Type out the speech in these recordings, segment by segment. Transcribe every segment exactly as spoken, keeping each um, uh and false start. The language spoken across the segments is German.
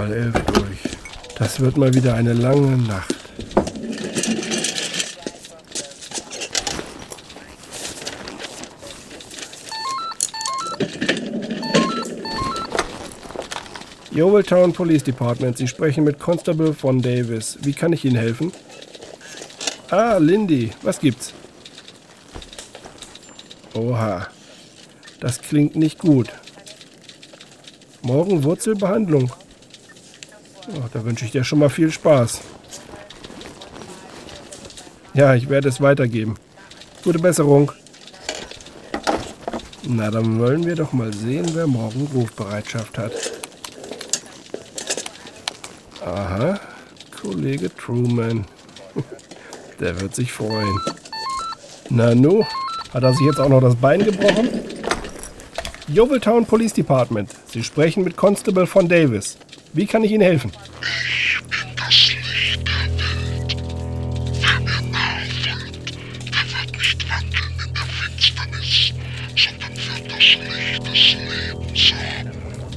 mal elf durch. Das wird mal wieder eine lange Nacht. Yeovil Police Department, Sie sprechen mit Constable von Davis. Wie kann ich Ihnen helfen? Ah, Lindy, was gibt's? Oha, das klingt nicht gut. Morgen Wurzelbehandlung. Oh, da wünsche ich dir schon mal viel Spaß. Ja, ich werde es weitergeben. Gute Besserung. Na, dann wollen wir doch mal sehen, wer morgen Rufbereitschaft hat. Aha, Kollege Truman. Der wird sich freuen. Nanu, hat er sich jetzt auch noch das Bein gebrochen? Yeovil Police Department. Sie sprechen mit Constable von Davis. Wie kann ich Ihnen helfen? Ich bin das Licht der Welt. Wer mir nachfolgt, der wird nicht wandeln in der Finsternis, sondern wird das Licht des Lebens haben.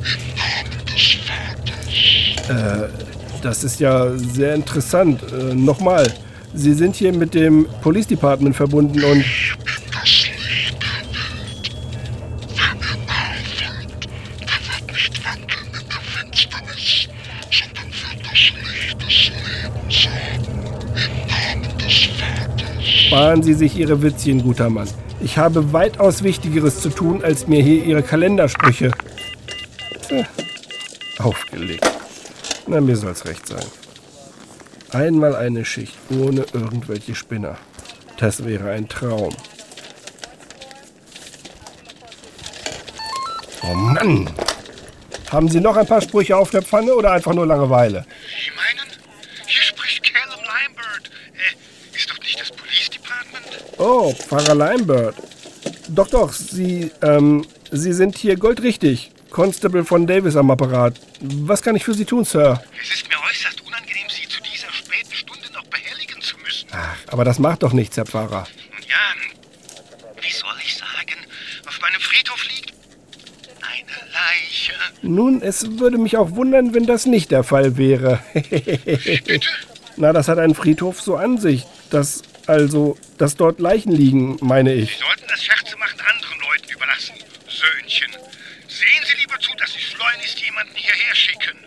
Im Namen des Vaters. Äh, das ist ja sehr interessant. Äh, nochmal. Sie sind hier mit dem Police Department verbunden und... Ich bin das Licht der Welt. Wer mir nachfolgt, der wird nicht wandeln in der Finsternis, sondern wird das Licht des Lebens haben. Im Namen des Vaters. Sparen Sie sich Ihre Witzchen, guter Mann. Ich habe weitaus Wichtigeres zu tun, als mir hier Ihre Kalendersprüche... Tja, aufgelegt. Na, mir soll's recht sein. Einmal eine Schicht ohne irgendwelche Spinner. Das wäre ein Traum. Oh Mann! Haben Sie noch ein paar Sprüche auf der Pfanne oder einfach nur Langeweile? Sie meinen? Hier spricht Callum Limebird. Äh, ist doch nicht das Police Department? Oh, Pfarrer Limebird. Doch, doch, Sie, ähm, Sie sind hier goldrichtig. Constable von Davis am Apparat. Was kann ich für Sie tun, Sir? Es ist mir äußerst unangenehm, Sie zu dieser späten Stunde noch behelligen zu müssen. Ach, aber das macht doch nichts, Herr Pfarrer. Nun ja, wie soll ich sagen? Auf meinem Friedhof liegt eine Leiche. Nun, es würde mich auch wundern, wenn das nicht der Fall wäre. Bitte? Na, das hat ein Friedhof so an sich. Dass, also, dass dort Leichen liegen, meine Sie ich. sollten das Scherzemachen anderen Leuten überlassen, Söhnchen. Sehen Sie lieber zu, dass Sie schleunigst jemanden hierher schicken.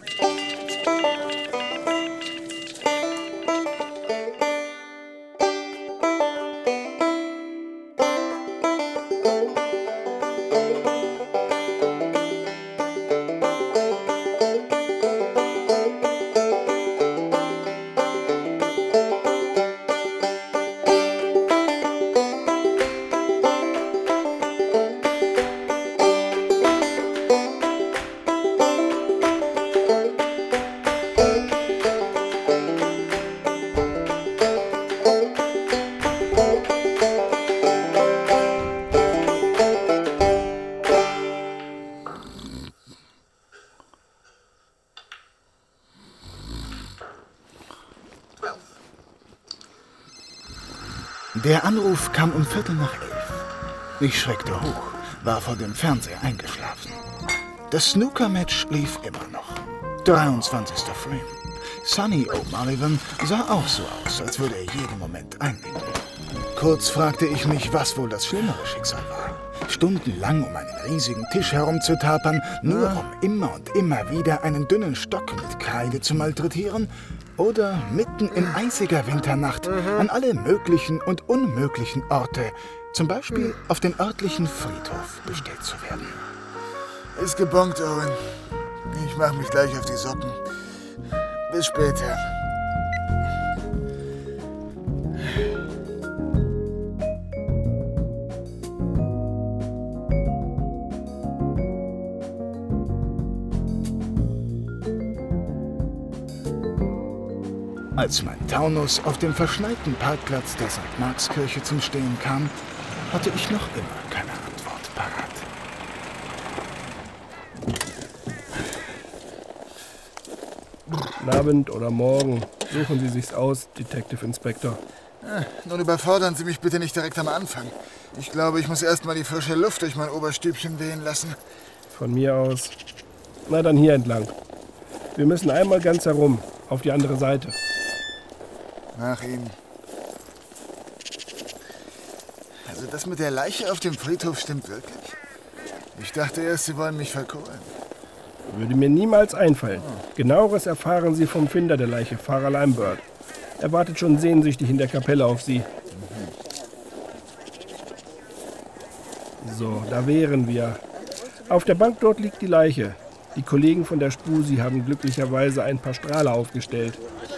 Der Anruf kam um Viertel nach elf. Ich schreckte hoch, war vor dem Fernseher eingeschlafen. Das Snooker-Match lief immer noch. dreiundzwanzigster Frame. Sonny O'Mullivan sah auch so aus, als würde er jeden Moment einnicken. Kurz fragte ich mich, was wohl das schlimmere Schicksal war. Stundenlang um einen riesigen Tisch herumzutapern, nur um immer und immer wieder einen dünnen Stock mit Kreide zu malträtieren, oder mitten in eisiger Winternacht an alle möglichen und unmöglichen Orte, zum Beispiel auf den örtlichen Friedhof, bestellt zu werden. Ist gebongt, Owen. Ich mach mich gleich auf die Socken. Bis später. Als mein Taunus auf dem verschneiten Parkplatz der Sankt Markskirche zum Stehen kam, hatte ich noch immer keine Antwort parat. Guten Abend oder morgen. Suchen Sie sich's aus, Detective Inspector. Ah, nun überfordern Sie mich bitte nicht direkt am Anfang. Ich glaube, ich muss erst mal die frische Luft durch mein Oberstübchen wehen lassen. Von mir aus. Na dann hier entlang. Wir müssen einmal ganz herum, auf die andere Seite. Nach ihm. Also das mit der Leiche auf dem Friedhof stimmt wirklich? Ich dachte erst, Sie wollen mich verkohlen. Würde mir niemals einfallen. Genaueres erfahren Sie vom Finder der Leiche, Pfarrer Lambert. Er wartet schon sehnsüchtig in der Kapelle auf Sie. So, da wären wir. Auf der Bank dort liegt die Leiche. Die Kollegen von der Spusi haben glücklicherweise ein paar Strahler aufgestellt.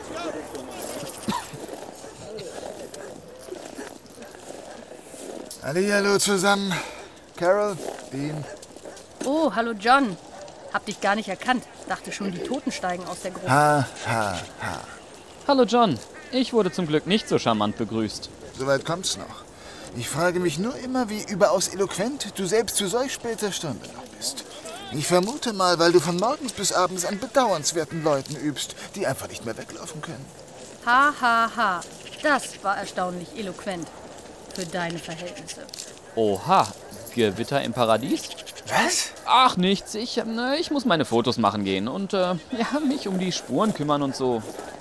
Hallihallo zusammen. Carol, Dean. Oh, hallo John. Hab dich gar nicht erkannt. Dachte schon, die Toten steigen aus der Gruppe. Ha, ha, ha. Hallo John. Ich wurde zum Glück nicht so charmant begrüßt. Soweit kommt's noch. Ich frage mich nur immer, wie überaus eloquent du selbst zu solch später Stunde noch bist. Ich vermute mal, weil du von morgens bis abends an bedauernswerten Leuten übst, die einfach nicht mehr weglaufen können. Ha, ha, ha. Das war erstaunlich eloquent. Für deine Verhältnisse. Oha, Gewitter im Paradies? Was? Ach, nichts. Ich, äh, ich muss meine Fotos machen gehen und äh, ja, mich um die Spuren kümmern und so.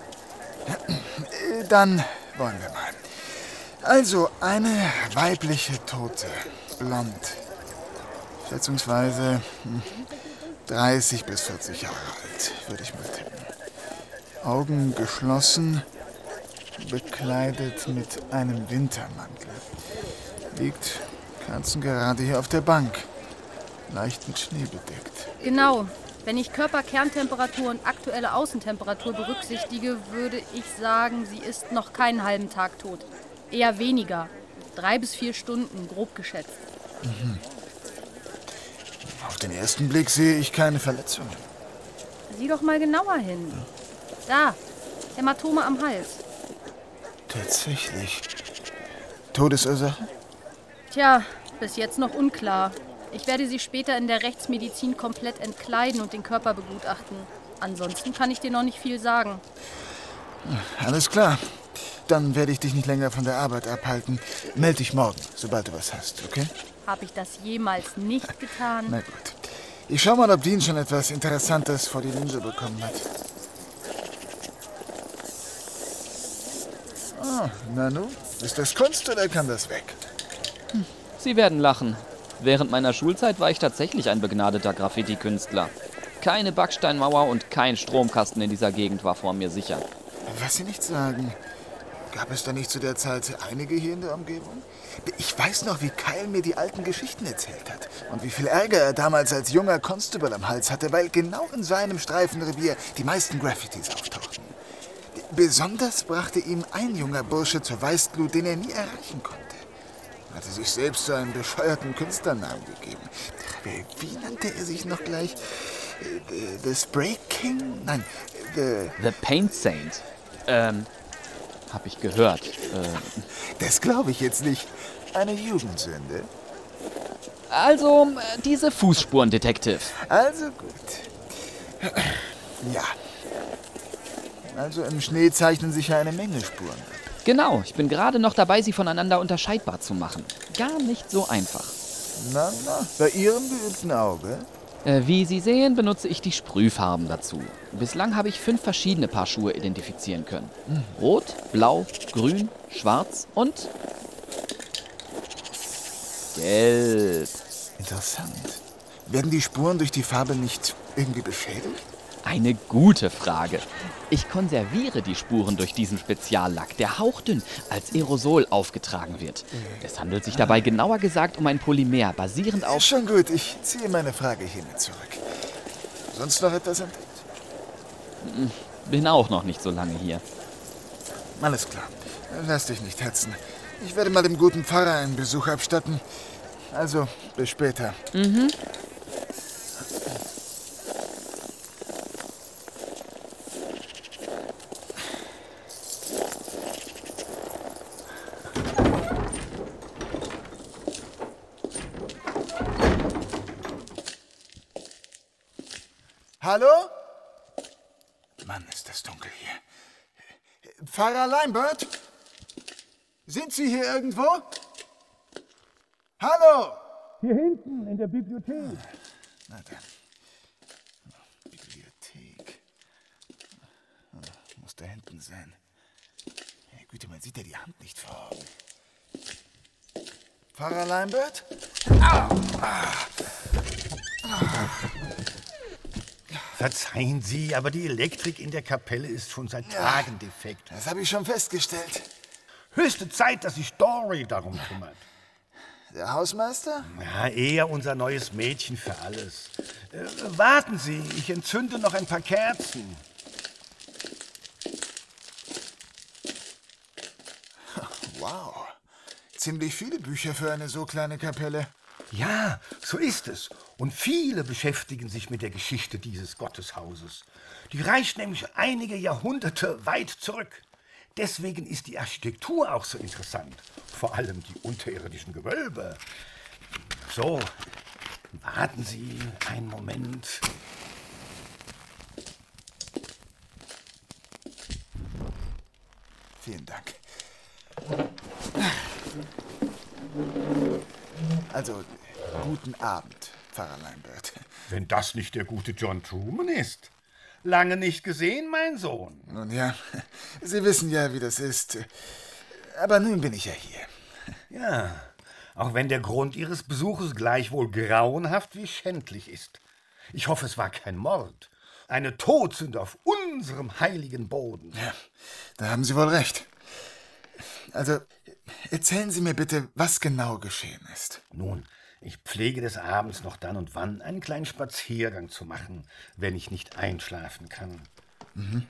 Äh, Dann wollen wir mal. Also, eine weibliche Tote. Blond. Schätzungsweise hm, dreißig bis vierzig Jahre alt, würde ich mal tippen. Augen geschlossen, bekleidet mit einem Wintermantel. Liegt kerzengerade hier auf der Bank. Leicht mit Schnee bedeckt. Genau. Wenn ich Körperkerntemperatur und aktuelle Außentemperatur berücksichtige, würde ich sagen, sie ist noch keinen halben Tag tot. Eher weniger. Drei bis vier Stunden, grob geschätzt. Mhm. Auf den ersten Blick sehe ich keine Verletzungen. Sieh doch mal genauer hin. Da, Hämatome am Hals. Tatsächlich. Todesursache? Tja, bis jetzt noch unklar. Ich werde sie später in der Rechtsmedizin komplett entkleiden und den Körper begutachten. Ansonsten kann ich dir noch nicht viel sagen. Alles klar. Dann werde ich dich nicht länger von der Arbeit abhalten. Meld dich morgen, sobald du was hast, okay? Habe ich das jemals nicht getan? Na gut. Ich schau mal, ob Dean schon etwas Interessantes vor die Linse bekommen hat. Ah, Nanu, ist das Kunst oder kann das weg? Hm, Sie werden lachen. Während meiner Schulzeit war ich tatsächlich ein begnadeter Graffiti-Künstler. Keine Backsteinmauer und kein Stromkasten in dieser Gegend war vor mir sicher. Was Sie nicht sagen. Gab es da nicht zu der Zeit einige hier in der Umgebung? Ich weiß noch, wie Kyle mir die alten Geschichten erzählt hat. Und wie viel Ärger er damals als junger Constable am Hals hatte, weil genau in seinem Streifenrevier die meisten Graffitis auftauchten. Besonders brachte ihm ein junger Bursche zur Weißglut, den er nie erreichen konnte. Er hatte sich selbst so einen bescheuerten Künstlernamen gegeben. Wie nannte er sich noch gleich? The, the Spray King? Nein, The... The Paint Saint. Ähm... Hab ich gehört. Äh, das glaube ich jetzt nicht. Eine Jugendsünde. Also, diese Fußspuren-Detective. Also gut. Ja. Also im Schnee zeichnen sich ja eine Menge Spuren. Genau, ich bin gerade noch dabei, sie voneinander unterscheidbar zu machen. Gar nicht so einfach. Na, na, bei Ihrem geübten Auge? Äh, wie Sie sehen, benutze ich die Sprühfarben dazu. Bislang habe ich fünf verschiedene Paar Schuhe identifizieren können. Rot, Blau, Grün, Schwarz und Gelb. Interessant. Werden die Spuren durch die Farbe nicht irgendwie beschädigt? Eine gute Frage. Ich konserviere die Spuren durch diesen Speziallack, der hauchdünn als Aerosol aufgetragen wird. Es handelt sich dabei genauer gesagt um ein Polymer, basierend auf... Schon gut, ich ziehe meine Frage hiermit zurück. Sonst noch etwas entdeckt? Bin auch noch nicht so lange hier. Alles klar. Lass dich nicht hetzen. Ich werde mal dem guten Pfarrer einen Besuch abstatten. Also, bis später. Mhm. Hallo? Mann, ist das dunkel hier. Pfarrer Lambert? Sind Sie hier irgendwo? Hallo? Hier hinten, in der Bibliothek. Na dann. Bibliothek. sein. Ja, Güte, man sieht ja die Hand nicht vor Augen. Pfarrer Lambert? Verzeihen Sie, aber die Elektrik in der Kapelle ist schon seit Tagen defekt. Das habe ich schon festgestellt. Höchste Zeit, dass sich Dory darum kümmert. Der Hausmeister? Ja, eher unser neues Mädchen für alles. Äh, warten Sie, ich entzünde noch ein paar Kerzen. Wow. Ziemlich viele Bücher für eine so kleine Kapelle. Ja, so ist es. Und viele beschäftigen sich mit der Geschichte dieses Gotteshauses. Die reicht nämlich einige Jahrhunderte weit zurück. Deswegen ist die Architektur auch so interessant. Vor allem die unterirdischen Gewölbe. So, warten Sie einen Moment. Vielen Dank. Also, guten Abend, Pfarrer Lambert. Wenn das nicht der gute John Truman ist. Lange nicht gesehen, mein Sohn. Nun ja, Sie wissen ja, wie das ist. Aber nun bin ich ja hier. Ja, auch wenn der Grund Ihres Besuches gleichwohl grauenhaft wie schändlich ist. Ich hoffe, es war kein Mord. Eine Todsünde auf unserem heiligen Boden. Ja, da haben Sie wohl recht. Also, erzählen Sie mir bitte, was genau geschehen ist. Nun, ich pflege des Abends noch dann und wann einen kleinen Spaziergang zu machen, wenn ich nicht einschlafen kann. Mhm.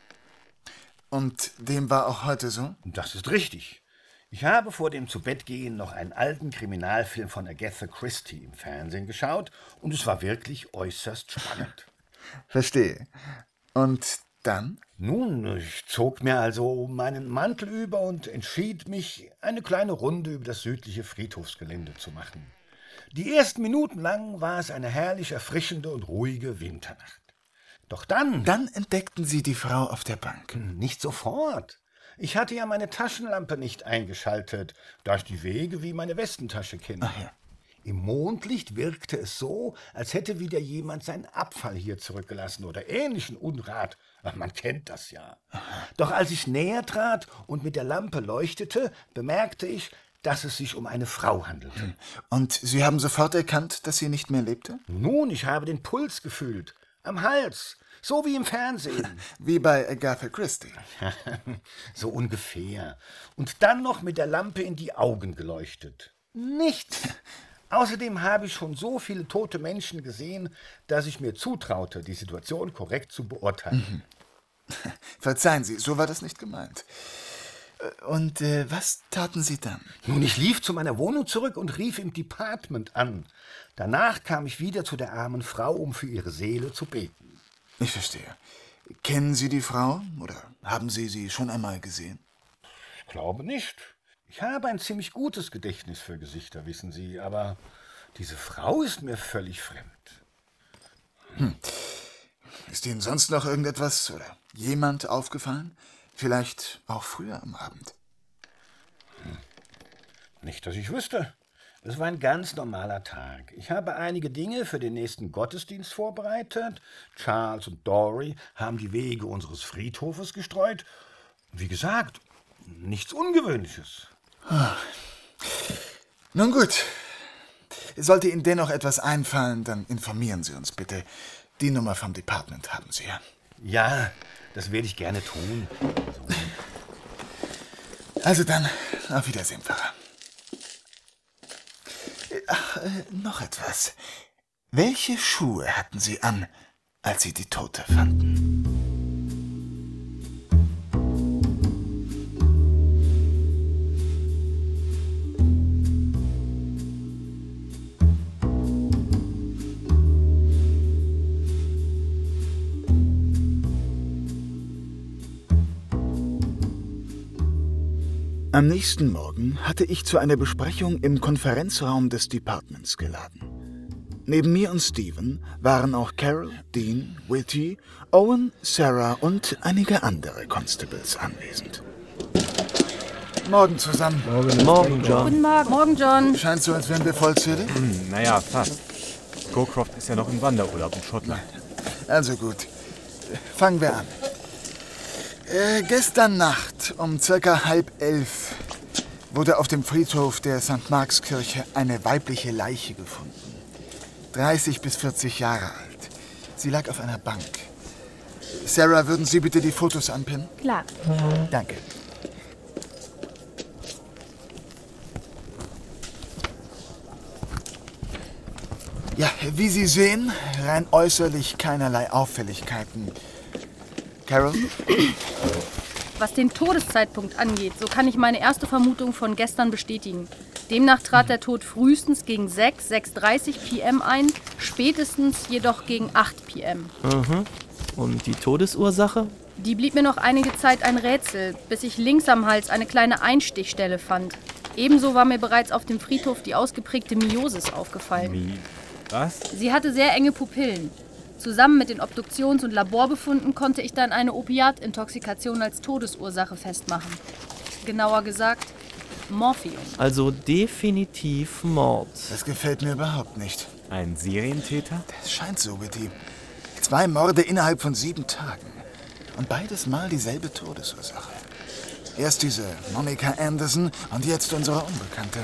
Und dem war auch heute so? Das ist richtig. Ich habe vor dem Zubettgehen noch einen alten Kriminalfilm von Agatha Christie im Fernsehen geschaut und es war wirklich äußerst spannend. Verstehe. Und dann? Nun, ich zog mir also meinen Mantel über und entschied mich, eine kleine Runde über das südliche Friedhofsgelände zu machen. Die ersten Minuten lang war es eine herrlich erfrischende und ruhige Winternacht. Doch dann... Dann entdeckten Sie die Frau auf der Bank. Nicht sofort. Ich hatte ja meine Taschenlampe nicht eingeschaltet, da ich die Wege wie meine Westentasche kenne. Ach ja. Im Mondlicht wirkte es so, als hätte wieder jemand seinen Abfall hier zurückgelassen oder ähnlichen Unrat. Ach, man kennt das ja. Doch als ich näher trat und mit der Lampe leuchtete, bemerkte ich, dass es sich um eine Frau handelte. Und Sie haben sofort erkannt, dass sie nicht mehr lebte? Nun, ich habe den Puls gefühlt. Am Hals. So wie im Fernsehen. Wie bei Agatha Christie. So ungefähr. Und dann noch mit der Lampe in die Augen geleuchtet. Nichts. Außerdem habe ich schon so viele tote Menschen gesehen, dass ich mir zutraute, die Situation korrekt zu beurteilen. Mhm. Verzeihen Sie, so war das nicht gemeint. Und äh, was taten Sie dann? Nun, ich lief zu meiner Wohnung zurück und rief im Department an. Danach kam ich wieder zu der armen Frau, um für ihre Seele zu beten. Ich verstehe. Kennen Sie die Frau oder haben Sie sie schon einmal gesehen? Ich glaube nicht. Ich habe ein ziemlich gutes Gedächtnis für Gesichter, wissen Sie, aber diese Frau ist mir völlig fremd. Hm. Ist Ihnen sonst noch irgendetwas oder jemand aufgefallen? Vielleicht auch früher am Abend? Hm. Nicht, dass ich wüsste. Es war ein ganz normaler Tag. Ich habe einige Dinge für den nächsten Gottesdienst vorbereitet. Charles und Dory haben die Wege unseres Friedhofes gestreut. Wie gesagt, nichts Ungewöhnliches. Ah. Nun gut. Sollte Ihnen dennoch etwas einfallen, dann informieren Sie uns bitte. Die Nummer vom Department haben Sie ja. Ja, das werde ich gerne tun. Also dann, auf Wiedersehen, Pfarrer. Ach, äh, noch etwas. Welche Schuhe hatten Sie an, als Sie die Tote fanden? Am nächsten Morgen hatte ich zu einer Besprechung im Konferenzraum des Departments geladen. Neben mir und Stephen waren auch Carol, Dean, Whitty, Owen, Sarah und einige andere Constables anwesend. Morgen zusammen. Morgen, Morgen John. Guten Morgen. Morgen, John. Scheint so, als wären wir Volkswürde. Hm, naja, fast. Scowcroft ist ja noch im Wanderurlaub in Schottland. Also gut. Fangen wir an. Äh, gestern Nacht um circa halb elf wurde auf dem Friedhof der Sankt Markskirche eine weibliche Leiche gefunden. dreißig bis vierzig Jahre alt. Sie lag auf einer Bank. Sarah, würden Sie bitte die Fotos anpinnen? Klar. Danke. Ja, wie Sie sehen, rein äußerlich keinerlei Auffälligkeiten. Carol? Was den Todeszeitpunkt angeht, so kann ich meine erste Vermutung von gestern bestätigen. Demnach trat der Tod frühestens gegen sechs, sechs Uhr dreißig P M ein, spätestens jedoch gegen acht P M Mhm. Und die Todesursache? Die blieb mir noch einige Zeit ein Rätsel, bis ich links am Hals eine kleine Einstichstelle fand. Ebenso war mir bereits auf dem Friedhof die ausgeprägte Miosis aufgefallen. Wie? Was? Sie hatte sehr enge Pupillen. Zusammen mit den Obduktions- und Laborbefunden konnte ich dann eine Opiatintoxikation als Todesursache festmachen. Genauer gesagt, Morphium. Also definitiv Mord. Das gefällt mir überhaupt nicht. Ein Serientäter? Es scheint so, Witty. Zwei Morde innerhalb von sieben Tagen. Und beides Mal dieselbe Todesursache. Erst diese Monica Anderson und jetzt unsere Unbekannte.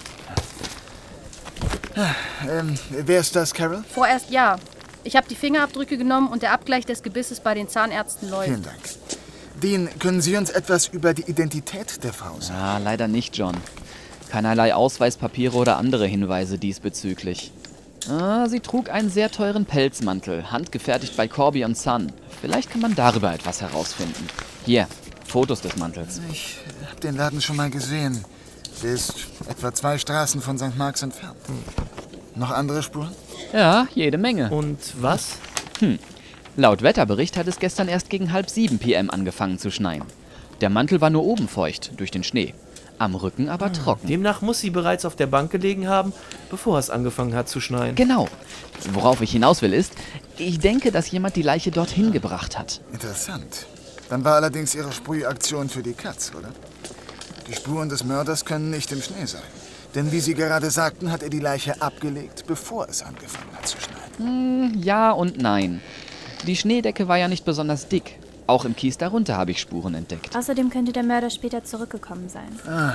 Ähm, wer ist das, Carol? Vorerst ja. Ich habe die Fingerabdrücke genommen und der Abgleich des Gebisses bei den Zahnärzten läuft. Vielen Dank. Dean, können Sie uns etwas über die Identität der Frau sagen? Ah, leider nicht, John. Keinerlei Ausweispapiere oder andere Hinweise diesbezüglich. Ah, sie trug einen sehr teuren Pelzmantel, handgefertigt bei Corby und Son. Vielleicht kann man darüber etwas herausfinden. Hier, Fotos des Mantels. Ich habe den Laden schon mal gesehen. Der ist etwa zwei Straßen von Sankt Marks entfernt. Noch andere Spuren? Ja, jede Menge. Und was? Hm. Laut Wetterbericht hat es gestern erst gegen halb sieben P M angefangen zu schneien. Der Mantel war nur oben feucht, durch den Schnee. Am Rücken aber trocken. Demnach muss sie bereits auf der Bank gelegen haben, bevor es angefangen hat zu schneien. Genau. Worauf ich hinaus will ist, ich denke, dass jemand die Leiche dorthin gebracht hat. Interessant. Dann war allerdings Ihre Sprühaktion für die Katz, oder? Die Spuren des Mörders können nicht im Schnee sein. Denn wie Sie gerade sagten, hat er die Leiche abgelegt, bevor es angefangen hat zu schneien. Hm, ja und nein. Die Schneedecke war ja nicht besonders dick. Auch im Kies darunter habe ich Spuren entdeckt. Außerdem könnte der Mörder später zurückgekommen sein. Ah.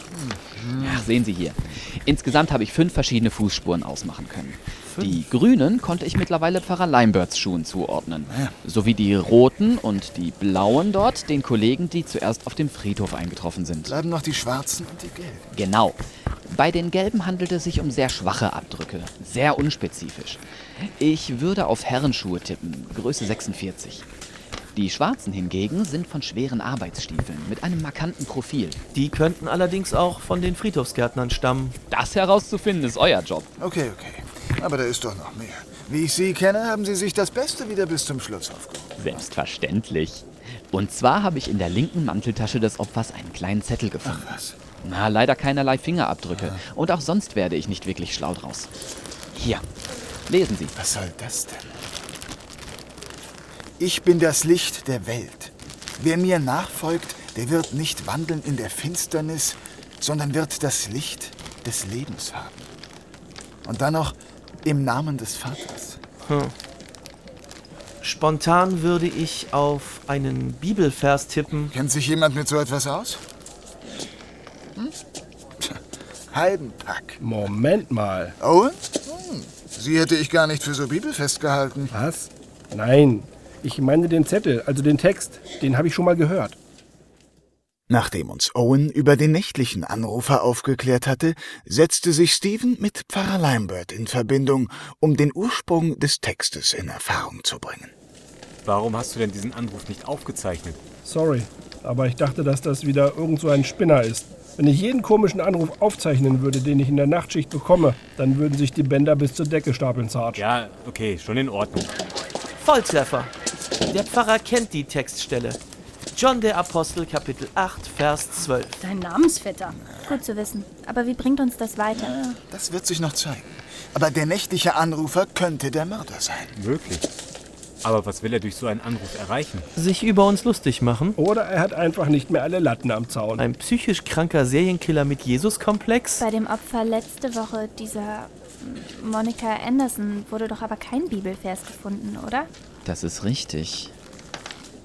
Ja, sehen Sie hier. Insgesamt habe ich fünf verschiedene Fußspuren ausmachen können. Die grünen konnte ich mittlerweile Pfarrer Limberts Schuhen zuordnen. Ja. Sowie die roten und die blauen dort den Kollegen, die zuerst auf dem Friedhof eingetroffen sind. Bleiben noch die schwarzen und die gelben. Genau. Bei den gelben handelt es sich um sehr schwache Abdrücke. Sehr unspezifisch. Ich würde auf Herrenschuhe tippen, Größe sechsundvierzig. Die schwarzen hingegen sind von schweren Arbeitsstiefeln mit einem markanten Profil. Die könnten allerdings auch von den Friedhofsgärtnern stammen. Das herauszufinden ist euer Job. Okay, okay. Aber da ist doch noch mehr. Wie ich Sie kenne, haben Sie sich das Beste wieder bis zum Schluss aufgehoben. Selbstverständlich. Und zwar habe ich in der linken Manteltasche des Opfers einen kleinen Zettel gefunden. Ach was. Na, leider keinerlei Fingerabdrücke. Und auch sonst werde ich nicht wirklich schlau draus. Hier, lesen Sie. Was soll das denn? Ich bin das Licht der Welt. Wer mir nachfolgt, der wird nicht wandeln in der Finsternis, sondern wird das Licht des Lebens haben. Und dann noch im Namen des Vaters. Hm. Spontan würde ich auf einen Bibelvers tippen. Kennt sich jemand mit so etwas aus? Hm? Tja, Heidenpack. Moment mal. Owen? Hm. Sie hätte ich gar nicht für so bibelfest gehalten. Was? Nein, ich meine den Zettel, also den Text. Den habe ich schon mal gehört. Nachdem uns Owen über den nächtlichen Anrufer aufgeklärt hatte, setzte sich Stephen mit Pfarrer Limbert in Verbindung, um den Ursprung des Textes in Erfahrung zu bringen. Warum hast du denn diesen Anruf nicht aufgezeichnet? Sorry, aber ich dachte, dass das wieder irgend so ein Spinner ist. Wenn ich jeden komischen Anruf aufzeichnen würde, den ich in der Nachtschicht bekomme, dann würden sich die Bänder bis zur Decke stapeln, Sarge. Ja, okay, schon in Ordnung. Volltreffer. Der Pfarrer kennt die Textstelle. John der Apostel, Kapitel acht, Vers zwölf. Dein Namensvetter. Gut zu wissen. Aber wie bringt uns das weiter? Das wird sich noch zeigen. Aber der nächtliche Anrufer könnte der Mörder sein. Wirklich? Aber was will er durch so einen Anruf erreichen? Sich über uns lustig machen? Oder er hat einfach nicht mehr alle Latten am Zaun. Ein psychisch kranker Serienkiller mit Jesus-Komplex? Bei dem Opfer letzte Woche, dieser Monica Anderson, wurde doch aber kein Bibelvers gefunden, oder? Das ist richtig.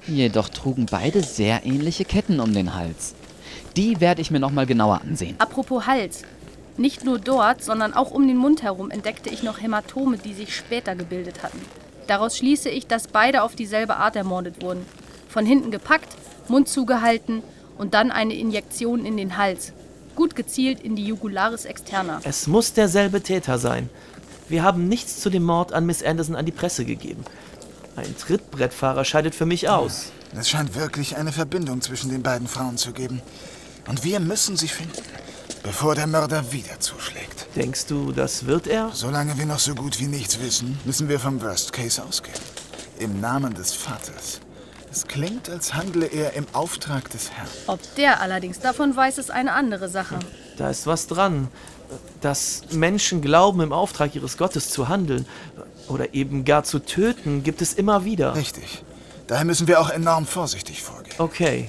Jedoch trugen beide sehr ähnliche Ketten um den Hals. Die werde ich mir noch mal genauer ansehen. Apropos Hals. Nicht nur dort, sondern auch um den Mund herum entdeckte ich noch Hämatome, die sich später gebildet hatten. Daraus schließe ich, dass beide auf dieselbe Art ermordet wurden. Von hinten gepackt, Mund zugehalten und dann eine Injektion in den Hals. Gut gezielt in die Jugularis externa. Es muss derselbe Täter sein. Wir haben nichts zu dem Mord an Miss Anderson an die Presse gegeben. Ein Trittbrettfahrer scheidet für mich aus. Es scheint wirklich eine Verbindung zwischen den beiden Frauen zu geben. Und wir müssen sie finden, bevor der Mörder wieder zuschlägt. Denkst du, das wird er? Solange wir noch so gut wie nichts wissen, müssen wir vom Worst Case ausgehen. Im Namen des Vaters. Es klingt, als handle er im Auftrag des Herrn. Ob der allerdings davon weiß, ist eine andere Sache. Da ist was dran. Dass Menschen glauben, im Auftrag ihres Gottes zu handeln oder eben gar zu töten, gibt es immer wieder. Richtig. Daher müssen wir auch enorm vorsichtig vorgehen. Okay.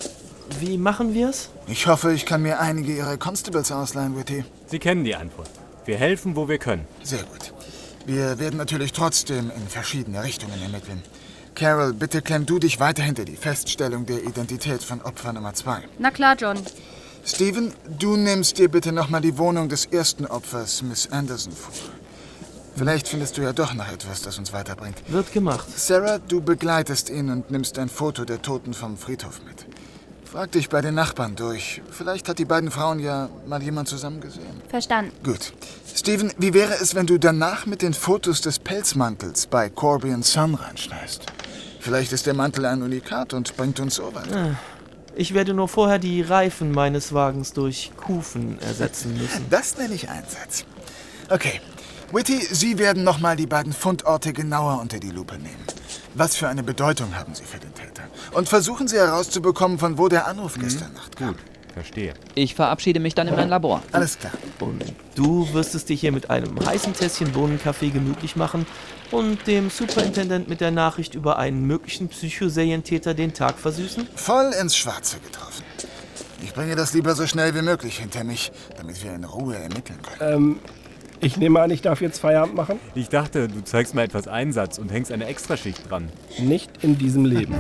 Wie machen wir's? Ich hoffe, ich kann mir einige Ihrer Constables ausleihen, Whitty. Sie kennen die Antwort. Wir helfen, wo wir können. Sehr gut. Wir werden natürlich trotzdem in verschiedene Richtungen ermitteln. Carol, bitte klemm du dich weiter hinter die Feststellung der Identität von Opfer Nummer zwei. Na klar, John. Stephen, du nimmst dir bitte nochmal die Wohnung des ersten Opfers, Miss Anderson, vor. Vielleicht findest du ja doch noch etwas, das uns weiterbringt. Wird gemacht. Sarah, du begleitest ihn und nimmst ein Foto der Toten vom Friedhof mit. Frag dich bei den Nachbarn durch. Vielleicht hat die beiden Frauen ja mal jemand zusammen gesehen. Verstanden. Gut. Stephen, wie wäre es, wenn du danach mit den Fotos des Pelzmantels bei Corby and Son reinschneist? Vielleicht ist der Mantel ein Unikat und bringt uns so weiter. Ich werde nur vorher die Reifen meines Wagens durch Kufen ersetzen müssen. Das nenne ich Einsatz. Okay. Whitty, Sie werden nochmal die beiden Fundorte genauer unter die Lupe nehmen. Was für eine Bedeutung haben sie für den Täter? Und versuchen Sie herauszubekommen, von wo der Anruf mhm. gestern Nacht kam. Gut, verstehe. Ich verabschiede mich dann in mein Labor. Alles klar. Und du wirst es dir hier mit einem heißen Tässchen Bohnenkaffee gemütlich machen und dem Superintendent mit der Nachricht über einen möglichen Psychoserientäter den Tag versüßen? Voll ins Schwarze getroffen. Ich bringe das lieber so schnell wie möglich hinter mich, damit wir in Ruhe ermitteln können. Ähm, ich nehme an, ich darf jetzt Feierabend machen? Ich dachte, du zeigst mir etwas Einsatz und hängst eine Extraschicht dran. Nicht in diesem Leben.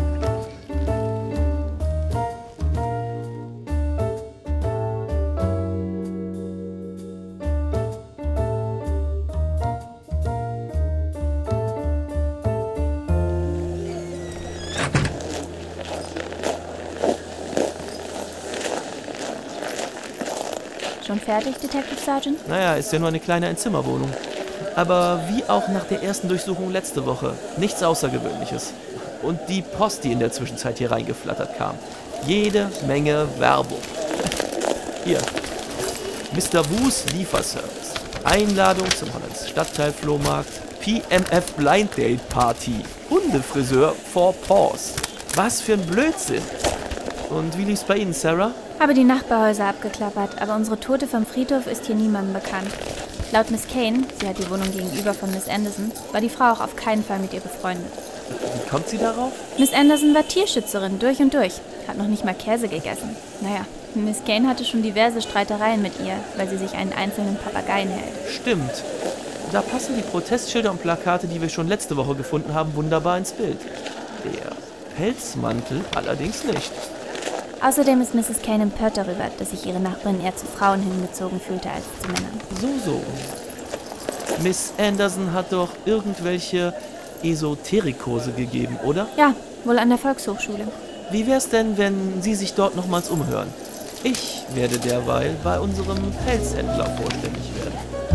Schon fertig, Detective Sergeant? Naja, ist ja nur eine kleine Einzimmerwohnung. Aber wie auch nach der ersten Durchsuchung letzte Woche, nichts Außergewöhnliches. Und die Post, die in der Zwischenzeit hier reingeflattert kam. Jede Menge Werbung. Hier, Mister Wu's Lieferservice. Einladung zum Hollands Stadtteil-Flohmarkt. P M F Blind Date Party. Hundefriseur for Paws. Was für ein Blödsinn. Und wie lief's bei Ihnen, Sarah? Habe die Nachbarhäuser abgeklappert, aber unsere Tote vom Friedhof ist hier niemandem bekannt. Laut Miss Kane, sie hat die Wohnung gegenüber von Miss Anderson, war die Frau auch auf keinen Fall mit ihr befreundet. Wie kommt sie darauf? Miss Anderson war Tierschützerin, durch und durch. Hat noch nicht mal Käse gegessen. Naja, Miss Kane hatte schon diverse Streitereien mit ihr, weil sie sich einen einzelnen Papageien hält. Stimmt. Da passen die Protestschilder und Plakate, die wir schon letzte Woche gefunden haben, wunderbar ins Bild. Der Pelzmantel allerdings nicht. Außerdem ist Misses Kane empört darüber, dass sich ihre Nachbarin eher zu Frauen hingezogen fühlte als zu Männern. So, so. Miss Anderson hat doch irgendwelche Esoterikkurse gegeben, oder? Ja, wohl an der Volkshochschule. Wie wär's denn, wenn Sie sich dort nochmals umhören? Ich werde derweil bei unserem Pelzhändler vorstellig werden.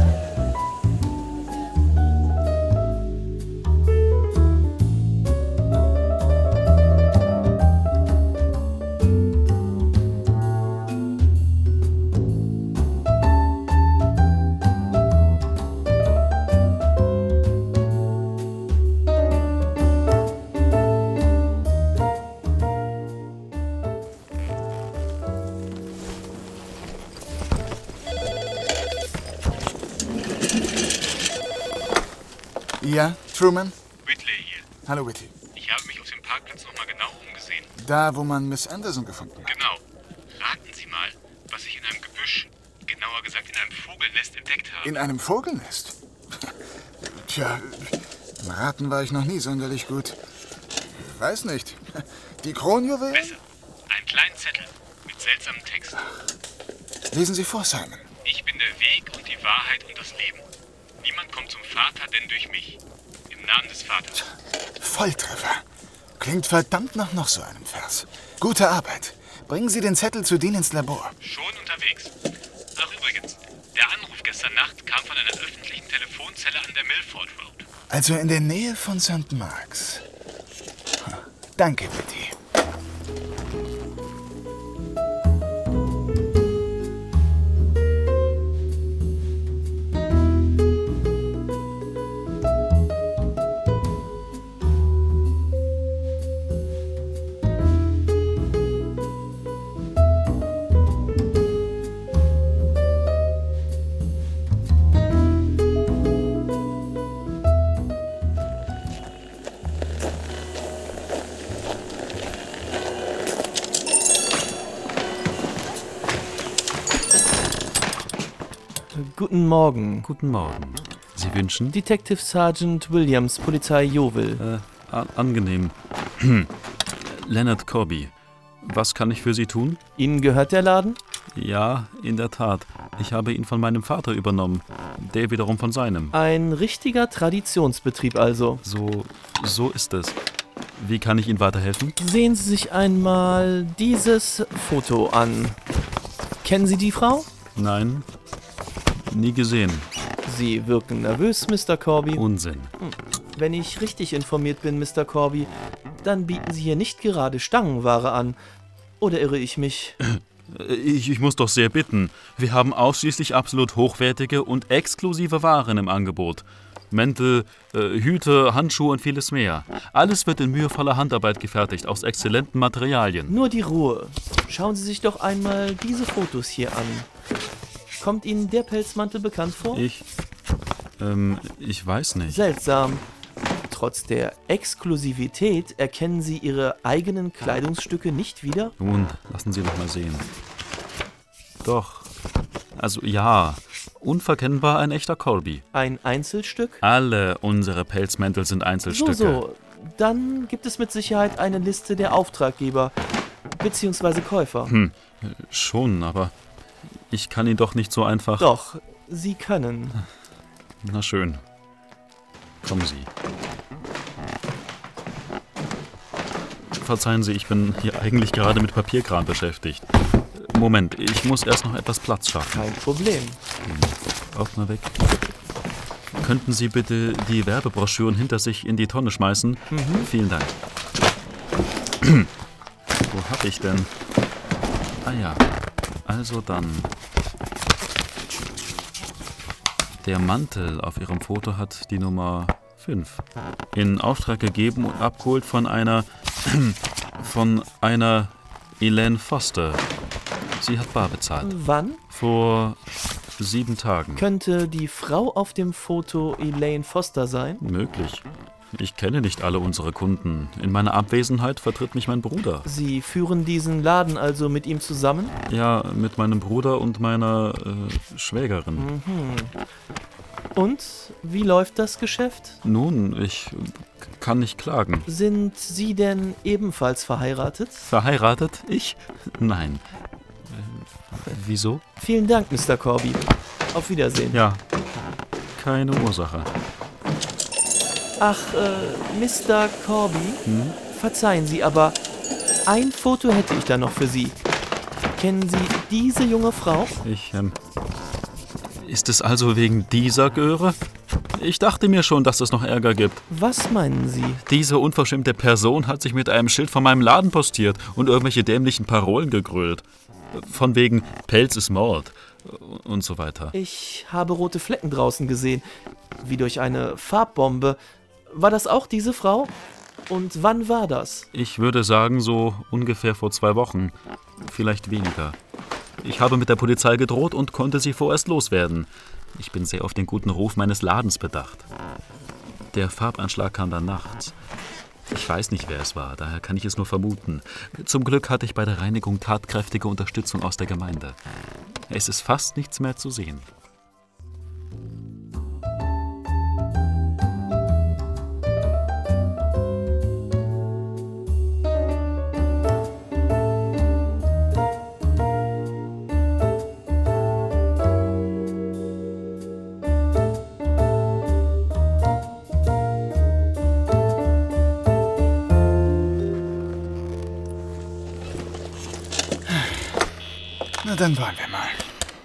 Ja, Truman? Whitley hier. Hallo, Whitley. Ich habe mich auf dem Parkplatz nochmal genau umgesehen. Da, wo man Miss Anderson gefunden hat. Genau. Raten Sie mal, was ich in einem Gebüsch, genauer gesagt in einem Vogelnest entdeckt habe. In einem Vogelnest? Tja, im Raten war ich noch nie sonderlich gut. Weiß nicht. Die Kronjuwelen? Besser. Einen kleinen Zettel mit seltsamen Texten. Lesen Sie vor, Simon. Ich bin der Weg und die Wahrheit und das Leben. Niemand kommt zum Vater, denn durch mich. Im Namen des Vaters. Volltreffer. Klingt verdammt nach noch so einem Vers. Gute Arbeit. Bringen Sie den Zettel zu Dean ins Labor. Schon unterwegs. Ach übrigens, der Anruf gestern Nacht kam von einer öffentlichen Telefonzelle an der Milford Road. Also in der Nähe von Sankt Marks. Danke, Betty. Guten Morgen. Guten Morgen. Sie wünschen? Detective Sergeant Williams, Polizei Yeovil. Äh, an- angenehm. Leonard Corby. Was kann ich für Sie tun? Ihnen gehört der Laden? Ja, in der Tat. Ich habe ihn von meinem Vater übernommen. Der wiederum von seinem. Ein richtiger Traditionsbetrieb also. So, so ist es. Wie kann ich Ihnen weiterhelfen? Sehen Sie sich einmal dieses Foto an. Kennen Sie die Frau? Nein, nie gesehen. Sie wirken nervös, Mister Corby. Unsinn. Wenn ich richtig informiert bin, Mister Corby, dann bieten Sie hier nicht gerade Stangenware an. Oder irre ich mich? Ich, ich muss doch sehr bitten. Wir haben ausschließlich absolut hochwertige und exklusive Waren im Angebot. Mäntel, äh, Hüte, Handschuhe und vieles mehr. Alles wird in mühevoller Handarbeit gefertigt, aus exzellenten Materialien. Nur die Ruhe. Schauen Sie sich doch einmal diese Fotos hier an. Kommt Ihnen der Pelzmantel bekannt vor? Ich, ähm, ich weiß nicht. Seltsam. Trotz der Exklusivität erkennen Sie Ihre eigenen Kleidungsstücke nicht wieder? Nun, lassen Sie doch mal sehen. Doch. Also ja, unverkennbar ein echter Corby. Ein Einzelstück? Alle unsere Pelzmäntel sind Einzelstücke. So, so. Dann gibt es mit Sicherheit eine Liste der Auftraggeber bzw. Käufer. Hm, schon, aber ich kann ihn doch nicht so einfach... Doch, Sie können. Na schön. Kommen Sie. Verzeihen Sie, ich bin hier eigentlich gerade mit Papierkram beschäftigt. Moment, ich muss erst noch etwas Platz schaffen. Kein Problem. Ordner weg. Könnten Sie bitte die Werbebroschüren hinter sich in die Tonne schmeißen? Mhm. Vielen Dank. Wo hab ich denn? Ah ja, also dann. Der Mantel auf Ihrem Foto hat die Nummer fünf. In Auftrag gegeben und abgeholt von einer... von einer Elaine Foster. Sie hat bar bezahlt. Wann? Vor sieben Tagen. Könnte die Frau auf dem Foto Elaine Foster sein? Möglich. Ich kenne nicht alle unsere Kunden. In meiner Abwesenheit vertritt mich mein Bruder. Sie führen diesen Laden also mit ihm zusammen? Ja, mit meinem Bruder und meiner äh, Schwägerin. Mhm. Und wie läuft das Geschäft? Nun, ich kann nicht klagen. Sind Sie denn ebenfalls verheiratet? Verheiratet? Ich? Nein. Äh, wieso? Vielen Dank, Mister Corby. Auf Wiedersehen. Ja, keine Ursache. Ach, äh, Mister Corby, Hm? verzeihen Sie, aber ein Foto hätte ich da noch für Sie. Kennen Sie diese junge Frau? Ich, ähm... Ist es also wegen dieser Göre? Ich dachte mir schon, dass es noch Ärger gibt. Was meinen Sie? Diese unverschämte Person hat sich mit einem Schild vor meinem Laden postiert und irgendwelche dämlichen Parolen gegrölt. Von wegen Pelz ist Mord und so weiter. Ich habe rote Flecken draußen gesehen, wie durch eine Farbbombe. War das auch diese Frau? Und wann war das? Ich würde sagen, so ungefähr vor zwei Wochen. Vielleicht weniger. Ich habe mit der Polizei gedroht und konnte sie vorerst loswerden. Ich bin sehr auf den guten Ruf meines Ladens bedacht. Der Farbanschlag kam dann nachts. Ich weiß nicht, wer es war, daher kann ich es nur vermuten. Zum Glück hatte ich bei der Reinigung tatkräftige Unterstützung aus der Gemeinde. Es ist fast nichts mehr zu sehen. Na, dann wollen wir mal.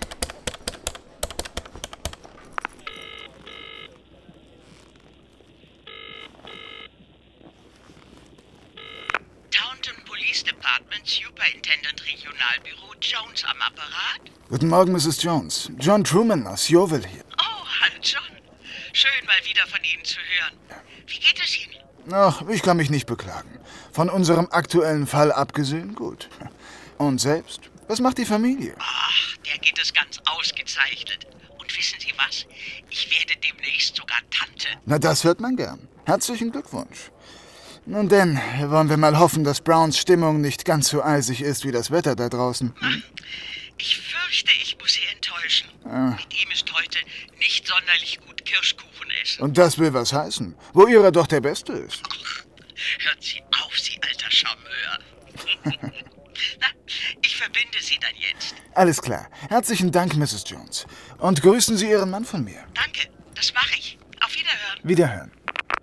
Taunton Police Department, Superintendent Regionalbüro Jones am Apparat. Guten Morgen, Missus Jones. John Truman aus Yeovil hier. Oh, hallo John. Schön, mal wieder von Ihnen zu hören. Wie geht es Ihnen? Ach, ich kann mich nicht beklagen. Von unserem aktuellen Fall abgesehen, gut. Und selbst? Was macht die Familie? Ach, der geht es ganz ausgezeichnet. Und wissen Sie was? Ich werde demnächst sogar Tante. Na, das hört man gern. Herzlichen Glückwunsch. Nun denn, wollen wir mal hoffen, dass Browns Stimmung nicht ganz so eisig ist wie das Wetter da draußen. Hm? Ich fürchte, ich muss Sie enttäuschen. Ah. Mit ihm ist heute nicht sonderlich gut Kirschkuchen essen. Und das will was heißen, wo Ihrer doch der Beste ist. Ach, hört Sie auf, Sie alter Charmeur. Na, ich verbinde Sie dann jetzt. Alles klar. Herzlichen Dank, Missus Jones. Und grüßen Sie Ihren Mann von mir. Danke, das mache ich. Auf Wiederhören. Wiederhören.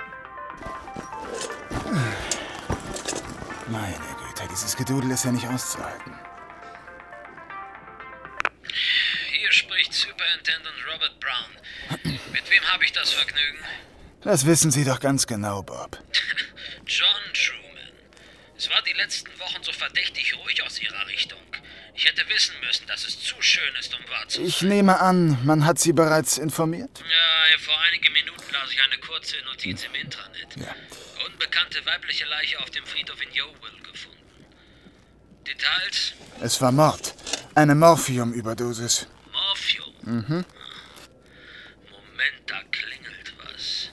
Meine Güte, dieses Gedudel ist ja nicht auszuhalten. Hier spricht Superintendent Robert Brown. Mit wem habe ich das Vergnügen? Das wissen Sie doch ganz genau, Bob. John Truman. Es war die letzten Wochen so verdächtig ruhig aus Ihrer Richtung. Ich hätte wissen müssen, dass es zu schön ist, um wahr zu sein. Ich nehme an, man hat Sie bereits informiert? Ja, vor einigen Minuten las ich eine kurze Notiz im Intranet. Ja. Unbekannte weibliche Leiche auf dem Friedhof in Yeovil gefunden. Details? Es war Mord. Eine Morphium-Überdosis. Morphium? Mhm. Moment, da klingelt was.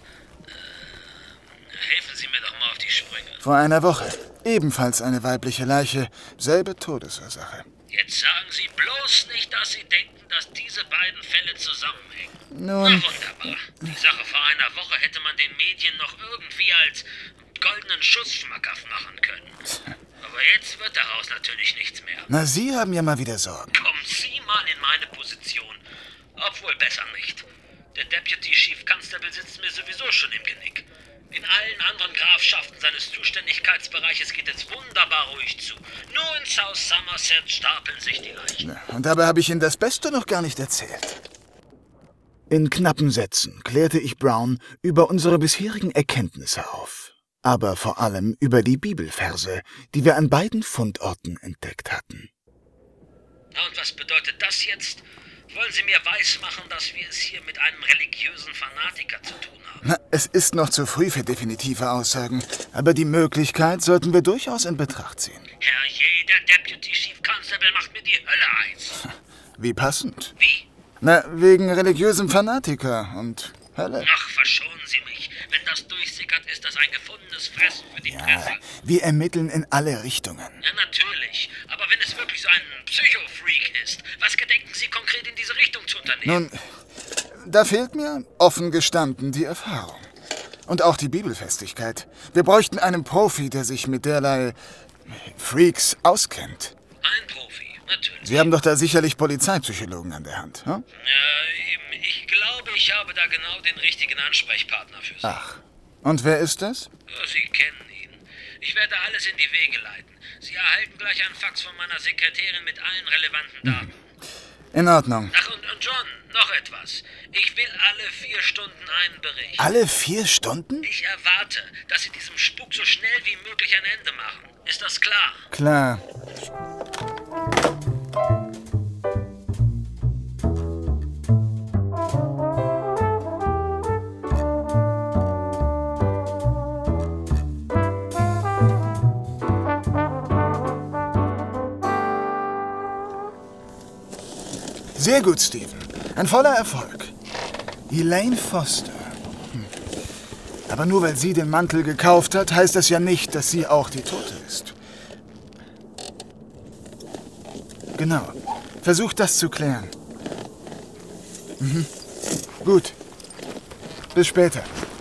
Äh, helfen Sie mir doch mal auf die Sprünge. Vor einer Woche. Ebenfalls eine weibliche Leiche. Selbe Todesursache. Jetzt sagen Sie bloß nicht, dass Sie denken, dass diese beiden Fälle zusammenhängen. Nun. Na wunderbar. Die Sache vor einer Woche hätte man den Medien noch irgendwie als goldenen Schuss schmackhaft machen können. Aber jetzt wird daraus natürlich nichts mehr. Na, Sie haben ja mal wieder Sorgen. Kommen Sie mal in meine Position. Obwohl besser nicht. Der Deputy Chief Constable sitzt mir sowieso schon im Genick. In allen anderen Grafschaften seines Zuständigkeitsbereiches geht es wunderbar ruhig zu. Nur in South Somerset stapeln sich die Leichen. Na, und dabei habe ich Ihnen das Beste noch gar nicht erzählt. In knappen Sätzen klärte ich Brown über unsere bisherigen Erkenntnisse auf. Aber vor allem über die Bibelverse, die wir an beiden Fundorten entdeckt hatten. Na, und was bedeutet das jetzt? Wollen Sie mir weismachen, dass wir es hier mit einem religiösen Fanatiker zu tun haben? Na, es ist noch zu früh für definitive Aussagen, aber die Möglichkeit sollten wir durchaus in Betracht ziehen. Herrje, der Deputy Chief Constable macht mir die Hölle heiß. Wie passend. Wie? Na, wegen religiösem Fanatiker und Hölle. Ach, verschonen Sie mich. Wenn das durchsickert, ist das ein gefundenes Fressen für die Ja, Presse. wir ermitteln in alle Richtungen. Ja, natürlich. Aber wenn es wirklich so ein Psycho-Freak ist, was gedenken Sie konkret in diese Richtung zu unternehmen? Nun, da fehlt mir, offen gestanden, die Erfahrung. Und auch die Bibelfestigkeit. Wir bräuchten einen Profi, der sich mit derlei Freaks auskennt. Ein Profi, natürlich. Sie haben doch da sicherlich Polizeipsychologen an der Hand, hm? Ja, eben. Ich glaube, ich habe da genau den richtigen Ansprechpartner für Sie. Ach, und wer ist das? Ja, Sie kennen ihn. Ich werde alles in die Wege leiten. Sie erhalten gleich einen Fax von meiner Sekretärin mit allen relevanten Daten. In Ordnung. Ach, und, und John, noch etwas. Ich will alle vier Stunden einen Bericht. Alle vier Stunden? Ich erwarte, dass Sie diesem Spuk so schnell wie möglich ein Ende machen. Ist das klar? Klar. Sehr gut, Stephen. Ein voller Erfolg. Elaine Foster. Hm. Aber nur weil sie den Mantel gekauft hat, heißt das ja nicht, dass sie auch die Tote ist. Genau. Versucht das zu klären. Mhm. Gut. Bis später.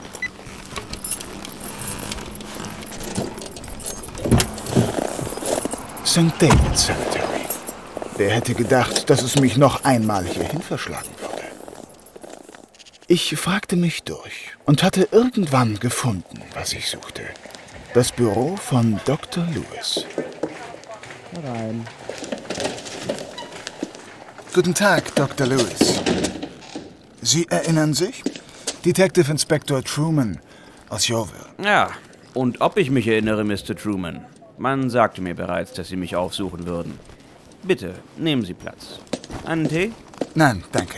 Sankt David Cemetery. Wer hätte gedacht, dass es mich noch einmal hierhin verschlagen würde? Ich fragte mich durch und hatte irgendwann gefunden, was ich suchte. Das Büro von Doktor Lewis. Rein. Guten Tag, Doktor Lewis. Sie erinnern sich? Detective Inspector Truman aus Yeovil. Ja, und ob ich mich erinnere, Mister Truman. Man sagte mir bereits, dass Sie mich aufsuchen würden. Bitte, nehmen Sie Platz. Einen Tee? Nein, danke.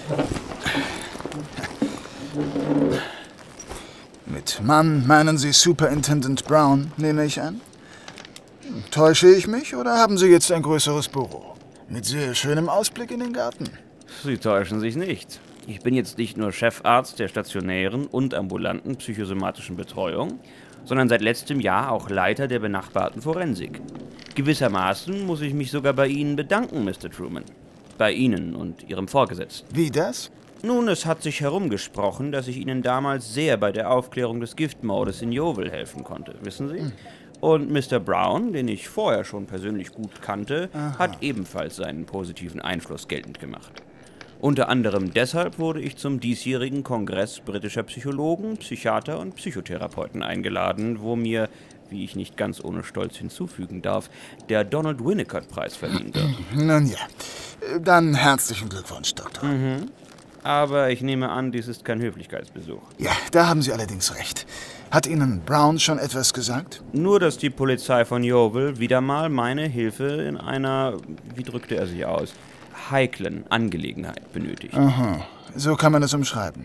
Mit Mann meinen Sie Superintendent Brown, nehme ich an? Täusche ich mich oder haben Sie jetzt ein größeres Büro? Mit sehr schönem Ausblick in den Garten. Sie täuschen sich nicht. Ich bin jetzt nicht nur Chefarzt der stationären und ambulanten psychosomatischen Betreuung, sondern seit letztem Jahr auch Leiter der benachbarten Forensik. Gewissermaßen muss ich mich sogar bei Ihnen bedanken, Mister Truman. Bei Ihnen und Ihrem Vorgesetzten. Wie das? Nun, es hat sich herumgesprochen, dass ich Ihnen damals sehr bei der Aufklärung des Giftmordes in Yeovil helfen konnte, wissen Sie? Hm. Und Mister Brown, den ich vorher schon persönlich gut kannte, Aha. hat ebenfalls seinen positiven Einfluss geltend gemacht. Unter anderem deshalb wurde ich zum diesjährigen Kongress britischer Psychologen, Psychiater und Psychotherapeuten eingeladen, wo mir, wie ich nicht ganz ohne Stolz hinzufügen darf, der Donald Winnicott-Preis verliehen wird. Nun ja, dann herzlichen Glückwunsch, Doktor. Mhm. Aber ich nehme an, dies ist kein Höflichkeitsbesuch. Ja, da haben Sie allerdings recht. Hat Ihnen Brown schon etwas gesagt? Nur, dass die Polizei von Yeovil wieder mal meine Hilfe in einer, wie drückte er sich aus, heiklen Angelegenheit benötigt. Aha, so kann man es umschreiben,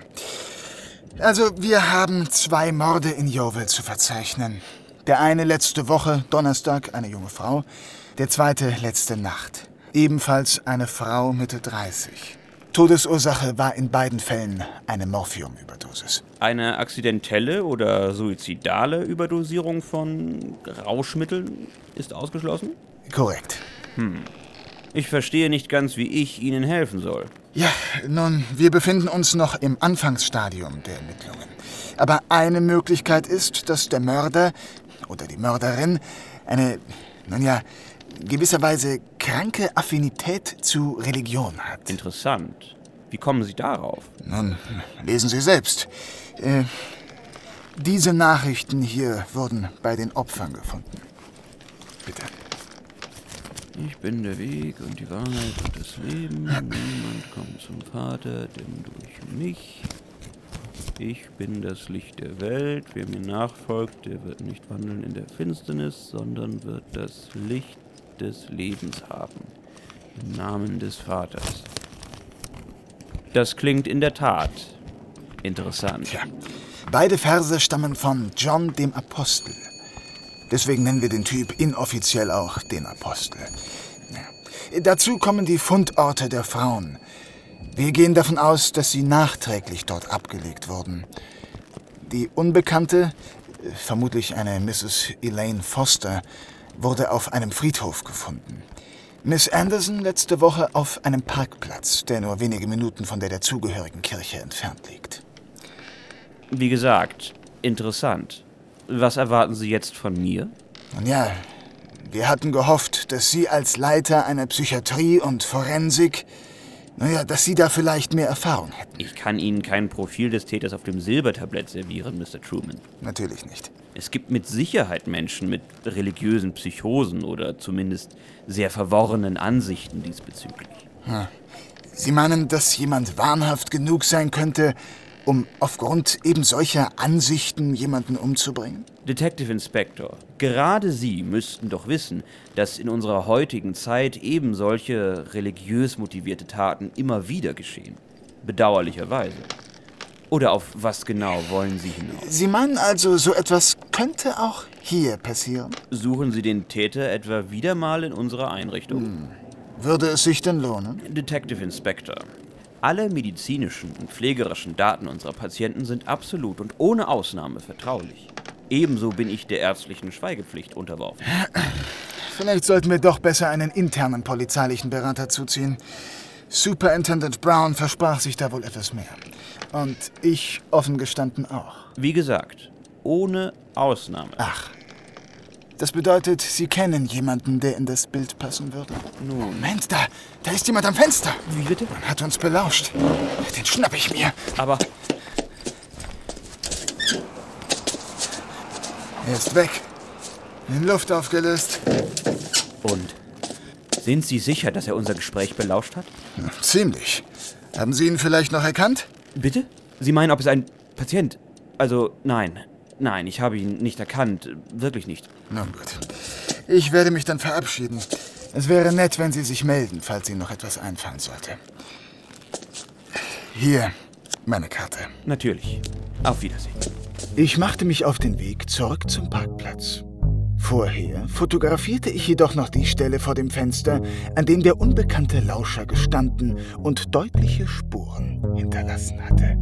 ja. Also, wir haben zwei Morde in Yeovil zu verzeichnen. Der eine letzte Woche, Donnerstag, eine junge Frau. Der zweite letzte Nacht. Ebenfalls eine Frau Mitte dreißig. Todesursache war in beiden Fällen eine Morphiumüberdosis. Eine akzidentelle oder suizidale Überdosierung von Rauschmitteln ist ausgeschlossen? Korrekt. Hm. Ich verstehe nicht ganz, wie ich Ihnen helfen soll. Ja, nun, wir befinden uns noch im Anfangsstadium der Ermittlungen. Aber eine Möglichkeit ist, dass der Mörder oder die Mörderin eine, nun ja, gewisserweise kranke Affinität zu Religion hat. Interessant. Wie kommen Sie darauf? Nun, lesen Sie selbst. Äh, diese Nachrichten hier wurden bei den Opfern gefunden. Bitte. Ich bin der Weg und die Wahrheit und das Leben. Niemand kommt zum Vater, denn durch mich. Ich bin das Licht der Welt. Wer mir nachfolgt, der wird nicht wandeln in der Finsternis, sondern wird das Licht des Lebens haben. Im Namen des Vaters. Das klingt in der Tat interessant. Tja, beide Verse stammen von John dem Apostel. Deswegen nennen wir den Typ inoffiziell auch den Apostel. Ja. Dazu kommen die Fundorte der Frauen. Wir gehen davon aus, dass sie nachträglich dort abgelegt wurden. Die Unbekannte, vermutlich eine Misses Elaine Foster, wurde auf einem Friedhof gefunden. Miss Anderson letzte Woche auf einem Parkplatz, der nur wenige Minuten von der dazugehörigen Kirche entfernt liegt. Wie gesagt, interessant. Was erwarten Sie jetzt von mir? Nun ja, wir hatten gehofft, dass Sie als Leiter einer Psychiatrie und Forensik, naja, dass Sie da vielleicht mehr Erfahrung hätten. Ich kann Ihnen kein Profil des Täters auf dem Silbertablett servieren, Mister Truman. Natürlich nicht. Es gibt mit Sicherheit Menschen mit religiösen Psychosen oder zumindest sehr verworrenen Ansichten diesbezüglich. Hm. Sie meinen, dass jemand wahnhaft genug sein könnte, um aufgrund eben solcher Ansichten jemanden umzubringen? Detective Inspector, gerade Sie müssten doch wissen, dass in unserer heutigen Zeit eben solche religiös motivierte Taten immer wieder geschehen. Bedauerlicherweise. Oder auf was genau wollen Sie hinaus? Sie meinen also, so etwas könnte auch hier passieren? Suchen Sie den Täter etwa wieder mal in unserer Einrichtung? Hm. Würde es sich denn lohnen? Detective Inspector, alle medizinischen und pflegerischen Daten unserer Patienten sind absolut und ohne Ausnahme vertraulich. Ebenso bin ich der ärztlichen Schweigepflicht unterworfen. Vielleicht sollten wir doch besser einen internen polizeilichen Berater zuziehen. Superintendent Brown versprach sich da wohl etwas mehr. Und ich offen gestanden auch. Wie gesagt, ohne Ausnahme. Ach, das bedeutet, Sie kennen jemanden, der in das Bild passen würde? Nun. Moment, da, da ist jemand am Fenster. Wie bitte? Man hat uns belauscht. Den schnapp ich mir. Aber... Er ist weg. In Luft aufgelöst. Und? Sind Sie sicher, dass er unser Gespräch belauscht hat? Ziemlich. Haben Sie ihn vielleicht noch erkannt? Bitte? Sie meinen, ob es ein Patient... Also, nein. Nein, ich habe ihn nicht erkannt. Wirklich nicht. Na gut. Ich werde mich dann verabschieden. Es wäre nett, wenn Sie sich melden, falls Ihnen noch etwas einfallen sollte. Hier, meine Karte. Natürlich. Auf Wiedersehen. Ich machte mich auf den Weg zurück zum Parkplatz. Vorher fotografierte ich jedoch noch die Stelle vor dem Fenster, an dem der unbekannte Lauscher gestanden und deutliche Spuren hinterlassen hatte.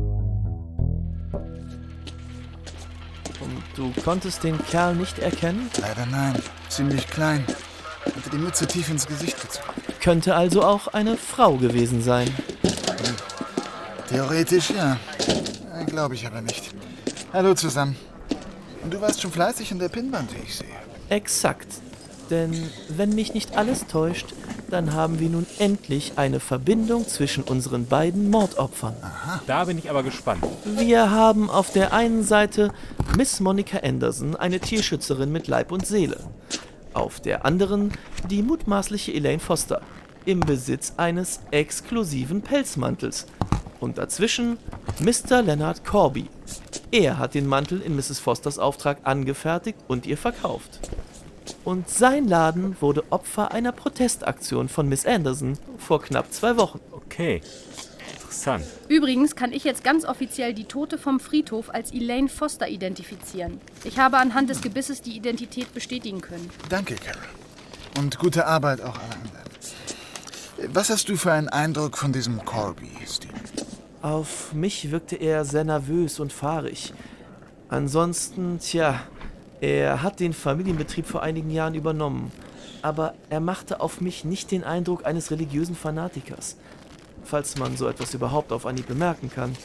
Und du konntest den Kerl nicht erkennen? Leider nein. Ziemlich klein. Hatte die Mütze tief ins Gesicht gezogen. Könnte also auch eine Frau gewesen sein. Theoretisch ja. Glaube ich aber nicht. Hallo zusammen. Und du warst schon fleißig in der Pinnwand, wie ich sehe. Exakt. Denn wenn mich nicht alles täuscht, dann haben wir nun endlich eine Verbindung zwischen unseren beiden Mordopfern. Aha. Da bin ich aber gespannt. Wir haben auf der einen Seite Miss Monica Anderson, eine Tierschützerin mit Leib und Seele. Auf der anderen die mutmaßliche Elaine Foster, im Besitz eines exklusiven Pelzmantels. Und dazwischen Mister Leonard Corby. Er hat den Mantel in Misses Fosters Auftrag angefertigt und ihr verkauft. Und sein Laden wurde Opfer einer Protestaktion von Miss Anderson vor knapp zwei Wochen. Okay, interessant. Übrigens kann ich jetzt ganz offiziell die Tote vom Friedhof als Elaine Foster identifizieren. Ich habe anhand des Gebisses die Identität bestätigen können. Danke, Carol. Und gute Arbeit auch alle anderen. Was hast du für einen Eindruck von diesem Corby, Steve? Auf mich wirkte er sehr nervös und fahrig. Ansonsten, tja, er hat den Familienbetrieb vor einigen Jahren übernommen. Aber er machte auf mich nicht den Eindruck eines religiösen Fanatikers. Falls man so etwas überhaupt auf Anhieb bemerken kann.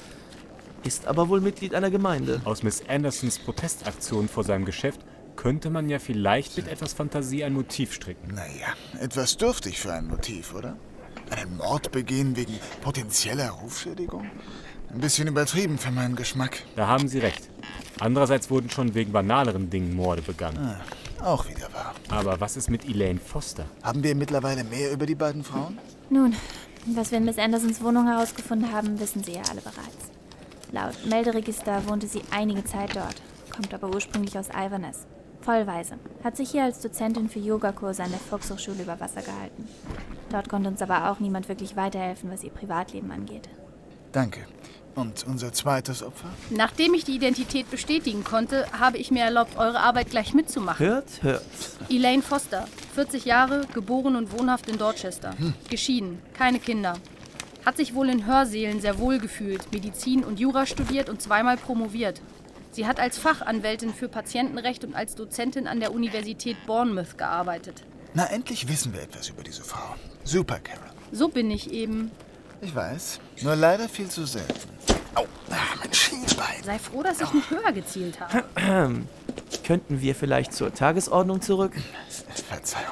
Ist aber wohl Mitglied einer Gemeinde. Aus Miss Andersons Protestaktion vor seinem Geschäft könnte man ja vielleicht mit etwas Fantasie ein Motiv stricken. Naja, etwas dürftig für ein Motiv, oder? Einen Mord begehen wegen potenzieller Rufschädigung? Ein bisschen übertrieben für meinen Geschmack. Da haben Sie recht. Andererseits wurden schon wegen banaleren Dingen Morde begangen. Ah, auch wieder wahr. Aber was ist mit Elaine Foster? Haben wir mittlerweile mehr über die beiden Frauen? Nun, was wir in Miss Andersons Wohnung herausgefunden haben, wissen Sie ja alle bereits. Laut Melderegister wohnte sie einige Zeit dort, kommt aber ursprünglich aus Inverness. Vollweise. Hat sich hier als Dozentin für Yogakurse an der Volkshochschule über Wasser gehalten. Dort konnte uns aber auch niemand wirklich weiterhelfen, was ihr Privatleben angeht. Danke. Und unser zweites Opfer? Nachdem ich die Identität bestätigen konnte, habe ich mir erlaubt, eure Arbeit gleich mitzumachen. Hört, hört. Elaine Foster, vierzig Jahre, geboren und wohnhaft in Dorchester. Hm. Geschieden, keine Kinder. Hat sich wohl in Hörsälen sehr wohl gefühlt, Medizin und Jura studiert und zweimal promoviert. Sie hat als Fachanwältin für Patientenrecht und als Dozentin an der Universität Bournemouth gearbeitet. Na, endlich wissen wir etwas über diese Frau. Super, Carol. So bin ich eben. Ich weiß, nur leider viel zu selten. Au, mein Schienbein. Sei froh, dass ich nicht höher gezielt habe. Könnten wir vielleicht zur Tagesordnung zurück? Verzeihung.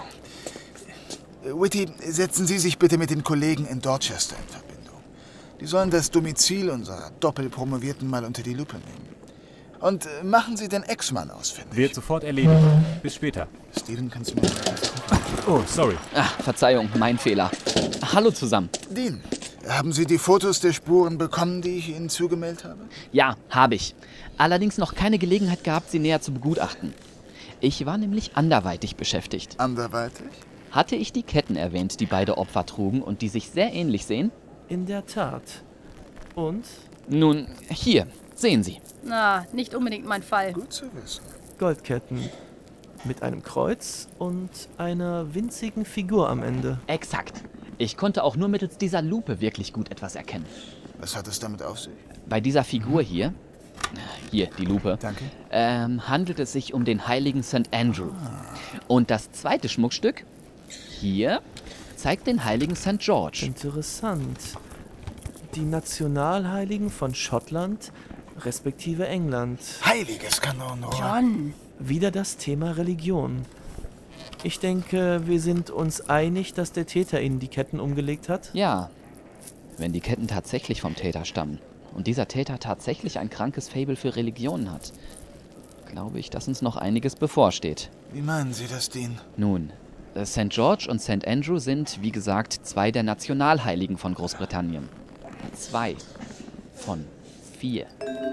Whitty, setzen Sie sich bitte mit den Kollegen in Dorchester in Verbindung. Die sollen das Domizil unserer Doppelpromovierten mal unter die Lupe nehmen. Und machen Sie den Ex-Mann ausfindig. Wird sofort erledigt. Bis später. Steven, kannst du mir... Oh, sorry. Ach, Verzeihung, mein Fehler. Hallo zusammen. Dean, haben Sie die Fotos der Spuren bekommen, die ich Ihnen zugemeldet habe? Ja, habe ich. Allerdings noch keine Gelegenheit gehabt, sie näher zu begutachten. Ich war nämlich anderweitig beschäftigt. Anderweitig? Hatte ich die Ketten erwähnt, die beide Opfer trugen und die sich sehr ähnlich sehen? In der Tat. Und? Nun, hier, sehen Sie. Na, nicht unbedingt mein Fall. Gut zu wissen. Goldketten. Mit einem Kreuz und einer winzigen Figur am Ende. Exakt. Ich konnte auch nur mittels dieser Lupe wirklich gut etwas erkennen. Was hat es damit auf sich? Bei dieser Figur hier, hier die Lupe, Danke. Ähm, handelt es sich um den heiligen Sankt Andrew. Ah. Und das zweite Schmuckstück, hier, zeigt den heiligen Sankt George. Interessant. Die Nationalheiligen von Schottland respektive England. Heiliges Kanonenrohr. John. Wieder das Thema Religion. Ich denke, wir sind uns einig, dass der Täter Ihnen die Ketten umgelegt hat? Ja, wenn die Ketten tatsächlich vom Täter stammen und dieser Täter tatsächlich ein krankes Faible für Religionen hat, glaube ich, dass uns noch einiges bevorsteht. Wie meinen Sie das, Dean? Nun, Sankt George und Sankt Andrew sind, wie gesagt, zwei der Nationalheiligen von Großbritannien. Zwei von vier.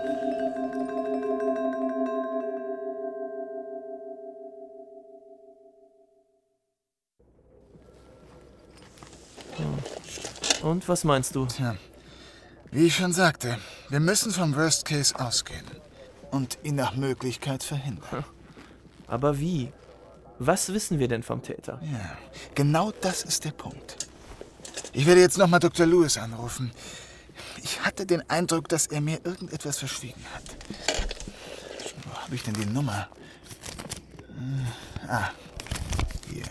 Und was meinst du? Tja, wie ich schon sagte, wir müssen vom Worst Case ausgehen und ihn nach Möglichkeit verhindern. Aber wie? Was wissen wir denn vom Täter? Ja, genau das ist der Punkt. Ich werde jetzt nochmal Doktor Lewis anrufen. Ich hatte den Eindruck, dass er mir irgendetwas verschwiegen hat. Wo habe ich denn die Nummer? Hm, ah, hier.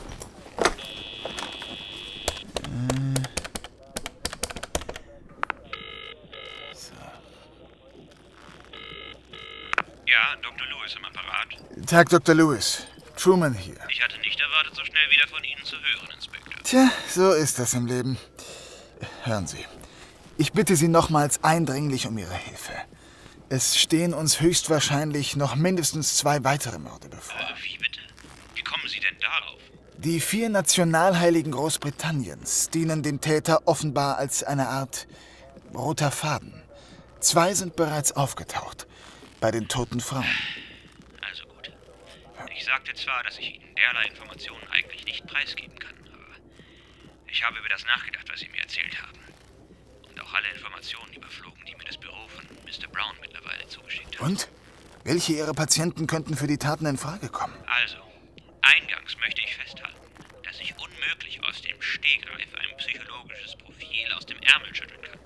Hm. Ja, Doktor Lewis am Apparat. Tag, Doktor Lewis. Truman hier. Ich hatte nicht erwartet, so schnell wieder von Ihnen zu hören, Inspektor. Tja, so ist das im Leben. Hören Sie, ich bitte Sie nochmals eindringlich um Ihre Hilfe. Es stehen uns höchstwahrscheinlich noch mindestens zwei weitere Morde bevor. Äh, wie bitte? Wie kommen Sie denn darauf? Die vier Nationalheiligen Großbritanniens dienen dem Täter offenbar als eine Art roter Faden. Zwei sind bereits aufgetaucht. Bei den toten Frauen. Also gut. Ich sagte zwar, dass ich Ihnen derlei Informationen eigentlich nicht preisgeben kann, aber ich habe über das nachgedacht, was Sie mir erzählt haben. Und auch alle Informationen überflogen, die mir das Büro von Mister Brown mittlerweile zugeschickt hat. Und? Welche Ihrer Patienten könnten für die Taten in Frage kommen? Also, eingangs möchte ich festhalten, dass ich unmöglich aus dem Stegreif ein psychologisches Profil aus dem Ärmel schütteln kann.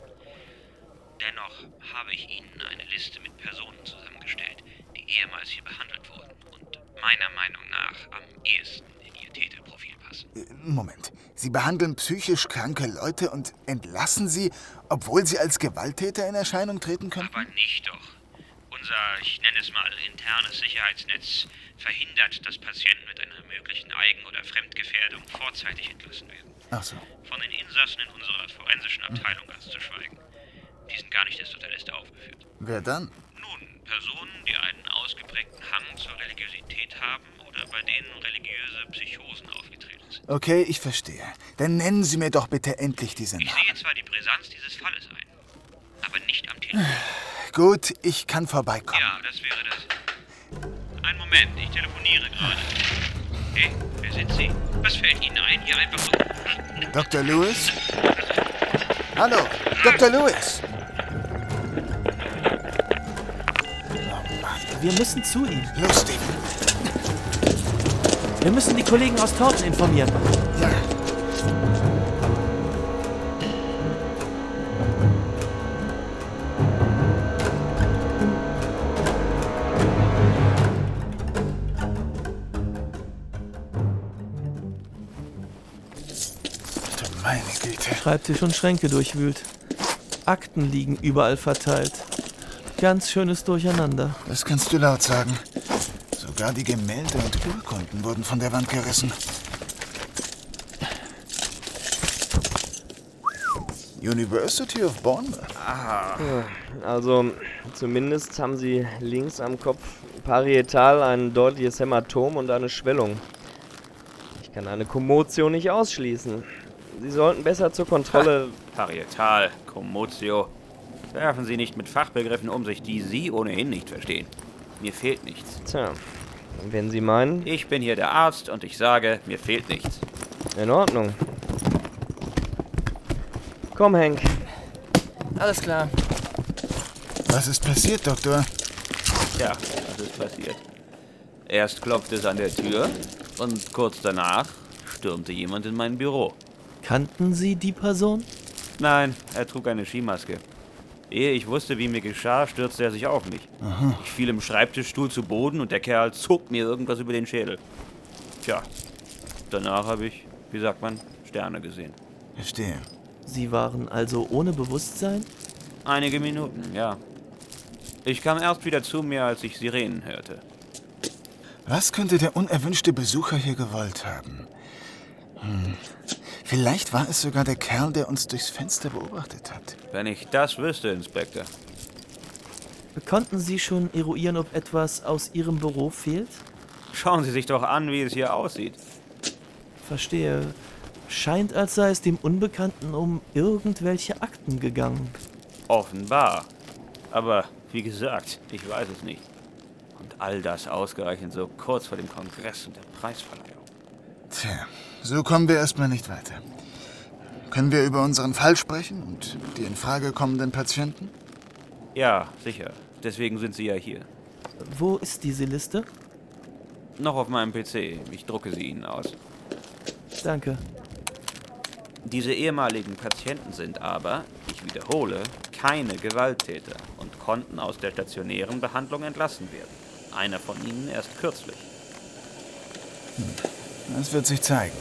Dennoch habe ich Ihnen eine Liste mit Personen zusammengestellt, die ehemals hier behandelt wurden und meiner Meinung nach am ehesten in Ihr Täterprofil passen. Äh, Moment. Sie behandeln psychisch kranke Leute und entlassen sie, obwohl sie als Gewalttäter in Erscheinung treten können? Aber nicht doch. Unser, ich nenne es mal, internes Sicherheitsnetz verhindert, dass Patienten mit einer möglichen Eigen- oder Fremdgefährdung vorzeitig entlassen werden. Ach so. Von den Insassen in unserer forensischen Abteilung ganz zu schweigen. Die sind gar nicht erst auf der Liste aufgeführt. Wer dann? Nun, Personen, die einen ausgeprägten Hang zur Religiosität haben oder bei denen religiöse Psychosen aufgetreten sind. Okay, ich verstehe. Dann nennen Sie mir doch bitte endlich diese Ich Namen. sehe zwar die Brisanz dieses Falles ein, aber nicht am Telefon. Gut, ich kann vorbeikommen. Ja, das wäre das. Einen Moment, ich telefoniere gerade. Hey, wer sind Sie? Was fällt Ihnen ein, hier einfach so... Doktor Lewis? Hallo, Doktor Lewis! Wir müssen zu ihm. Los, Steven. Wir müssen die Kollegen aus Taunton informieren. Ja. Meine Güte. Schreibtisch und Schränke durchwühlt. Akten liegen überall verteilt. Ganz schönes Durcheinander. Das kannst du laut sagen. Sogar die Gemälde und Urkunden wurden von der Wand gerissen. University of Bournemouth. Ah, also zumindest haben sie links am Kopf parietal ein deutliches Hämatom und eine Schwellung. Ich kann eine Kommotio nicht ausschließen. Sie sollten besser zur Kontrolle... Ha, parietal, Kommotio. Werfen Sie nicht mit Fachbegriffen um sich, die Sie ohnehin nicht verstehen. Mir fehlt nichts. Tja, wenn Sie meinen... Ich bin hier der Arzt und ich sage, mir fehlt nichts. In Ordnung. Komm, Hank. Alles klar. Was ist passiert, Doktor? Ja, was ist passiert? Erst klopfte es an der Tür und kurz danach stürmte jemand in mein Büro. Kannten Sie die Person? Nein, er trug eine Skimaske. Ehe ich wusste, wie mir geschah, stürzte er sich auf mich. Aha. Ich fiel im Schreibtischstuhl zu Boden und der Kerl zog mir irgendwas über den Schädel. Tja, danach habe ich, wie sagt man, Sterne gesehen. Verstehe. Sie waren also ohne Bewusstsein? Einige Minuten, ja. Ich kam erst wieder zu mir, als ich Sirenen hörte. Was könnte der unerwünschte Besucher hier gewollt haben? Hm. Vielleicht war es sogar der Kerl, der uns durchs Fenster beobachtet hat. Wenn ich das wüsste, Inspektor. Konnten Sie schon eruieren, ob etwas aus Ihrem Büro fehlt? Schauen Sie sich doch an, wie es hier aussieht. Verstehe. Scheint, als sei es dem Unbekannten um irgendwelche Akten gegangen. Offenbar. Aber wie gesagt, ich weiß es nicht. Und all das ausgerechnet so kurz vor dem Kongress und der Preisverleihung. Tja, so kommen wir erstmal nicht weiter. Können wir über unseren Fall sprechen und die in Frage kommenden Patienten? Ja, sicher. Deswegen sind Sie ja hier. Wo ist diese Liste? Noch auf meinem P C. Ich drucke sie Ihnen aus. Danke. Diese ehemaligen Patienten sind aber, ich wiederhole, keine Gewalttäter und konnten aus der stationären Behandlung entlassen werden. Einer von ihnen erst kürzlich. Das wird sich zeigen.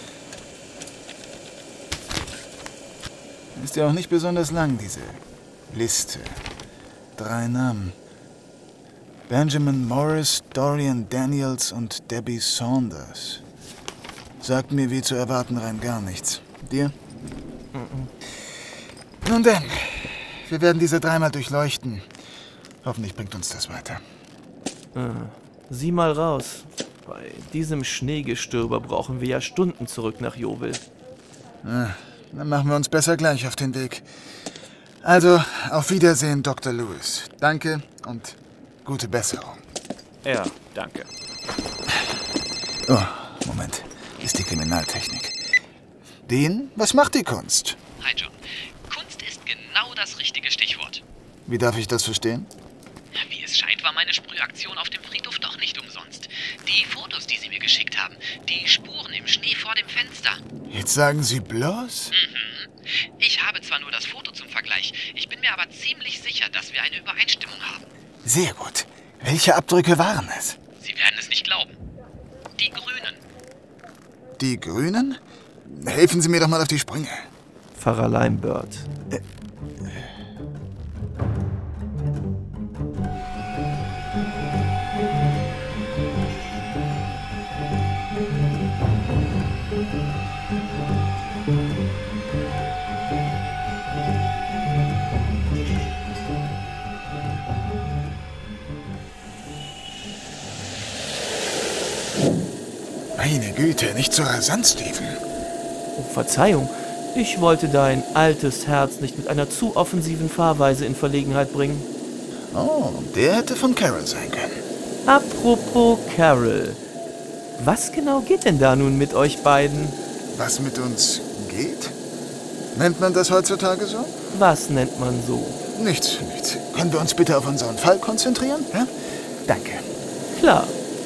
Ist ja auch nicht besonders lang, diese Liste. Drei Namen. Benjamin Morris, Dorian Daniels und Debbie Saunders. Sagt mir wie zu erwarten rein gar nichts. Dir? Mhm. Nun denn, wir werden diese dreimal durchleuchten. Hoffentlich bringt uns das weiter. Äh, sieh mal raus. Bei diesem Schneegestöber brauchen wir ja Stunden zurück nach Yeovil. Ah, dann machen wir uns besser gleich auf den Weg. Also, auf Wiedersehen, Doktor Lewis. Danke und gute Besserung. Ja, danke. Oh, Moment. Ist die Kriminaltechnik. Dean, was macht die Kunst? Hi, John. Kunst ist genau das richtige Stichwort. Wie darf ich das verstehen? Wie es scheint, war meine Sprühaktion auf dem Friedhof doch nicht umsonst. Die Fotos, die Sie mir geschickt haben, die Spuren im Schnee vor dem Fenster. Jetzt sagen Sie bloß? Mhm. Ich habe zwar nur das Foto zum Vergleich, ich bin mir aber ziemlich sicher, dass wir eine Übereinstimmung haben. Sehr gut. Welche Abdrücke waren es? Sie werden es nicht glauben. Die Grünen. Die Grünen? Helfen Sie mir doch mal auf die Sprünge. Pfarrer Leinbird. Äh, Meine Güte, nicht so rasant, Stephen. Oh, Verzeihung. Ich wollte dein altes Herz nicht mit einer zu offensiven Fahrweise in Verlegenheit bringen. Oh, der hätte von Carol sein können. Apropos Carol. Was genau geht denn da nun mit euch beiden? Was mit uns geht? Nennt man das heutzutage so? Was nennt man so? Nichts, nichts. Können wir uns bitte auf unseren Fall konzentrieren? Ja? Danke. Klar.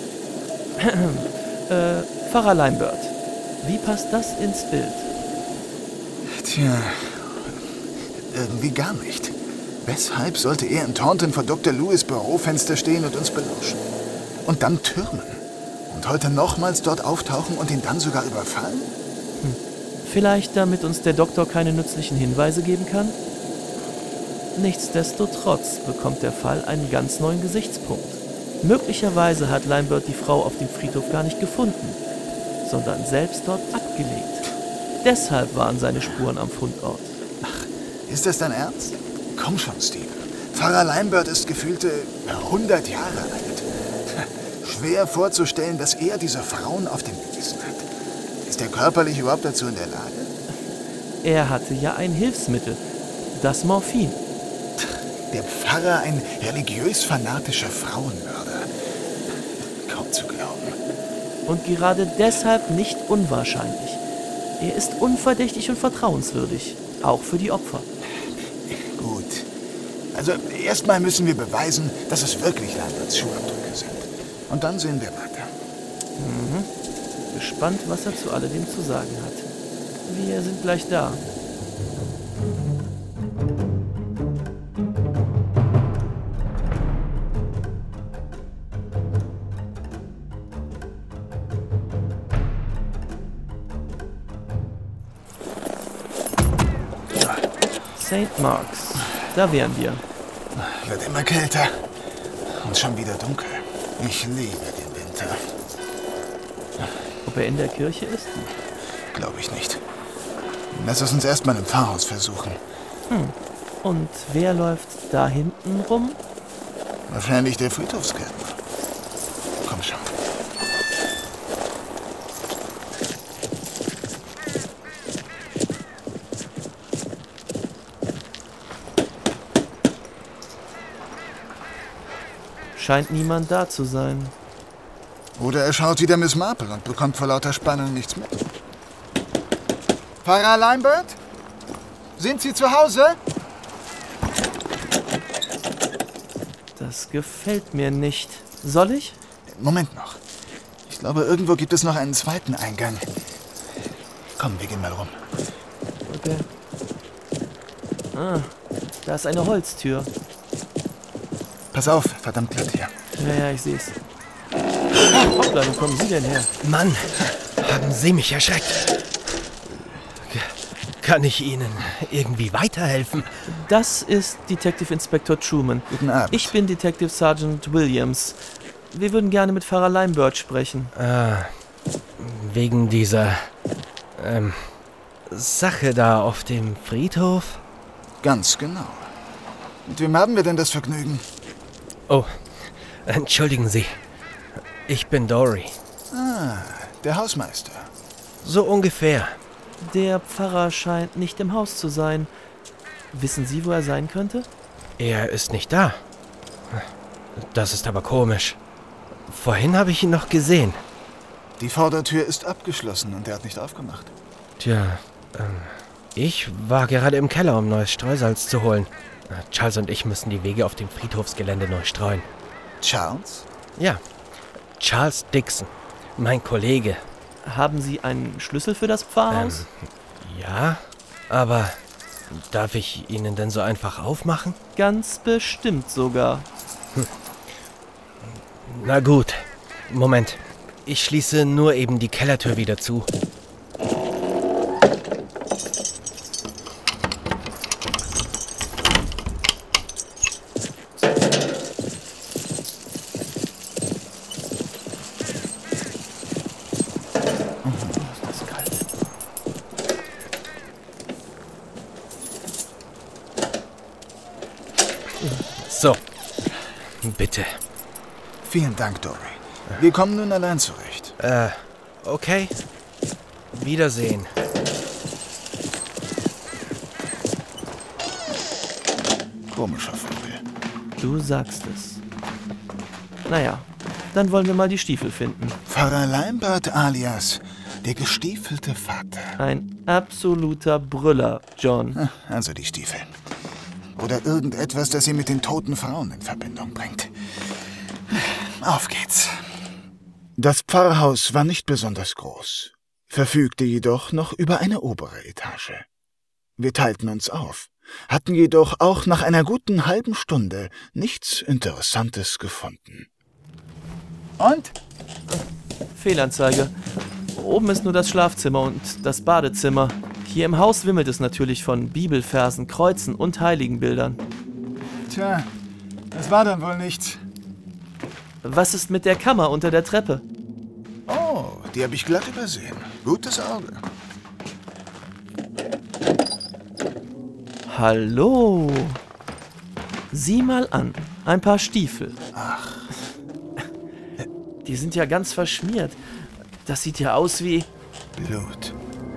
äh, Pfarrer Leinbird, wie passt das ins Bild? Tja, irgendwie gar nicht. Weshalb sollte er in Taunton vor Doktor Lewis' Bürofenster stehen und uns belauschen? Und dann türmen? Und heute nochmals dort auftauchen und ihn dann sogar überfallen? Hm. Vielleicht, damit uns der Doktor keine nützlichen Hinweise geben kann? Nichtsdestotrotz bekommt der Fall einen ganz neuen Gesichtspunkt. Möglicherweise hat Leinbird die Frau auf dem Friedhof gar nicht gefunden, sondern selbst dort abgelegt. Deshalb waren seine Spuren am Fundort. Ach, ist das dein Ernst? Komm schon, Steve. Pfarrer Leinbird ist gefühlte hundert Jahre alt. Schwer vorzustellen, dass er diese Frauen auf dem Gewissen hat. Ist er körperlich überhaupt dazu in der Lage? Er hatte ja ein Hilfsmittel, das Morphin. Der Pfarrer, ein religiös-fanatischer Frauenmörder. Kaum zu glauben. Und gerade deshalb nicht unwahrscheinlich. Er ist unverdächtig und vertrauenswürdig, auch für die Opfer. Gut. Also erstmal müssen wir beweisen, dass es wirklich Leinbirds Schuhabdrücke sind. Und dann sehen wir weiter. Mhm. Gespannt, was er zu alledem zu sagen hat. Wir sind gleich da. Saint Mark's. Da wären wir. Wird immer kälter. Und schon wieder dunkel. Ich liebe den Winter. Ob er in der Kirche ist? Glaube ich nicht. Lass es uns erstmal im Pfarrhaus versuchen. Hm. Und wer läuft da hinten rum? Wahrscheinlich der Friedhofsgärtner. Komm schon. Scheint niemand da zu sein. Oder er schaut wieder Miss Marple und bekommt vor lauter Spannung nichts mit. Pfarrer Lambert? Sind Sie zu Hause? Das gefällt mir nicht. Soll ich? Moment noch. Ich glaube, irgendwo gibt es noch einen zweiten Eingang. Komm, wir gehen mal rum. Okay. Ah, da ist eine Holztür. Pass auf, verdammt glatt hier. Ja, ja, ich seh's. Hoppla, wo kommen Sie denn her? Mann, haben Sie mich erschreckt. Kann ich Ihnen irgendwie weiterhelfen? Das ist Detective Inspector Truman. Guten Abend. Ich bin Detective Sergeant Williams. Wir würden gerne mit Pfarrer Lambert sprechen. Ah, wegen dieser ähm, Sache da auf dem Friedhof? Ganz genau. Mit wem haben wir denn das Vergnügen? Oh, entschuldigen Sie. Ich bin Dory. Ah, der Hausmeister. So ungefähr. Der Pfarrer scheint nicht im Haus zu sein. Wissen Sie, wo er sein könnte? Er ist nicht da. Das ist aber komisch. Vorhin habe ich ihn noch gesehen. Die Vordertür ist abgeschlossen und er hat nicht aufgemacht. Tja, ähm, ich war gerade im Keller, um neues Streusalz zu holen. Charles und ich müssen die Wege auf dem Friedhofsgelände neu streuen. Charles? Ja, Charles Dixon, mein Kollege. Haben Sie einen Schlüssel für das Pfarrhaus? Ähm, ja, aber darf ich Ihnen denn so einfach aufmachen? Ganz bestimmt sogar. Hm. Na gut, Moment. Ich schließe nur eben die Kellertür wieder zu. So, bitte. Vielen Dank, Dory. Wir kommen nun allein zurecht. Äh, okay. Wiedersehen. Komischer Vogel. Du sagst es. Naja, dann wollen wir mal die Stiefel finden. Pfarrer Lambert alias der gestiefelte Vater. Ein absoluter Brüller, John. Also die Stiefel. Oder irgendetwas, das sie mit den toten Frauen in Verbindung bringt. Auf geht's. Das Pfarrhaus war nicht besonders groß, verfügte jedoch noch über eine obere Etage. Wir teilten uns auf, hatten jedoch auch nach einer guten halben Stunde nichts Interessantes gefunden. Und? Fehlanzeige. Oben ist nur das Schlafzimmer und das Badezimmer. Hier im Haus wimmelt es natürlich von Bibelversen, Kreuzen und Heiligenbildern. Tja, das war dann wohl nichts. Was ist mit der Kammer unter der Treppe? Oh, die habe ich glatt übersehen. Gutes Auge. Hallo. Sieh mal an. Ein paar Stiefel. Ach. Die sind ja ganz verschmiert. Das sieht ja aus wie... Blut.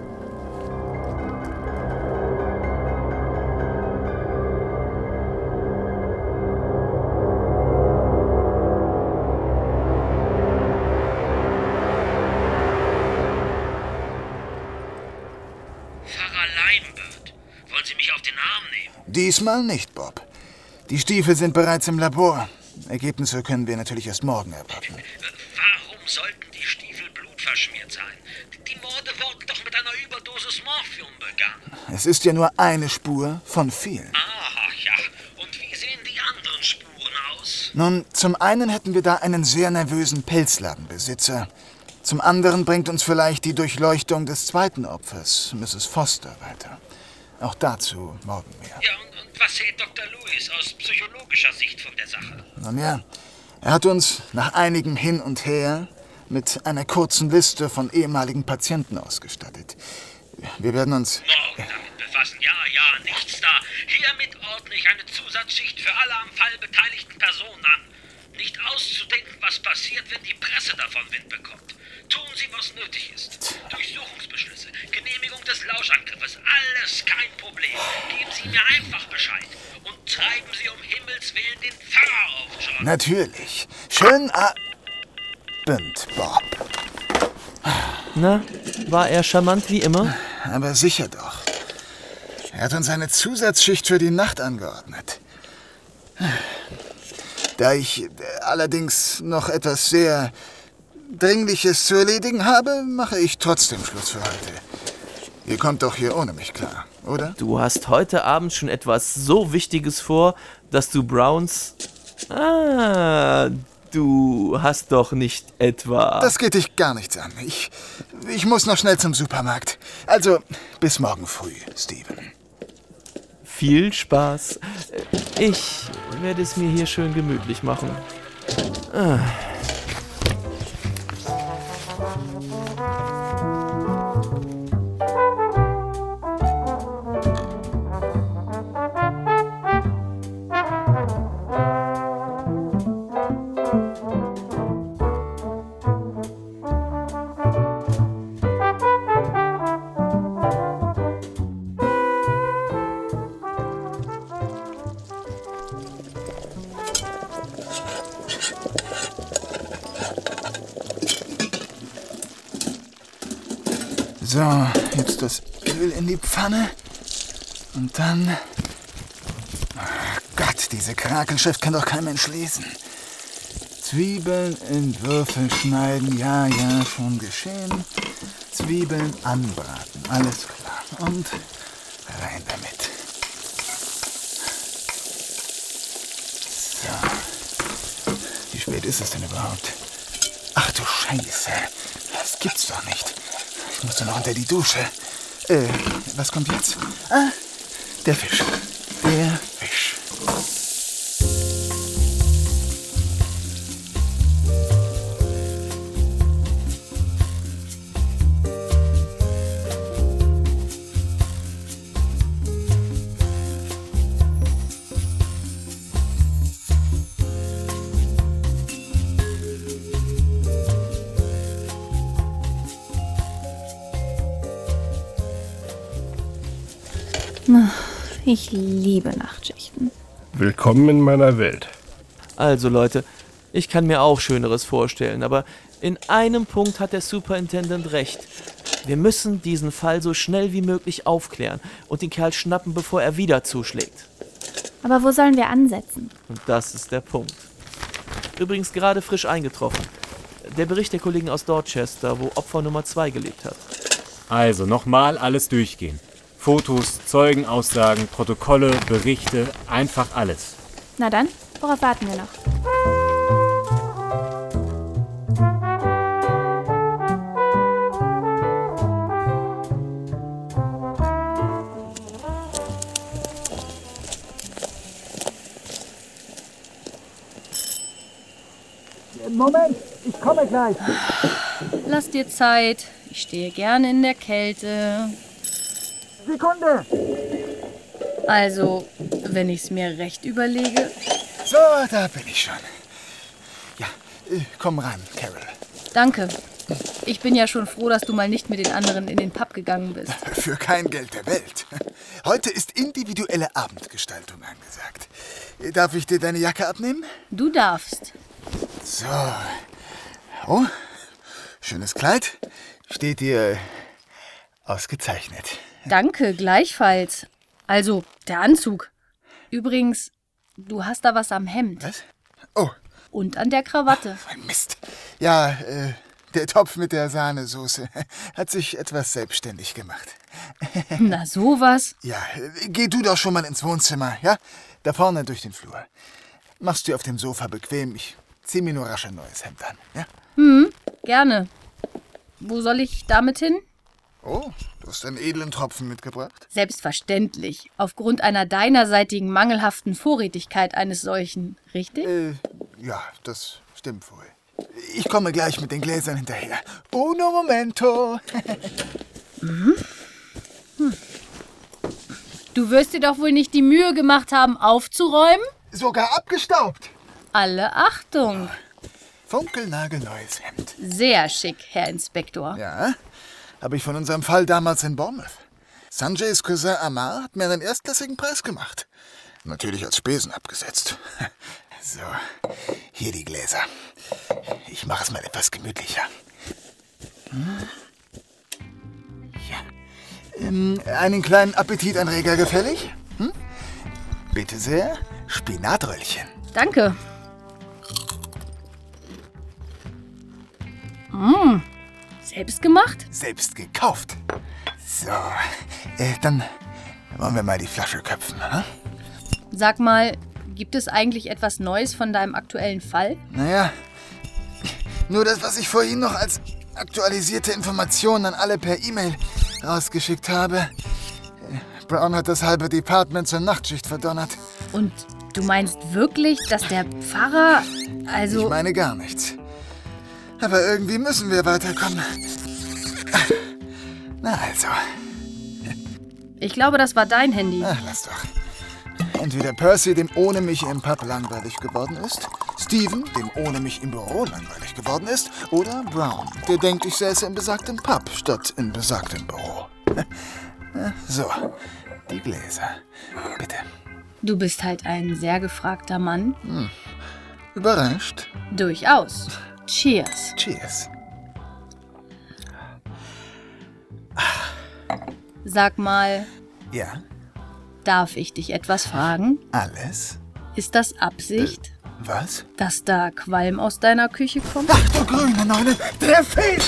Diesmal nicht, Bob. Die Stiefel sind bereits im Labor. Ergebnisse können wir natürlich erst morgen erwarten. Warum sollten die Stiefel blutverschmiert sein? Die Morde wurden doch mit einer Überdosis Morphium begangen. Es ist ja nur eine Spur von vielen. Aha, ja. Und wie sehen die anderen Spuren aus? Nun, zum einen hätten wir da einen sehr nervösen Pelzladenbesitzer. Zum anderen bringt uns vielleicht die Durchleuchtung des zweiten Opfers, Misses Foster, weiter. Auch dazu morgen mehr. Ja, und, und was hält Doktor Lewis aus psychologischer Sicht von der Sache? Nun ja, er hat uns nach einigem Hin und Her mit einer kurzen Liste von ehemaligen Patienten ausgestattet. Wir werden uns... Morgen damit befassen. Ja, ja, nichts da. Hiermit ordne ich eine Zusatzschicht für alle am Fall beteiligten Personen an. Nicht auszudenken, was passiert, wenn die Presse davon Wind bekommt. Tun Sie, was nötig ist. Durchsuchungsbeschlüsse, Genehmigung des Lauschangriffes. Alles kein Problem. Geben Sie mir einfach Bescheid. Und treiben Sie um Himmels Willen den Pfarrer auf, John. Natürlich. Schön Abend, Bob. Na, war er charmant wie immer? Aber sicher doch. Er hat uns eine Zusatzschicht für die Nacht angeordnet. Da ich allerdings noch etwas sehr Dringliches zu erledigen habe, mache ich trotzdem Schluss für heute. Ihr kommt doch hier ohne mich klar, oder? Du hast heute Abend schon etwas so Wichtiges vor, dass du Browns... Ah, du hast doch nicht etwa... Das geht dich gar nichts an. Ich, ich muss noch schnell zum Supermarkt. Also, bis morgen früh, Steven. Viel Spaß. Ich werde es mir hier schön gemütlich machen. Ah. So, jetzt das Öl in die Pfanne. Und dann... Oh Gott, diese Krakelschrift kann doch kein Mensch lesen. Zwiebeln in Würfel schneiden. Ja, ja, schon geschehen. Zwiebeln anbraten. Alles klar. Und rein damit. So. Wie spät ist es denn überhaupt? Ach du Scheiße. Das gibt's doch nicht. Ich muss doch noch unter die Dusche. Äh, was kommt jetzt? Ah, der Fisch. Der Fisch. Ich liebe Nachtschichten. Willkommen in meiner Welt. Also Leute, ich kann mir auch Schöneres vorstellen, aber in einem Punkt hat der Superintendent recht. Wir müssen diesen Fall so schnell wie möglich aufklären und den Kerl schnappen, bevor er wieder zuschlägt. Aber wo sollen wir ansetzen? Und das ist der Punkt. Übrigens gerade frisch eingetroffen. Der Bericht der Kollegen aus Dorchester, wo Opfer Nummer zwei gelebt hat. Also nochmal alles durchgehen. Fotos, Zeugenaussagen, Protokolle, Berichte, einfach alles. Na dann, worauf warten wir noch? Moment, ich komme gleich. Lass dir Zeit. Ich stehe gerne in der Kälte. Sekunde! Also, wenn ich's mir recht überlege... So, da bin ich schon. Ja, äh, komm ran, Carol. Danke. Ich bin ja schon froh, dass du mal nicht mit den anderen in den Pub gegangen bist. Für kein Geld der Welt. Heute ist individuelle Abendgestaltung angesagt. Darf ich dir deine Jacke abnehmen? Du darfst. So. Oh, schönes Kleid. Steht dir ausgezeichnet. Danke, gleichfalls. Also, der Anzug. Übrigens, du hast da was am Hemd. Was? Oh. Und an der Krawatte. Oh, Mist. Ja, äh, der Topf mit der Sahnesoße hat sich etwas selbstständig gemacht. Na, sowas. Ja, geh du doch schon mal ins Wohnzimmer, ja? Da vorne durch den Flur. Machst du auf dem Sofa bequem. Ich zieh mir nur rasch ein neues Hemd an, ja? Hm, gerne. Wo soll ich damit hin? Oh, du hast einen edlen Tropfen mitgebracht? Selbstverständlich. Aufgrund einer deinerseitigen mangelhaften Vorrätigkeit eines solchen, richtig? Äh, ja, das stimmt wohl. Ich komme gleich mit den Gläsern hinterher. Uno momento. Mhm. Hm. Du wirst dir doch wohl nicht die Mühe gemacht haben, aufzuräumen? Sogar abgestaubt. Alle Achtung. Funkelnagelneues Hemd. Sehr schick, Herr Inspektor. Ja, habe ich von unserem Fall damals in Bournemouth. Sanjays Cousin Amar hat mir einen erstklassigen Preis gemacht. Natürlich als Spesen abgesetzt. So, hier die Gläser. Ich mache es mal etwas gemütlicher. Hm? Ja. Ähm, einen kleinen Appetitanreger gefällig? Hm? Bitte sehr, Spinatröllchen. Danke. Mmh. Selbst gemacht? Selbst gekauft. So, äh, dann wollen wir mal die Flasche köpfen, hm? Sag mal, gibt es eigentlich etwas Neues von deinem aktuellen Fall? Naja, nur das, was ich vorhin noch als aktualisierte Informationen an alle per E-Mail rausgeschickt habe. Brown hat das halbe Department zur Nachtschicht verdonnert. Und du meinst wirklich, dass der Pfarrer, also... Ich meine gar nichts. Aber irgendwie müssen wir weiterkommen. Na also. Ich glaube, das war dein Handy. Ach, lass doch. Entweder Percy, dem ohne mich im Pub langweilig geworden ist, Stephen, dem ohne mich im Büro langweilig geworden ist, oder Brown, der denkt, ich säße im besagten Pub statt im besagten Büro. So, die Gläser. Bitte. Du bist halt ein sehr gefragter Mann. Hm. Überrascht? Durchaus. Cheers. Cheers. Sag mal... Ja? Darf ich dich etwas fragen? Alles? Ist das Absicht? Äh, was? Dass da Qualm aus deiner Küche kommt? Ach du grüne Neune, der Fisch!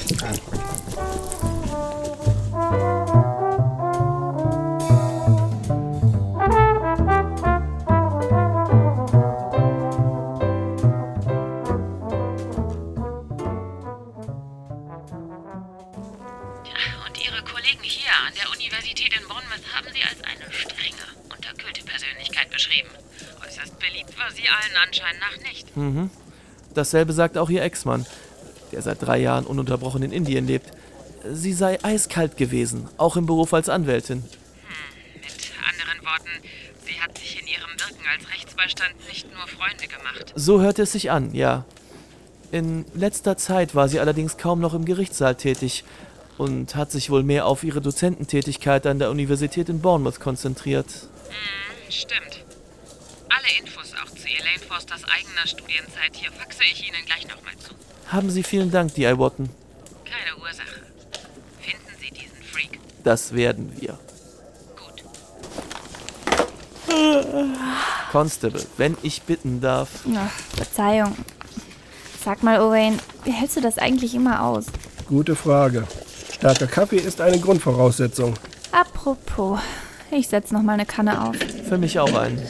An der Universität in Bournemouth haben sie als eine strenge, unterkühlte Persönlichkeit beschrieben. Äußerst beliebt war sie allen Anschein nach nicht. Mhm. Dasselbe sagt auch ihr Ex-Mann, der seit drei Jahren ununterbrochen in Indien lebt. Sie sei eiskalt gewesen, auch im Beruf als Anwältin. Hm, mit anderen Worten, sie hat sich in ihrem Wirken als Rechtsbeistand nicht nur Freunde gemacht. So hörte es sich an, ja. In letzter Zeit war sie allerdings kaum noch im Gerichtssaal tätig und hat sich wohl mehr auf ihre Dozententätigkeit an der Universität in Bournemouth konzentriert. Hm, stimmt. Alle Infos auch zu Elaine Fosters eigener Studienzeit hier faxe ich Ihnen gleich nochmal zu. Haben Sie vielen Dank, D I Watton. Keine Ursache. Finden Sie diesen Freak. Das werden wir. Gut. Constable, wenn ich bitten darf. Ach, Verzeihung. Sag mal, Owain, wie hältst du das eigentlich immer aus? Gute Frage. Starker Kaffee ist eine Grundvoraussetzung. Apropos, ich setz noch mal eine Kanne auf. Für mich auch einen.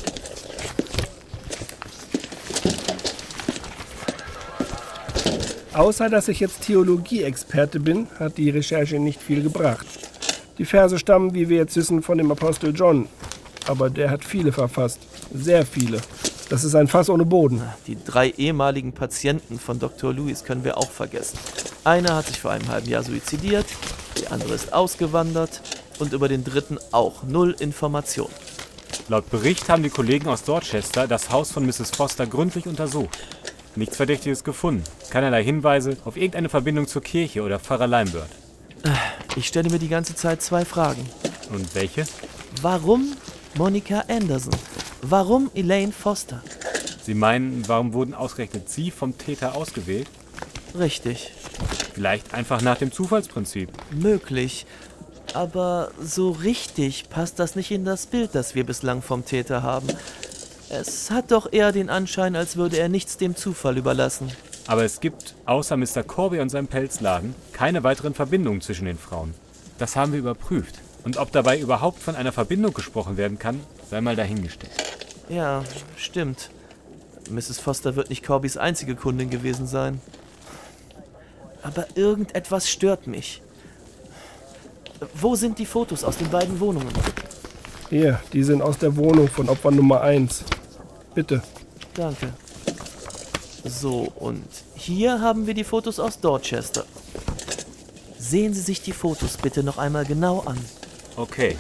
Außer dass ich jetzt Theologie-Experte bin, hat die Recherche nicht viel gebracht. Die Verse stammen, wie wir jetzt wissen, von dem Apostel John. Aber der hat viele verfasst. Sehr viele. Das ist ein Fass ohne Boden. Die drei ehemaligen Patienten von Doktor Lewis können wir auch vergessen. Einer hat sich vor einem halben Jahr suizidiert, der andere ist ausgewandert und über den dritten auch null Information. Laut Bericht haben die Kollegen aus Dorchester das Haus von Misses Foster gründlich untersucht. Nichts Verdächtiges gefunden. Keinerlei Hinweise auf irgendeine Verbindung zur Kirche oder Pfarrer Lambert. Ich stelle mir die ganze Zeit zwei Fragen. Und welche? Warum Monica Anderson? Warum Elaine Foster? Sie meinen, warum wurden ausgerechnet Sie vom Täter ausgewählt? Richtig. Vielleicht einfach nach dem Zufallsprinzip. Möglich. Aber so richtig passt das nicht in das Bild, das wir bislang vom Täter haben. Es hat doch eher den Anschein, als würde er nichts dem Zufall überlassen. Aber es gibt, außer Mister Corby und seinem Pelzladen, keine weiteren Verbindungen zwischen den Frauen. Das haben wir überprüft. Und ob dabei überhaupt von einer Verbindung gesprochen werden kann, sei mal dahingestellt. Ja, stimmt. Misses Foster wird nicht Corbys einzige Kundin gewesen sein. Aber irgendetwas stört mich. Wo sind die Fotos aus den beiden Wohnungen? Hier, die sind aus der Wohnung von Opfer Nummer eins. Bitte. Danke. So, und hier haben wir die Fotos aus Dorchester. Sehen Sie sich die Fotos bitte noch einmal genau an. Okay.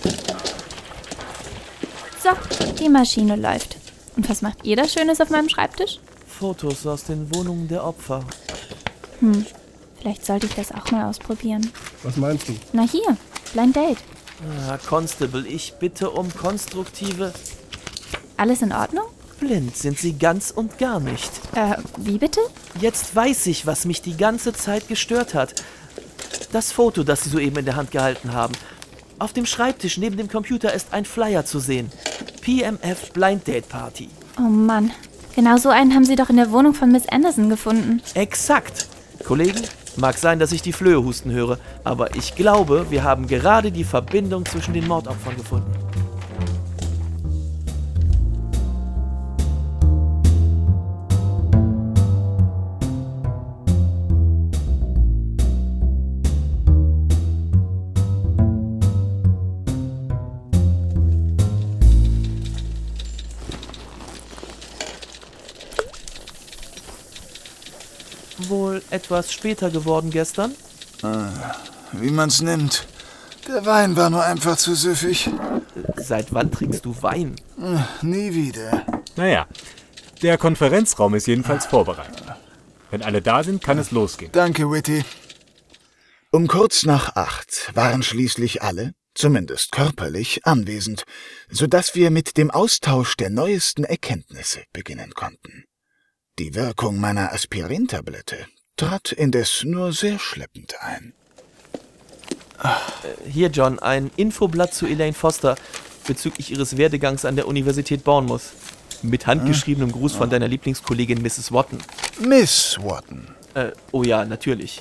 So, die Maschine läuft. Und was macht ihr da Schönes auf meinem Schreibtisch? Fotos aus den Wohnungen der Opfer. Hm, vielleicht sollte ich das auch mal ausprobieren. Was meinst du? Na hier, Blind Date. Ah, Constable, ich bitte um konstruktive... Alles in Ordnung? Blind sind Sie ganz und gar nicht. Äh, wie bitte? Jetzt weiß ich, was mich die ganze Zeit gestört hat. Das Foto, das Sie soeben in der Hand gehalten haben. Auf dem Schreibtisch neben dem Computer ist ein Flyer zu sehen. P M F Blind Date Party. Oh Mann, genau so einen haben Sie doch in der Wohnung von Miss Anderson gefunden. Exakt. Kollegen, mag sein, dass ich die Flöhe husten höre, aber ich glaube, wir haben gerade die Verbindung zwischen den Mordopfern gefunden. Wohl etwas später geworden gestern? Ah, wie man's nimmt. Der Wein war nur einfach zu süffig. Seit wann trinkst du Wein? Nie wieder. Naja, der Konferenzraum ist jedenfalls vorbereitet. Wenn alle da sind, kann es losgehen. Danke, Whitty. Um kurz nach acht waren schließlich alle, zumindest körperlich, anwesend, sodass wir mit dem Austausch der neuesten Erkenntnisse beginnen konnten. Die Wirkung meiner Aspirintablette trat indes nur sehr schleppend ein. Hier, John, ein Infoblatt zu Elaine Foster bezüglich ihres Werdegangs an der Universität Bournemouth. Mit handgeschriebenem Gruß von deiner Lieblingskollegin Misses Wotton. Miss Wotton? Äh, oh ja, natürlich.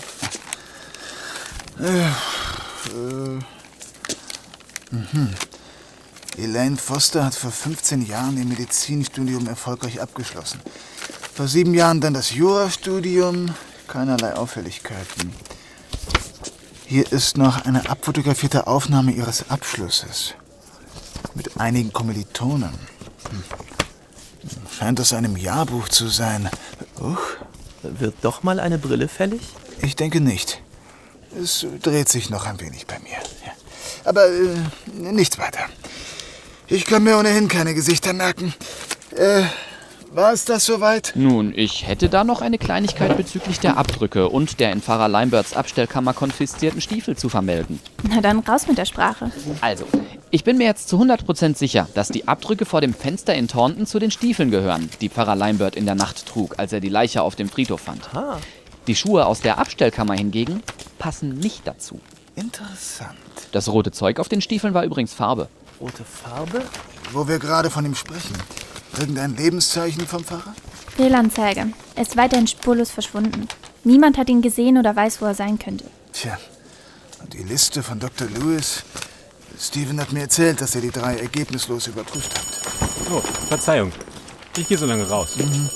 äh, äh, mhm. Elaine Foster hat vor fünfzehn Jahren ihr Medizinstudium erfolgreich abgeschlossen. Vor sieben Jahren dann das Jurastudium. Keinerlei Auffälligkeiten. Hier ist noch eine abfotografierte Aufnahme ihres Abschlusses. Mit einigen Kommilitonen. Hm. Scheint aus einem Jahrbuch zu sein. Uch. Wird doch mal eine Brille fällig? Ich denke nicht. Es dreht sich noch ein wenig bei mir. Ja. Aber äh, nichts weiter. Ich kann mir ohnehin keine Gesichter merken. Äh, war es das soweit? Nun, ich hätte da noch eine Kleinigkeit bezüglich der Abdrücke und der in Pfarrer Limberts Abstellkammer konfiszierten Stiefel zu vermelden. Na dann raus mit der Sprache. Also, ich bin mir jetzt zu hundert Prozent sicher, dass die Abdrücke vor dem Fenster in Taunton zu den Stiefeln gehören, die Pfarrer Limbert in der Nacht trug, als er die Leiche auf dem Friedhof fand. Aha. Die Schuhe aus der Abstellkammer hingegen passen nicht dazu. Interessant. Das rote Zeug auf den Stiefeln war übrigens Farbe. Rote Farbe? Wo wir gerade von ihm sprechen. Irgendein Lebenszeichen vom Pfarrer? Fehlanzeige. Er ist weiterhin spurlos verschwunden. Niemand hat ihn gesehen oder weiß, wo er sein könnte. Tja, und die Liste von Doktor Lewis. Stephen hat mir erzählt, dass er die drei ergebnislos überprüft hat. Oh, Verzeihung. Ich gehe so lange raus. Mhm.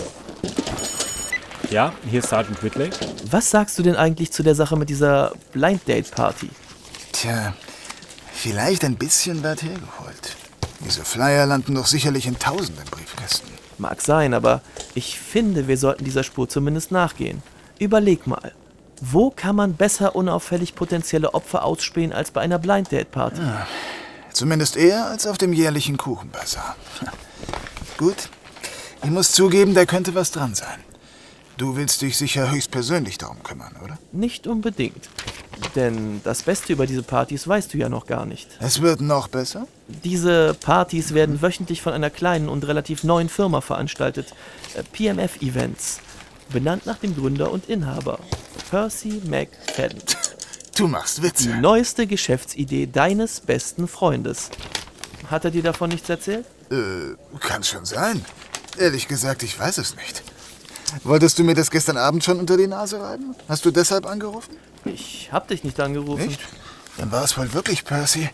Ja, hier ist Sergeant Whitley. Was sagst du denn eigentlich zu der Sache mit dieser Blind Date Party? Tja, vielleicht ein bisschen weit hergeholt. Diese Flyer landen doch sicherlich in tausenden Briefkästen. Mag sein, aber ich finde, wir sollten dieser Spur zumindest nachgehen. Überleg mal, wo kann man besser unauffällig potenzielle Opfer ausspähen als bei einer Blind Date Party? Ja, zumindest eher als auf dem jährlichen Kuchenbazar. Gut, ich muss zugeben, da könnte was dran sein. Du willst dich sicher höchstpersönlich darum kümmern, oder? Nicht unbedingt. Denn das Beste über diese Partys weißt du ja noch gar nicht. Es wird noch besser? Diese Partys werden wöchentlich von einer kleinen und relativ neuen Firma veranstaltet. P M F Events. Benannt nach dem Gründer und Inhaber. Percy McFadden. Du machst Witze. Die neueste Geschäftsidee deines besten Freundes. Hat er dir davon nichts erzählt? Äh, kann schon sein. Ehrlich gesagt, ich weiß es nicht. Wolltest du mir das gestern Abend schon unter die Nase reiben? Hast du deshalb angerufen? Ich hab dich nicht angerufen. Nicht? Dann war es wohl wirklich Percy.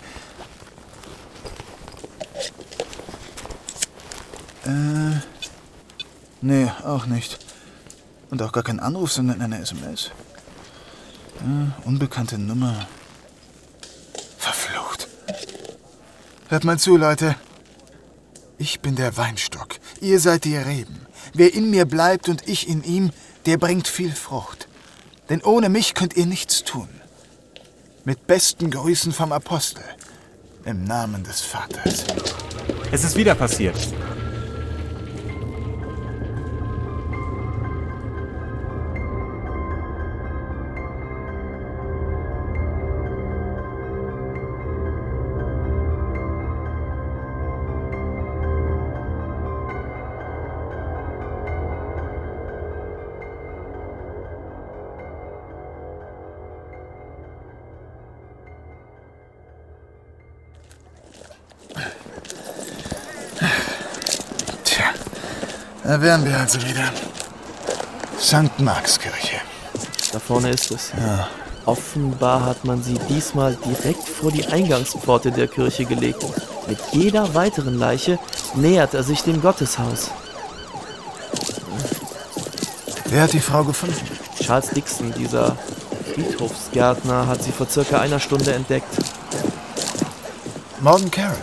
Äh, nee, auch nicht. Und auch gar kein Anruf, sondern eine S M S. Äh, unbekannte Nummer. Verflucht. Hört mal zu, Leute. Ich bin der Weinstock. Ihr seid die Reben. Wer in mir bleibt und ich in ihm, der bringt viel Frucht. Denn ohne mich könnt ihr nichts tun. Mit besten Grüßen vom Apostel. Im Namen des Vaters. Es ist wieder passiert. Da wären wir also wieder. Sankt Markskirche. Da vorne ist es. Ja. Offenbar hat man sie diesmal direkt vor die Eingangspforte der Kirche gelegt. Mit jeder weiteren Leiche nähert er sich dem Gotteshaus. Wer hat die Frau gefunden? Charles Dixon, dieser Friedhofsgärtner, hat sie vor circa einer Stunde entdeckt. Morgan Carroll.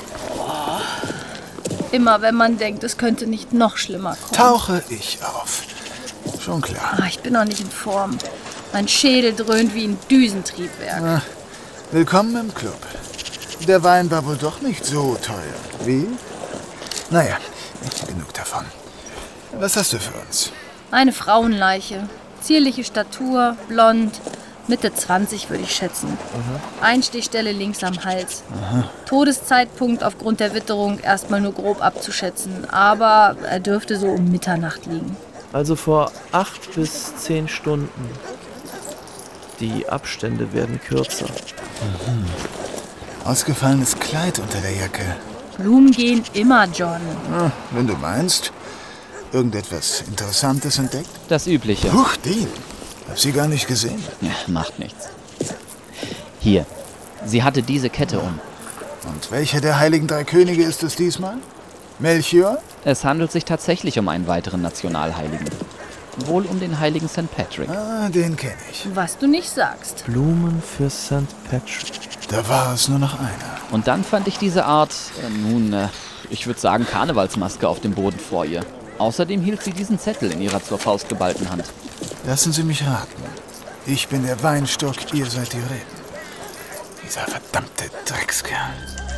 Immer wenn man denkt, es könnte nicht noch schlimmer kommen. Tauche ich auf. Schon klar. Ah, ich bin noch nicht in Form. Mein Schädel dröhnt wie ein Düsentriebwerk. Ah, willkommen im Club. Der Wein war wohl doch nicht so teuer. Wie? Naja, genug davon. Was hast du für uns? Eine Frauenleiche. Zierliche Statur, blond, Mitte zwanzig würde ich schätzen. Mhm. Einstichstelle links am Hals. Aha. Todeszeitpunkt aufgrund der Witterung erstmal nur grob abzuschätzen, aber er dürfte so um Mitternacht liegen. Also vor acht bis zehn Stunden. Die Abstände werden kürzer. Mhm. Ausgefallenes Kleid unter der Jacke. Blumen gehen immer, John. Ah, wenn du meinst. Irgendetwas Interessantes entdeckt? Das Übliche. Huch, Dean. Hab sie gar nicht gesehen. Ja, macht nichts. Hier. Sie hatte diese Kette um. Und welcher der heiligen drei Könige ist es diesmal? Melchior? Es handelt sich tatsächlich um einen weiteren Nationalheiligen. Wohl um den heiligen Sankt Patrick. Ah, den kenne ich. Was du nicht sagst. Blumen für Sankt Patrick. Da war es nur noch einer. Und dann fand ich diese Art, äh, nun, äh, ich würde sagen Karnevalsmaske auf dem Boden vor ihr. Außerdem hielt sie diesen Zettel in ihrer zur Faust geballten Hand. Lassen Sie mich raten. Ich bin der Weinstock, ihr seid die Reben. Dieser verdammte Dreckskerl.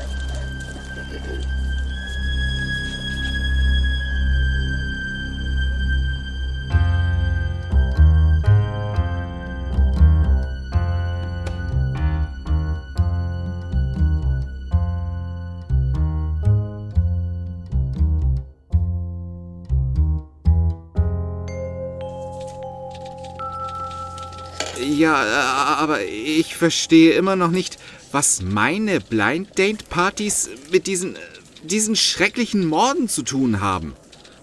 Ja, aber ich verstehe immer noch nicht, was meine Blind Date Partys mit diesen, diesen schrecklichen Morden zu tun haben.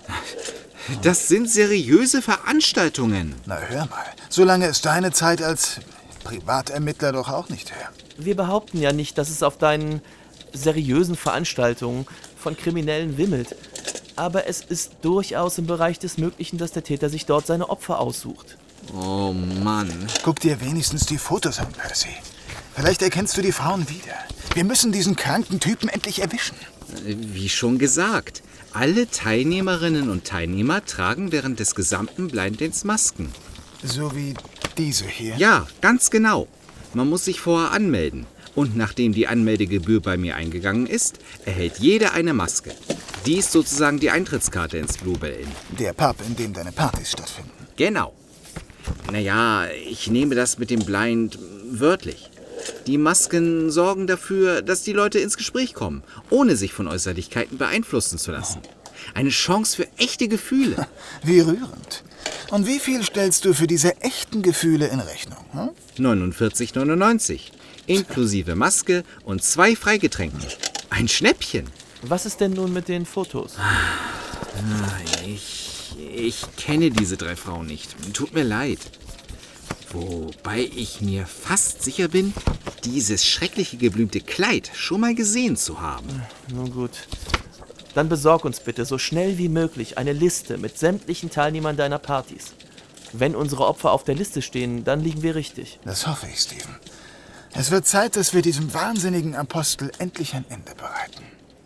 Das sind seriöse Veranstaltungen. Na hör mal, so lange ist deine Zeit als Privatermittler doch auch nicht her. Wir behaupten ja nicht, dass es auf deinen seriösen Veranstaltungen von Kriminellen wimmelt. Aber es ist durchaus im Bereich des Möglichen, dass der Täter sich dort seine Opfer aussucht. Oh Mann. Guck dir wenigstens die Fotos an, Percy. Vielleicht erkennst du die Frauen wieder. Wir müssen diesen kranken Typen endlich erwischen. Wie schon gesagt, alle Teilnehmerinnen und Teilnehmer tragen während des gesamten Blind Dates Masken. So wie diese hier? Ja, ganz genau. Man muss sich vorher anmelden. Und nachdem die Anmeldegebühr bei mir eingegangen ist, erhält jeder eine Maske. Die ist sozusagen die Eintrittskarte ins Bluebell Inn. Der Pub, in dem deine Partys stattfinden. Genau. Naja, ich nehme das mit dem Blind wörtlich. Die Masken sorgen dafür, dass die Leute ins Gespräch kommen, ohne sich von Äußerlichkeiten beeinflussen zu lassen. Eine Chance für echte Gefühle. Wie rührend. Und wie viel stellst du für diese echten Gefühle in Rechnung? Hm? neunundvierzig neunundneunzig. Inklusive Maske und zwei Freigetränken. Ein Schnäppchen. Was ist denn nun mit den Fotos? Ich... Ich kenne diese drei Frauen nicht. Tut mir leid. Wobei ich mir fast sicher bin, dieses schreckliche geblümte Kleid schon mal gesehen zu haben. Nun gut. Dann besorg uns bitte so schnell wie möglich eine Liste mit sämtlichen Teilnehmern deiner Partys. Wenn unsere Opfer auf der Liste stehen, dann liegen wir richtig. Das hoffe ich, Stephen. Es wird Zeit, dass wir diesem wahnsinnigen Apostel endlich ein Ende bereiten.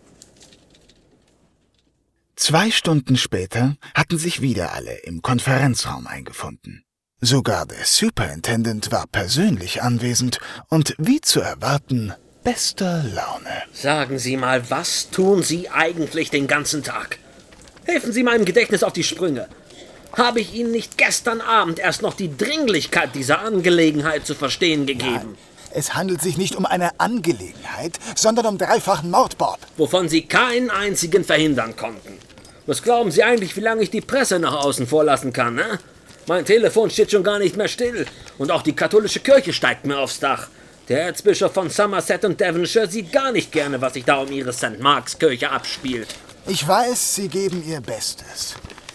Zwei Stunden später hatten sich wieder alle im Konferenzraum eingefunden. Sogar der Superintendent war persönlich anwesend und, wie zu erwarten, bester Laune. Sagen Sie mal, was tun Sie eigentlich den ganzen Tag? Helfen Sie meinem Gedächtnis auf die Sprünge. Habe ich Ihnen nicht gestern Abend erst noch die Dringlichkeit dieser Angelegenheit zu verstehen gegeben? Nein, es handelt sich nicht um eine Angelegenheit, sondern um dreifachen Mord, Bob. Wovon Sie keinen einzigen verhindern konnten. Was glauben Sie eigentlich, wie lange ich die Presse nach außen vorlassen kann, ne? Mein Telefon steht schon gar nicht mehr still. Und auch die katholische Kirche steigt mir aufs Dach. Der Erzbischof von Somerset und Devonshire sieht gar nicht gerne, was sich da um ihre Sankt Marks Kirche abspielt. Ich weiß, Sie geben Ihr Bestes.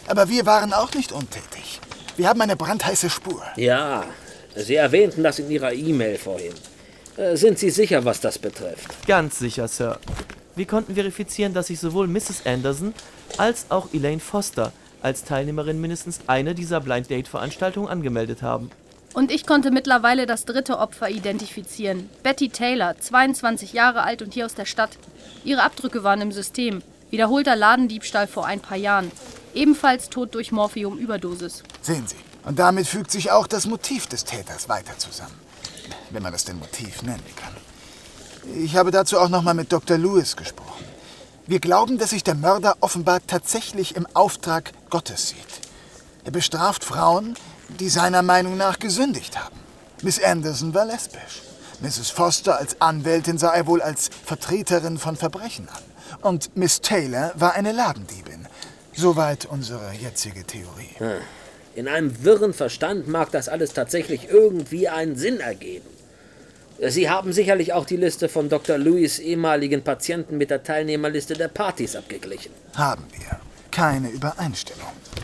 Aber wir waren auch nicht untätig. Wir haben eine brandheiße Spur. Ja, Sie erwähnten das in Ihrer E-Mail vorhin. Äh, sind Sie sicher, was das betrifft? Ganz sicher, Sir. Wir konnten verifizieren, dass sich sowohl Misses Anderson als auch Elaine Foster als Teilnehmerin mindestens eine dieser Blind Date-Veranstaltungen angemeldet haben. Und ich konnte mittlerweile das dritte Opfer identifizieren. Betty Taylor, zweiundzwanzig Jahre alt und hier aus der Stadt. Ihre Abdrücke waren im System. Wiederholter Ladendiebstahl vor ein paar Jahren. Ebenfalls Tod durch Morphium-Überdosis. Sehen Sie. Und damit fügt sich auch das Motiv des Täters weiter zusammen. Wenn man das denn Motiv nennen kann. Ich habe dazu auch noch mal mit Doktor Lewis gesprochen. Wir glauben, dass sich der Mörder offenbar tatsächlich im Auftrag Gottes sieht. Er bestraft Frauen, die seiner Meinung nach gesündigt haben. Miss Anderson war lesbisch. Misses Foster als Anwältin sah er wohl als Vertreterin von Verbrechen an. Und Miss Taylor war eine Ladendiebin. Soweit unsere jetzige Theorie. Hm. In einem wirren Verstand mag das alles tatsächlich irgendwie einen Sinn ergeben. Sie haben sicherlich auch die Liste von Doktor Lewis' ehemaligen Patienten mit der Teilnehmerliste der Partys abgeglichen. Haben wir. Keine Übereinstimmung.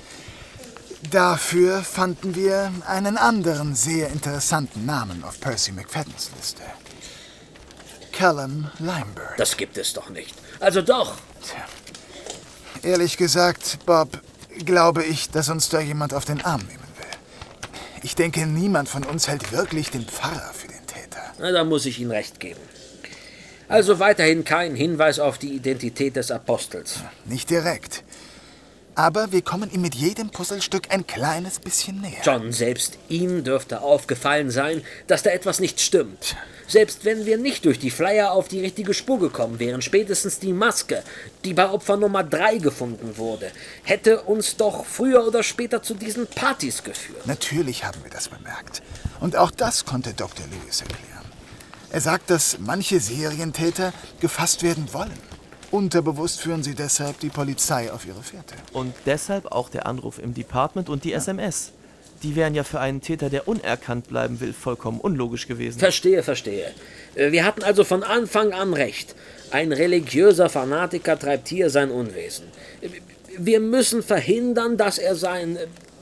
Dafür fanden wir einen anderen sehr interessanten Namen auf Percy McFaddens Liste. Callum Limeberg. Das gibt es doch nicht. Also doch. Tja. Ehrlich gesagt, Bob, glaube ich, dass uns da jemand auf den Arm nehmen will. Ich denke, niemand von uns hält wirklich den Pfarrer für den Täter. Na, da muss ich Ihnen recht geben. Also weiterhin kein Hinweis auf die Identität des Apostels. Nicht direkt. Aber wir kommen ihm mit jedem Puzzlestück ein kleines bisschen näher. John, selbst Ihnen dürfte aufgefallen sein, dass da etwas nicht stimmt. Selbst wenn wir nicht durch die Flyer auf die richtige Spur gekommen wären, spätestens die Maske, die bei Opfer Nummer drei gefunden wurde, hätte uns doch früher oder später zu diesen Partys geführt. Natürlich haben wir das bemerkt. Und auch das konnte Doktor Lewis erklären. Er sagt, dass manche Serientäter gefasst werden wollen. Unterbewusst führen sie deshalb die Polizei auf ihre Fährte. Und deshalb auch der Anruf im Department und die ja. S M S. Die wären ja für einen Täter, der unerkannt bleiben will, vollkommen unlogisch gewesen. Verstehe, verstehe. Wir hatten also von Anfang an recht. Ein religiöser Fanatiker treibt hier sein Unwesen. Wir müssen verhindern, dass er sein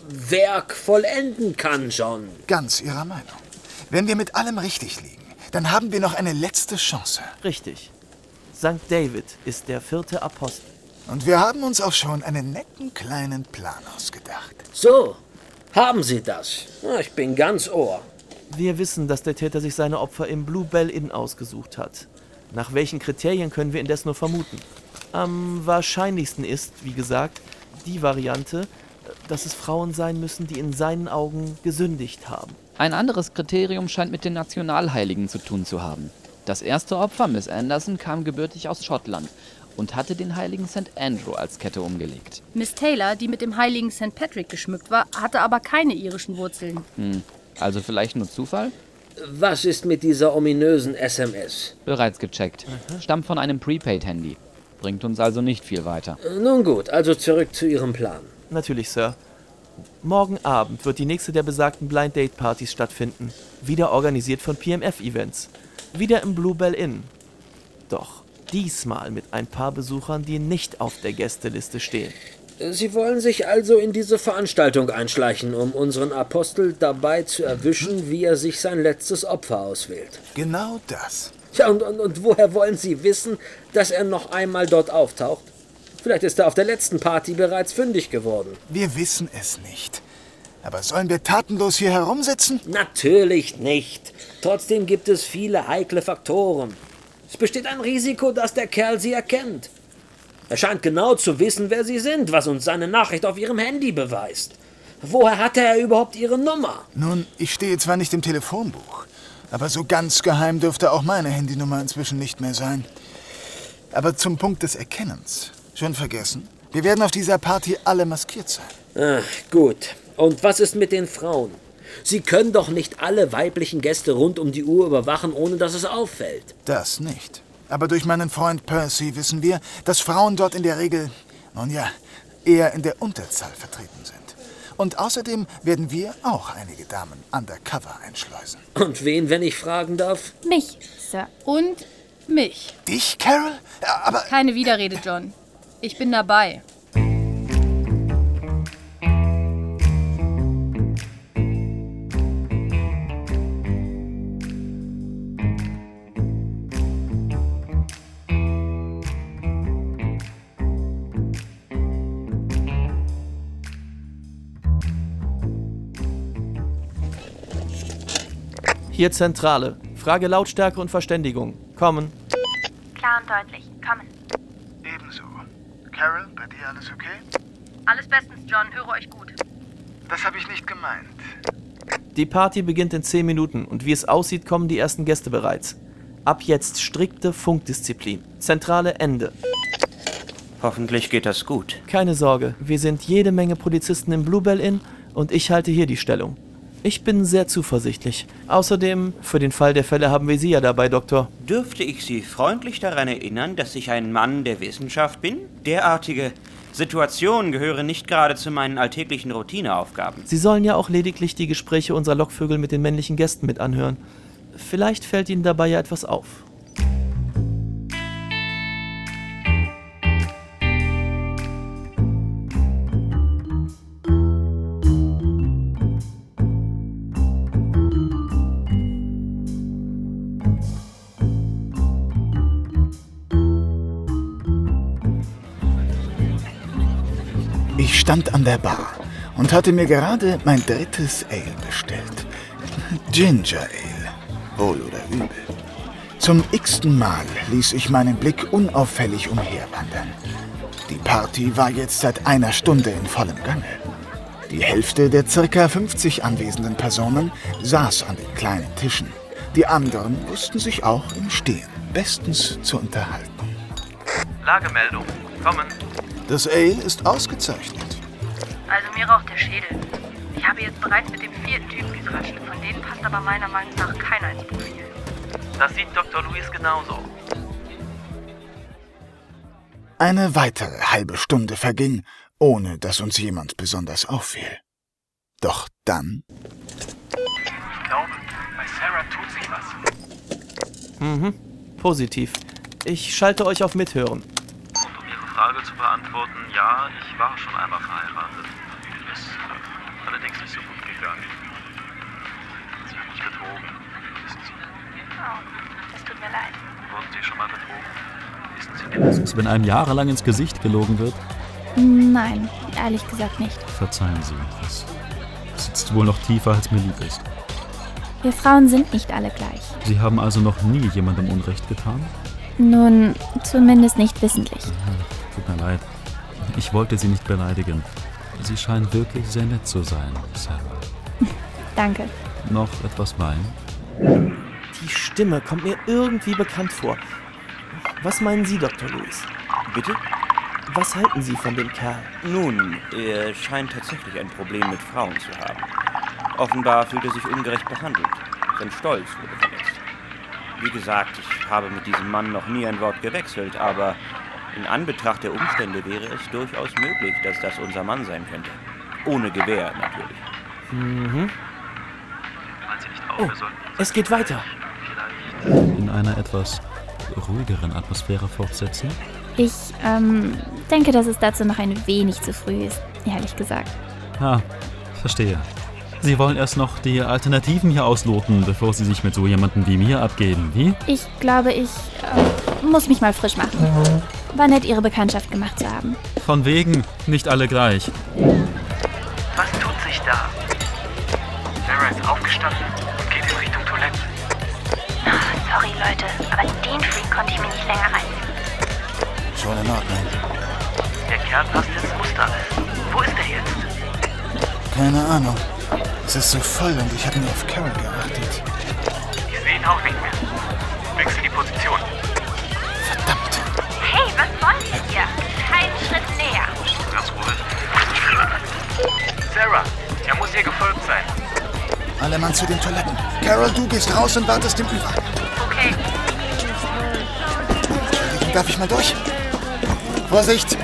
Werk vollenden kann, John. Ganz Ihrer Meinung. Wenn wir mit allem richtig liegen, dann haben wir noch eine letzte Chance. Richtig. Sankt David ist der vierte Apostel. Und wir haben uns auch schon einen netten kleinen Plan ausgedacht. So, haben Sie das? Ich bin ganz Ohr. Wir wissen, dass der Täter sich seine Opfer im Blue Bell Inn ausgesucht hat. Nach welchen Kriterien können wir indes nur vermuten. Am wahrscheinlichsten ist, wie gesagt, die Variante, dass es Frauen sein müssen, die in seinen Augen gesündigt haben. Ein anderes Kriterium scheint mit den Nationalheiligen zu tun zu haben. Das erste Opfer, Miss Anderson, kam gebürtig aus Schottland und hatte den heiligen Sankt Andrew als Kette umgelegt. Miss Taylor, die mit dem heiligen Sankt Patrick geschmückt war, hatte aber keine irischen Wurzeln. Hm. Also vielleicht nur Zufall? Was ist mit dieser ominösen S M S? Bereits gecheckt. Stammt von einem Prepaid-Handy. Bringt uns also nicht viel weiter. Nun gut, also zurück zu Ihrem Plan. Natürlich, Sir. Morgen Abend wird die nächste der besagten Blind Date Partys stattfinden. Wieder organisiert von P M F Events. Wieder im Blue Bell Inn. Doch diesmal mit ein paar Besuchern, die nicht auf der Gästeliste stehen. Sie wollen sich also in diese Veranstaltung einschleichen, um unseren Apostel dabei zu erwischen, wie er sich sein letztes Opfer auswählt. Genau das. Tja, und, und, und woher wollen Sie wissen, dass er noch einmal dort auftaucht? Vielleicht ist er auf der letzten Party bereits fündig geworden. Wir wissen es nicht. Aber sollen wir tatenlos hier herumsitzen? Natürlich nicht. Trotzdem gibt es viele heikle Faktoren. Es besteht ein Risiko, dass der Kerl Sie erkennt. Er scheint genau zu wissen, wer Sie sind, was uns seine Nachricht auf Ihrem Handy beweist. Woher hatte er überhaupt Ihre Nummer? Nun, ich stehe zwar nicht im Telefonbuch, aber so ganz geheim dürfte auch meine Handynummer inzwischen nicht mehr sein. Aber zum Punkt des Erkennens. Schon vergessen? Wir werden auf dieser Party alle maskiert sein. Ach, gut. Und was ist mit den Frauen? Sie können doch nicht alle weiblichen Gäste rund um die Uhr überwachen, ohne dass es auffällt. Das nicht. Aber durch meinen Freund Percy wissen wir, dass Frauen dort in der Regel, nun ja, eher in der Unterzahl vertreten sind. Und außerdem werden wir auch einige Damen undercover einschleusen. Und wen, wenn ich fragen darf? Mich, Sir. Und mich. Dich, Carol? Aber... Keine Widerrede, John. Ich bin dabei. Hier Zentrale. Frage Lautstärke und Verständigung. Kommen. Klar und deutlich. Kommen. Ebenso. Carol, bei dir alles okay? Alles bestens, John. Höre euch gut. Das habe ich nicht gemeint. Die Party beginnt in zehn Minuten und wie es aussieht, kommen die ersten Gäste bereits. Ab jetzt strikte Funkdisziplin. Zentrale Ende. Hoffentlich geht das gut. Keine Sorge, wir sind jede Menge Polizisten im Bluebell Inn und ich halte hier die Stellung. Ich bin sehr zuversichtlich. Außerdem, für den Fall der Fälle haben wir Sie ja dabei, Doktor. Dürfte ich Sie freundlich daran erinnern, dass ich ein Mann der Wissenschaft bin? Derartige Situationen gehören nicht gerade zu meinen alltäglichen Routineaufgaben. Sie sollen ja auch lediglich die Gespräche unserer Lockvögel mit den männlichen Gästen mit anhören. Vielleicht fällt Ihnen dabei ja etwas auf. Ich stand an der Bar und hatte mir gerade mein drittes Ale bestellt. Ginger Ale, wohl oder übel. Zum x-ten Mal ließ ich meinen Blick unauffällig umherwandern. Die Party war jetzt seit einer Stunde in vollem Gange. Die Hälfte der circa fünfzig anwesenden Personen saß an den kleinen Tischen. Die anderen wussten sich auch im Stehen bestens zu unterhalten. Lagemeldung. Kommen. Das Ale ist ausgezeichnet. Also mir raucht der Schädel. Ich habe jetzt bereits mit dem vierten Typen gequatscht. Von denen passt aber meiner Meinung nach keiner ins Profil. Das sieht Doktor Lewis genauso. Eine weitere halbe Stunde verging, ohne dass uns jemand besonders auffiel. Doch dann... Ich glaube, bei Sarah tut sich was. Mhm, positiv. Ich schalte euch auf Mithören. Frage zu beantworten, ja, ich war schon einmal verheiratet. Ist allerdings nicht so gut gegangen. Sie hat mich betrogen, wissen Sie. Oh, das tut mir leid. Wurden Sie schon mal betrogen? Wissen Sie denn, dass wenn einem jahrelang ins Gesicht gelogen wird? Nein, ehrlich gesagt nicht. Verzeihen Sie, das sitzt wohl noch tiefer, als mir lieb ist. Wir Frauen sind nicht alle gleich. Sie haben also noch nie jemandem Unrecht getan? Nun, zumindest nicht wissentlich. Tut mir leid. Ich wollte Sie nicht beleidigen. Sie scheinen wirklich sehr nett zu sein, Sarah. Danke. Noch etwas Wein? Die Stimme kommt mir irgendwie bekannt vor. Was meinen Sie, Doktor Lewis? Bitte? Was halten Sie von dem Kerl? Nun, er scheint tatsächlich ein Problem mit Frauen zu haben. Offenbar fühlt er sich ungerecht behandelt. Sein Stolz wurde verletzt. Wie gesagt, ich habe mit diesem Mann noch nie ein Wort gewechselt, aber in Anbetracht der Umstände wäre es durchaus möglich, dass das unser Mann sein könnte. Ohne Gewehr, natürlich. Mhm. Oh, es geht weiter. In einer etwas ruhigeren Atmosphäre fortsetzen? Ich, ähm, denke, dass es dazu noch ein wenig zu früh ist, ehrlich gesagt. Ah, verstehe. Sie wollen erst noch die Alternativen hier ausloten, bevor Sie sich mit so jemandem wie mir abgeben, wie? Ich glaube, ich äh, muss mich mal frisch machen. War nett, Ihre Bekanntschaft gemacht zu haben. Von wegen, nicht alle gleich. Was tut sich da? Sarah ist aufgestanden und geht in Richtung Toilette. Sorry, Leute, aber den Freak konnte ich mir nicht länger reinziehen. Schon in Ordnung. Der Kerl passt ins Muster. Wo ist er jetzt? Keine Ahnung. Es ist so voll und ich habe nur auf Carol geachtet. Ich sehe ihn auch nicht mehr. Wechsel die Position. Verdammt. Hey, was wollt ihr hier? Keinen Schritt näher. Ganz ruhig. Sarah, er muss ihr gefolgt sein. Alle Mann zu den Toiletten. Carol, du gehst raus und wartest im Ü-Wagen. Okay. Entschuldigung, darf ich mal durch? Vorsicht!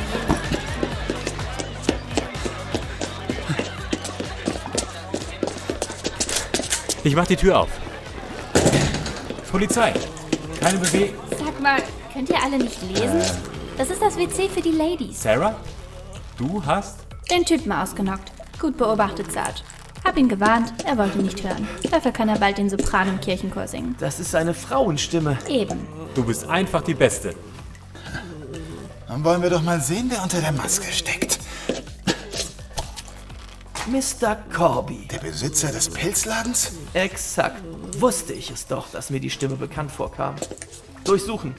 Ich mach die Tür auf. Polizei. Keine Bewegung. Sag mal, könnt ihr alle nicht lesen? Das ist das W C für die Ladies. Sarah? Du hast? Den Typen ausgenockt. Gut beobachtet, Sarge. Hab ihn gewarnt, er wollte nicht hören. Dafür kann er bald den Sopran im Kirchenchor singen. Das ist eine Frauenstimme. Eben. Du bist einfach die Beste. Dann wollen wir doch mal sehen, wer unter der Maske steckt. Mister Corby. Der Besitzer des Pelzladens? Exakt. Wusste ich es doch, dass mir die Stimme bekannt vorkam. Durchsuchen.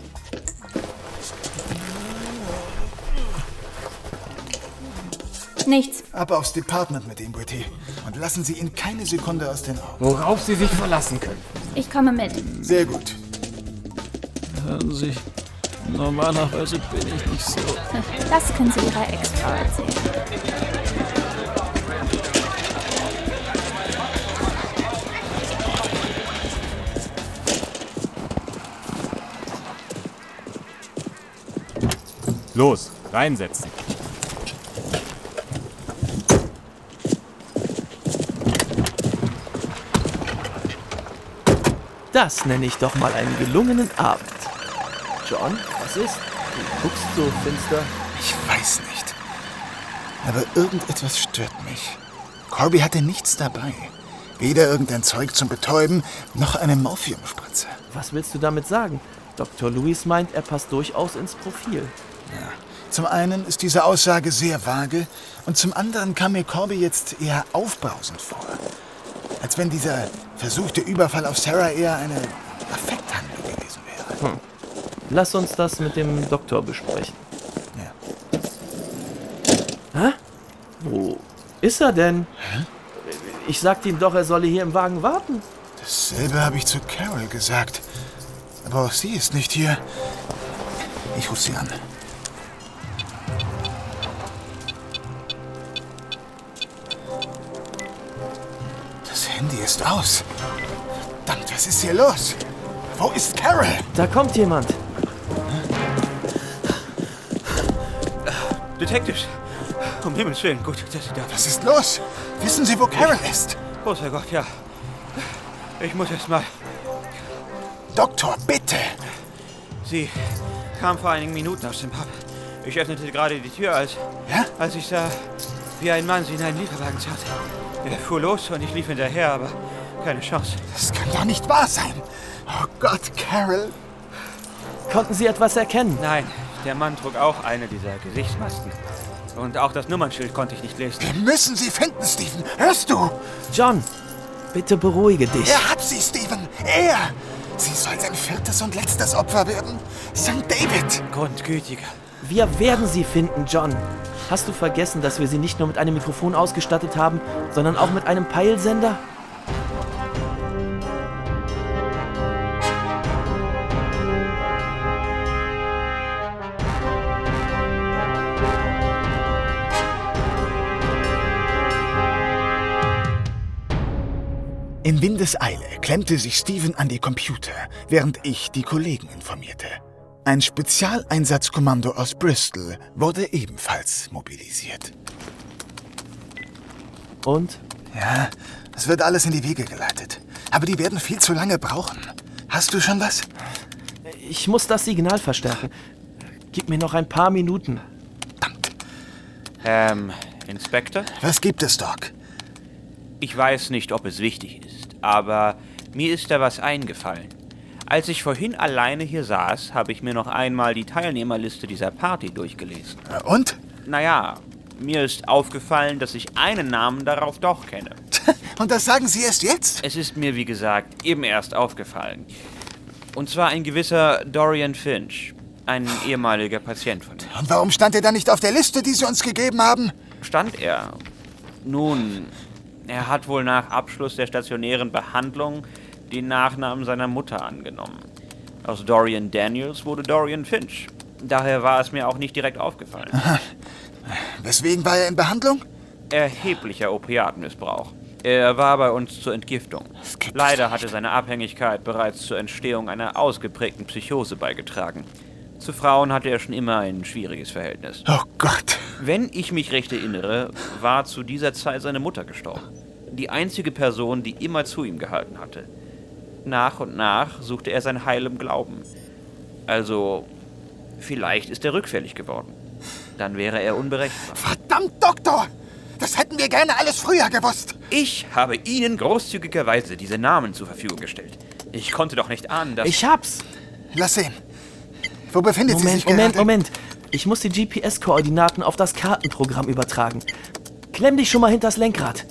Nichts. Ab aufs Department mit ihm, Britty. Und lassen Sie ihn keine Sekunde aus den Augen. Worauf Sie sich verlassen können. Ich komme mit. Sehr gut. Hören Sie, normalerweise bin ich nicht so. Das können Sie Ihrer Ex-Frau erzählen. Los, reinsetzen. Das nenne ich doch mal einen gelungenen Abend. John, was ist? Du guckst so finster. Ich weiß nicht. Aber irgendetwas stört mich. Corby hatte nichts dabei. Weder irgendein Zeug zum Betäuben, noch eine Morphiumspritze. Was willst du damit sagen? Doktor Lewis meint, er passt durchaus ins Profil. Ja. Zum einen ist diese Aussage sehr vage und zum anderen kam mir Corby jetzt eher aufbrausend vor. Als wenn dieser versuchte Überfall auf Sarah eher eine Affekthandlung gewesen wäre. Hm. Lass uns das mit dem Doktor besprechen. Ja. Hä? Wo ist er denn? Hä? Ich sagte ihm doch, er solle hier im Wagen warten. Dasselbe habe ich zu Carol gesagt. Aber auch sie ist nicht hier. Ich rufe sie an. Das Handy ist aus. Verdammt, was ist hier los? Wo ist Carol? Da kommt jemand. Detectives, um Himmels Willen, gut, dass Sie da sind. Was ist los? Wissen Sie, wo Carol ist? Großer Gott, ja. Ich muss erst mal... Doktor, bitte! Sie kam vor einigen Minuten aus dem Pub. Ich öffnete gerade die Tür, als, ja? als ich sah, wie ein Mann sie in einen Lieferwagen zerrte. Er fuhr los und ich lief hinterher, aber keine Chance. Das kann doch nicht wahr sein. Oh Gott, Carol. Konnten Sie etwas erkennen? Nein, der Mann trug auch eine dieser Gesichtsmasken. Und auch das Nummernschild konnte ich nicht lesen. Wir müssen sie finden, Stephen. Hörst du? John, bitte beruhige dich. Er hat sie, Stephen. Er. Sie soll sein viertes und letztes Opfer werden. Sankt David. Grundgütiger. Wir werden sie finden, John. Hast du vergessen, dass wir sie nicht nur mit einem Mikrofon ausgestattet haben, sondern auch mit einem Peilsender? In Windeseile klemmte sich Stephen an die Computer, während ich die Kollegen informierte. Ein Spezialeinsatzkommando aus Bristol wurde ebenfalls mobilisiert. Und? Ja, es wird alles in die Wege geleitet. Aber die werden viel zu lange brauchen. Hast du schon was? Ich muss das Signal verstärken. Gib mir noch ein paar Minuten. Verdammt. Ähm, Inspektor? Was gibt es, Doc? Ich weiß nicht, ob es wichtig ist, aber mir ist da was eingefallen. Als ich vorhin alleine hier saß, habe ich mir noch einmal die Teilnehmerliste dieser Party durchgelesen. Und? Naja, mir ist aufgefallen, dass ich einen Namen darauf doch kenne. Und das sagen Sie erst jetzt? Es ist mir, wie gesagt, eben erst aufgefallen. Und zwar ein gewisser Dorian Finch, ein ehemaliger Patient von mir. Und warum stand er dann nicht auf der Liste, die Sie uns gegeben haben? Stand er? Nun... Er hat wohl nach Abschluss der stationären Behandlung den Nachnamen seiner Mutter angenommen. Aus Dorian Daniels wurde Dorian Finch. Daher war es mir auch nicht direkt aufgefallen. Aha. Weswegen war er in Behandlung? Erheblicher Opiatenmissbrauch. Er war bei uns zur Entgiftung. Leider hatte seine Abhängigkeit bereits zur Entstehung einer ausgeprägten Psychose beigetragen. Zu Frauen hatte er schon immer ein schwieriges Verhältnis. Oh Gott. Wenn ich mich recht erinnere, war zu dieser Zeit seine Mutter gestorben. Die einzige Person, die immer zu ihm gehalten hatte. Nach und nach suchte er sein Heil im Glauben. Also, vielleicht ist er rückfällig geworden. Dann wäre er unberechenbar. Verdammt, Doktor! Das hätten wir gerne alles früher gewusst. Ich habe Ihnen großzügigerweise diese Namen zur Verfügung gestellt. Ich konnte doch nicht ahnen, dass... Ich hab's! Lass sehen. Wo befindet Moment, sie sich Moment, gerade? Moment. Ich muss die G P S-Koordinaten auf das Kartenprogramm übertragen. Klemm dich schon mal hinters Lenkrad.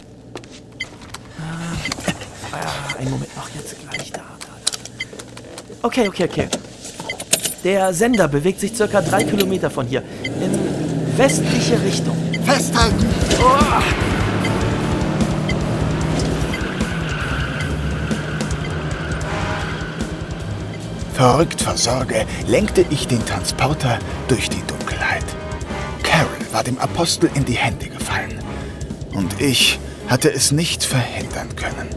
Ah, ah, einen Moment noch, jetzt gleich da, da, da. Okay, okay, okay. Der Sender bewegt sich circa drei Kilometer von hier. In westliche Richtung. Festhalten! Oh. Verrückt vor Sorge lenkte ich den Transporter durch die Dunkelheit. Carol war dem Apostel in die Hände gefallen. Und ich hatte es nicht verhindern können.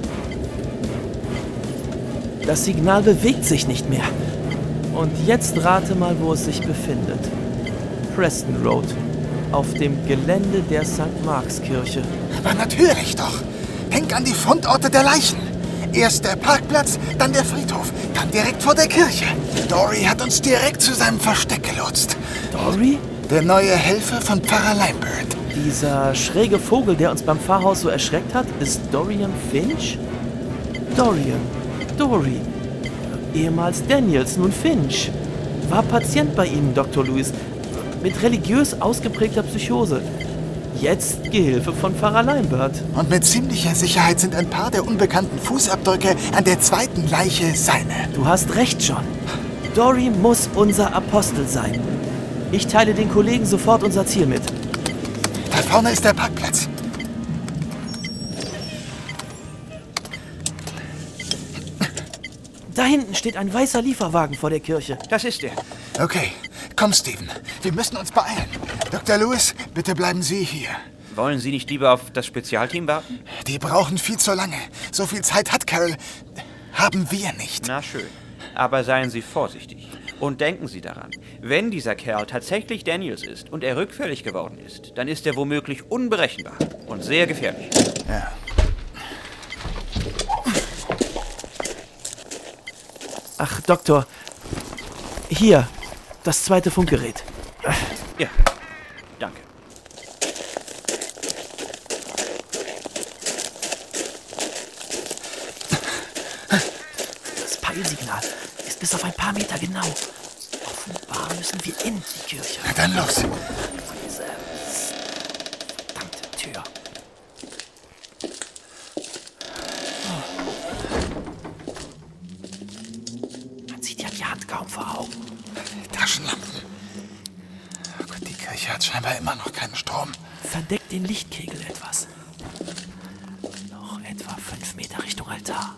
Das Signal bewegt sich nicht mehr. Und jetzt rate mal, wo es sich befindet. Preston Road. Auf dem Gelände der Sankt Markskirche. Aber natürlich doch. Denk an die Fundorte der Leichen. Erst der Parkplatz, dann der Friedhof, dann direkt vor der Kirche. Dory hat uns direkt zu seinem Versteck gelotst. Dory? Der neue Helfer von Pfarrer Lambert. Dieser schräge Vogel, der uns beim Pfarrhaus so erschreckt hat, ist Dorian Finch? Dorian. Dory. Ehemals Daniels, nun Finch. War Patient bei Ihnen, Doktor Lewis. Mit religiös ausgeprägter Psychose. Jetzt Gehilfe von Pfarrer Lambert. Und mit ziemlicher Sicherheit sind ein paar der unbekannten Fußabdrücke an der zweiten Leiche seine. Du hast recht, John. Dory muss unser Apostel sein. Ich teile den Kollegen sofort unser Ziel mit. Da vorne ist der Parkplatz. Da hinten steht ein weißer Lieferwagen vor der Kirche. Das ist er. Okay, komm, Stephen. Wir müssen uns beeilen. Doktor Lewis, bitte bleiben Sie hier. Wollen Sie nicht lieber auf das Spezialteam warten? Die brauchen viel zu lange. So viel Zeit hat Carol. Haben wir nicht. Na schön. Aber seien Sie vorsichtig. Und denken Sie daran, wenn dieser Kerl tatsächlich Daniels ist und er rückfällig geworden ist, dann ist er womöglich unberechenbar und sehr gefährlich. Ja. Ach, Doktor. Hier, das zweite Funkgerät. Ja, danke. Das Peilsignal ist bis auf ein paar Meter genau. Offenbar müssen wir in die Kirche. Na dann los. Diese verdammte Tür. Man sieht ja die Hand kaum vor Augen. Taschenlampen. Oh Gott, die Kirche hat scheinbar immer noch keinen Strom. Verdeckt den Lichtkegel etwas. Noch etwa fünf Meter Richtung Altar.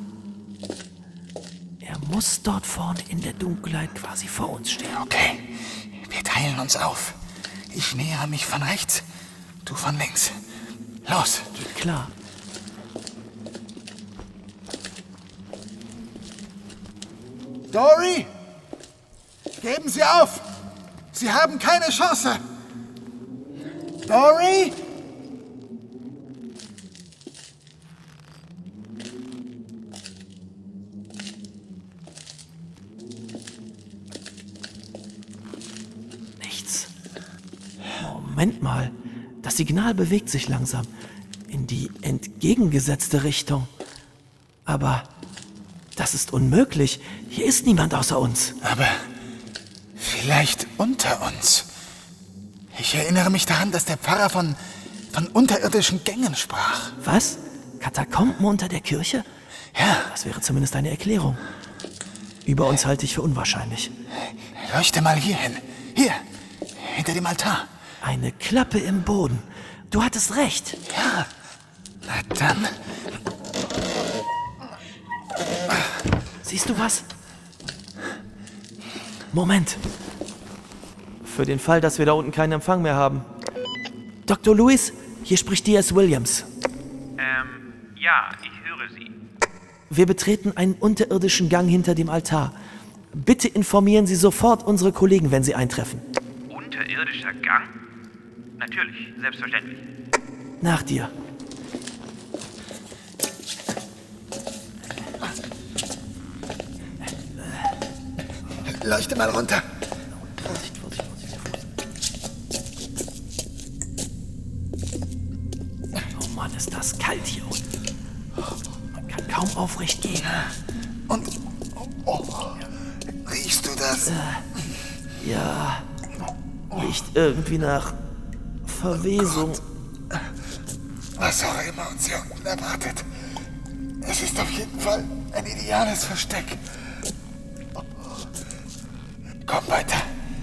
Er muss dort vorne in der Dunkelheit quasi vor uns stehen. Okay, wir teilen uns auf. Ich nähere mich von rechts, du von links. Los. Geht klar. Dory! Geben Sie auf! Sie haben keine Chance! Dory! Nichts. Moment mal. Das Signal bewegt sich langsam. In die entgegengesetzte Richtung. Aber das ist unmöglich. Hier ist niemand außer uns. Aber vielleicht unter uns. Ich erinnere mich daran, dass der Pfarrer von, von unterirdischen Gängen sprach. Was? Katakomben unter der Kirche? Ja. Das wäre zumindest eine Erklärung. Über uns halte ich für unwahrscheinlich. Leuchte mal hier hin. Hier, hinter dem Altar. Eine Klappe im Boden. Du hattest recht. Ja. Na dann. Siehst du was? Moment. Für den Fall, dass wir da unten keinen Empfang mehr haben. Doktor Lewis, hier spricht D S Williams. Ähm, ja, ich höre Sie. Wir betreten einen unterirdischen Gang hinter dem Altar. Bitte informieren Sie sofort unsere Kollegen, wenn Sie eintreffen. Unterirdischer Gang? Natürlich, selbstverständlich. Nach dir. Leuchte mal runter. Vorsicht, Vorsicht, Vorsicht. Oh Mann, ist das kalt hier unten. Man kann kaum aufrecht gehen. Und... Oh, riechst du das? Äh, ja. Riecht irgendwie nach Verwesung. Was auch immer uns hier unten erwartet. Es ist auf jeden Fall ein ideales Versteck. Komm weiter.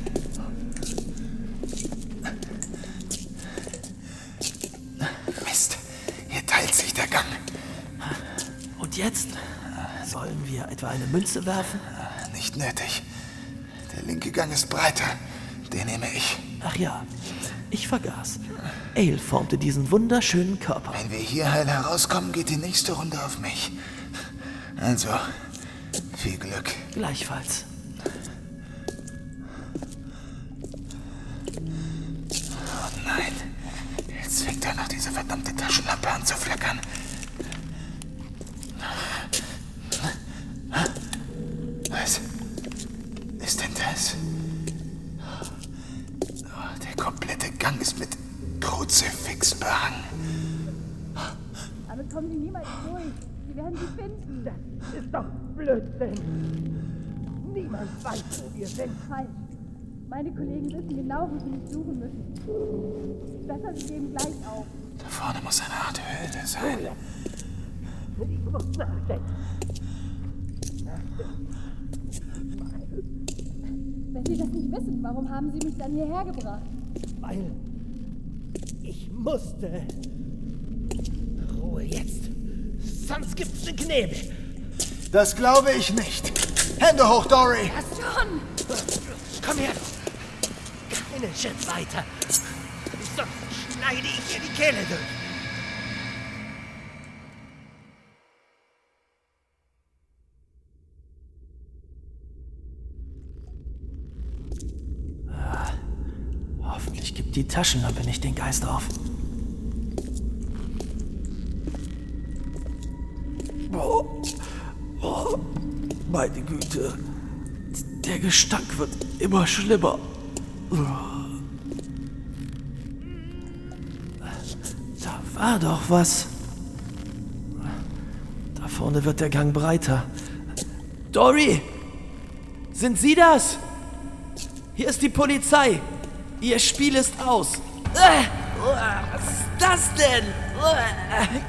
Mist, hier teilt sich der Gang. Und jetzt? Sollen wir etwa eine Münze werfen? Nicht nötig. Der linke Gang ist breiter. Den nehme ich. Ach ja, ich vergaß. Ale formte diesen wunderschönen Körper. Wenn wir hier heil herauskommen, geht die nächste Runde auf mich. Also, viel Glück. Gleichfalls. Oh nein. Jetzt fängt er noch diese verdammte Taschenlampe an zu flackern. Was ist denn das? Oh, der komplette Gang ist mit Kruzifixen behangen. Damit kommen Sie niemals durch. Sie werden Sie finden. Das ist doch Blödsinn. Niemand weiß, wo wir sind. Falsch. Meine Kollegen wissen genau, wo sie mich suchen müssen. Besser, Sie geben gleich auf. Da vorne muss eine Art Höhle sein. Ich muss nachdenken. Wenn Sie das nicht wissen, warum haben Sie mich dann hierher gebracht? Weil ich musste. Ruhe jetzt. Sonst gibt's ne Knebel. Das glaube ich nicht. Hände hoch, Dory. Was schon? Komm her. Keinen Schritt weiter. Sonst schneide ich dir die Kehle durch. Hoffentlich gibt die Taschenlampe nicht den Geist auf. Oh, oh, meine Güte. Der Gestank wird immer schlimmer. Da war doch was. Da vorne wird der Gang breiter. Dory! Sind Sie das? Hier ist die Polizei. Ihr Spiel ist aus. Äh, was ist das denn? Äh.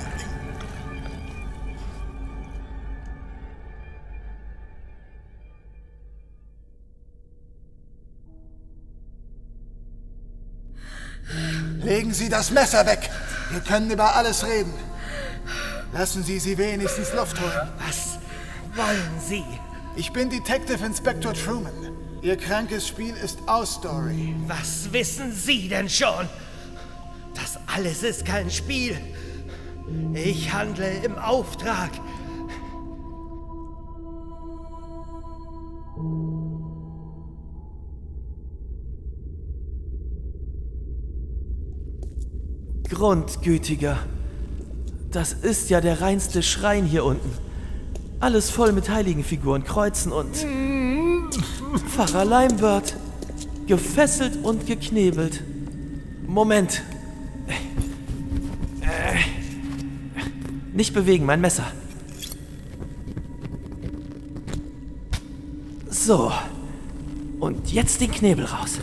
Legen Sie das Messer weg. Wir können über alles reden. Lassen Sie sie wenigstens Luft holen. Was wollen Sie? Ich bin Detective Inspector Truman. Ihr krankes Spiel ist aus, Dory. Was wissen Sie denn schon? Das alles ist kein Spiel. Ich handle im Auftrag. Grundgütiger. Das ist ja der reinste Schrein hier unten. Alles voll mit Heiligenfiguren, Kreuzen und... Pfarrer Leimbert. Gefesselt und geknebelt. Moment. Äh, nicht bewegen, mein Messer. So. Und jetzt den Knebel raus.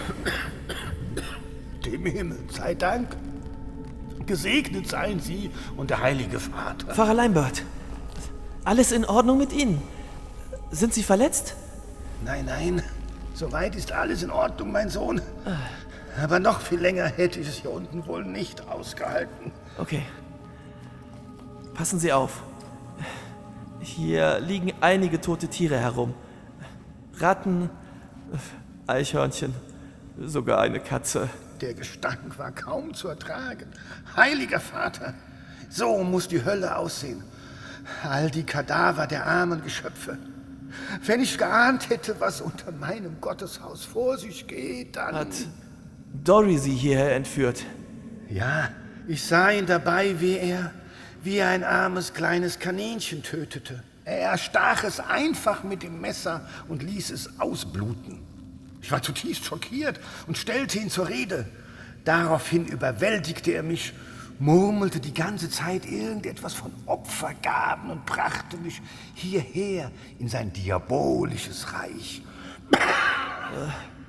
Dem Himmel sei Dank. Gesegnet seien Sie und der Heilige Vater. Pfarrer Leimbert. Alles in Ordnung mit Ihnen? Sind Sie verletzt? Nein, nein. Soweit ist alles in Ordnung, mein Sohn. Aber noch viel länger hätte ich es hier unten wohl nicht ausgehalten. Okay. Passen Sie auf. Hier liegen einige tote Tiere herum. Ratten, Eichhörnchen, sogar eine Katze. Der Gestank war kaum zu ertragen. Heiliger Vater, so muss die Hölle aussehen. All die Kadaver der armen Geschöpfe. Wenn ich geahnt hätte, was unter meinem Gotteshaus vor sich geht, dann... Hat Dory Sie hierher entführt? Ja, ich sah ihn dabei, wie er, wie er ein armes kleines Kaninchen tötete. Er erstach es einfach mit dem Messer und ließ es ausbluten. Ich war zutiefst schockiert und stellte ihn zur Rede. Daraufhin überwältigte er mich, murmelte die ganze Zeit irgendetwas von Opfergaben und brachte mich hierher in sein diabolisches Reich.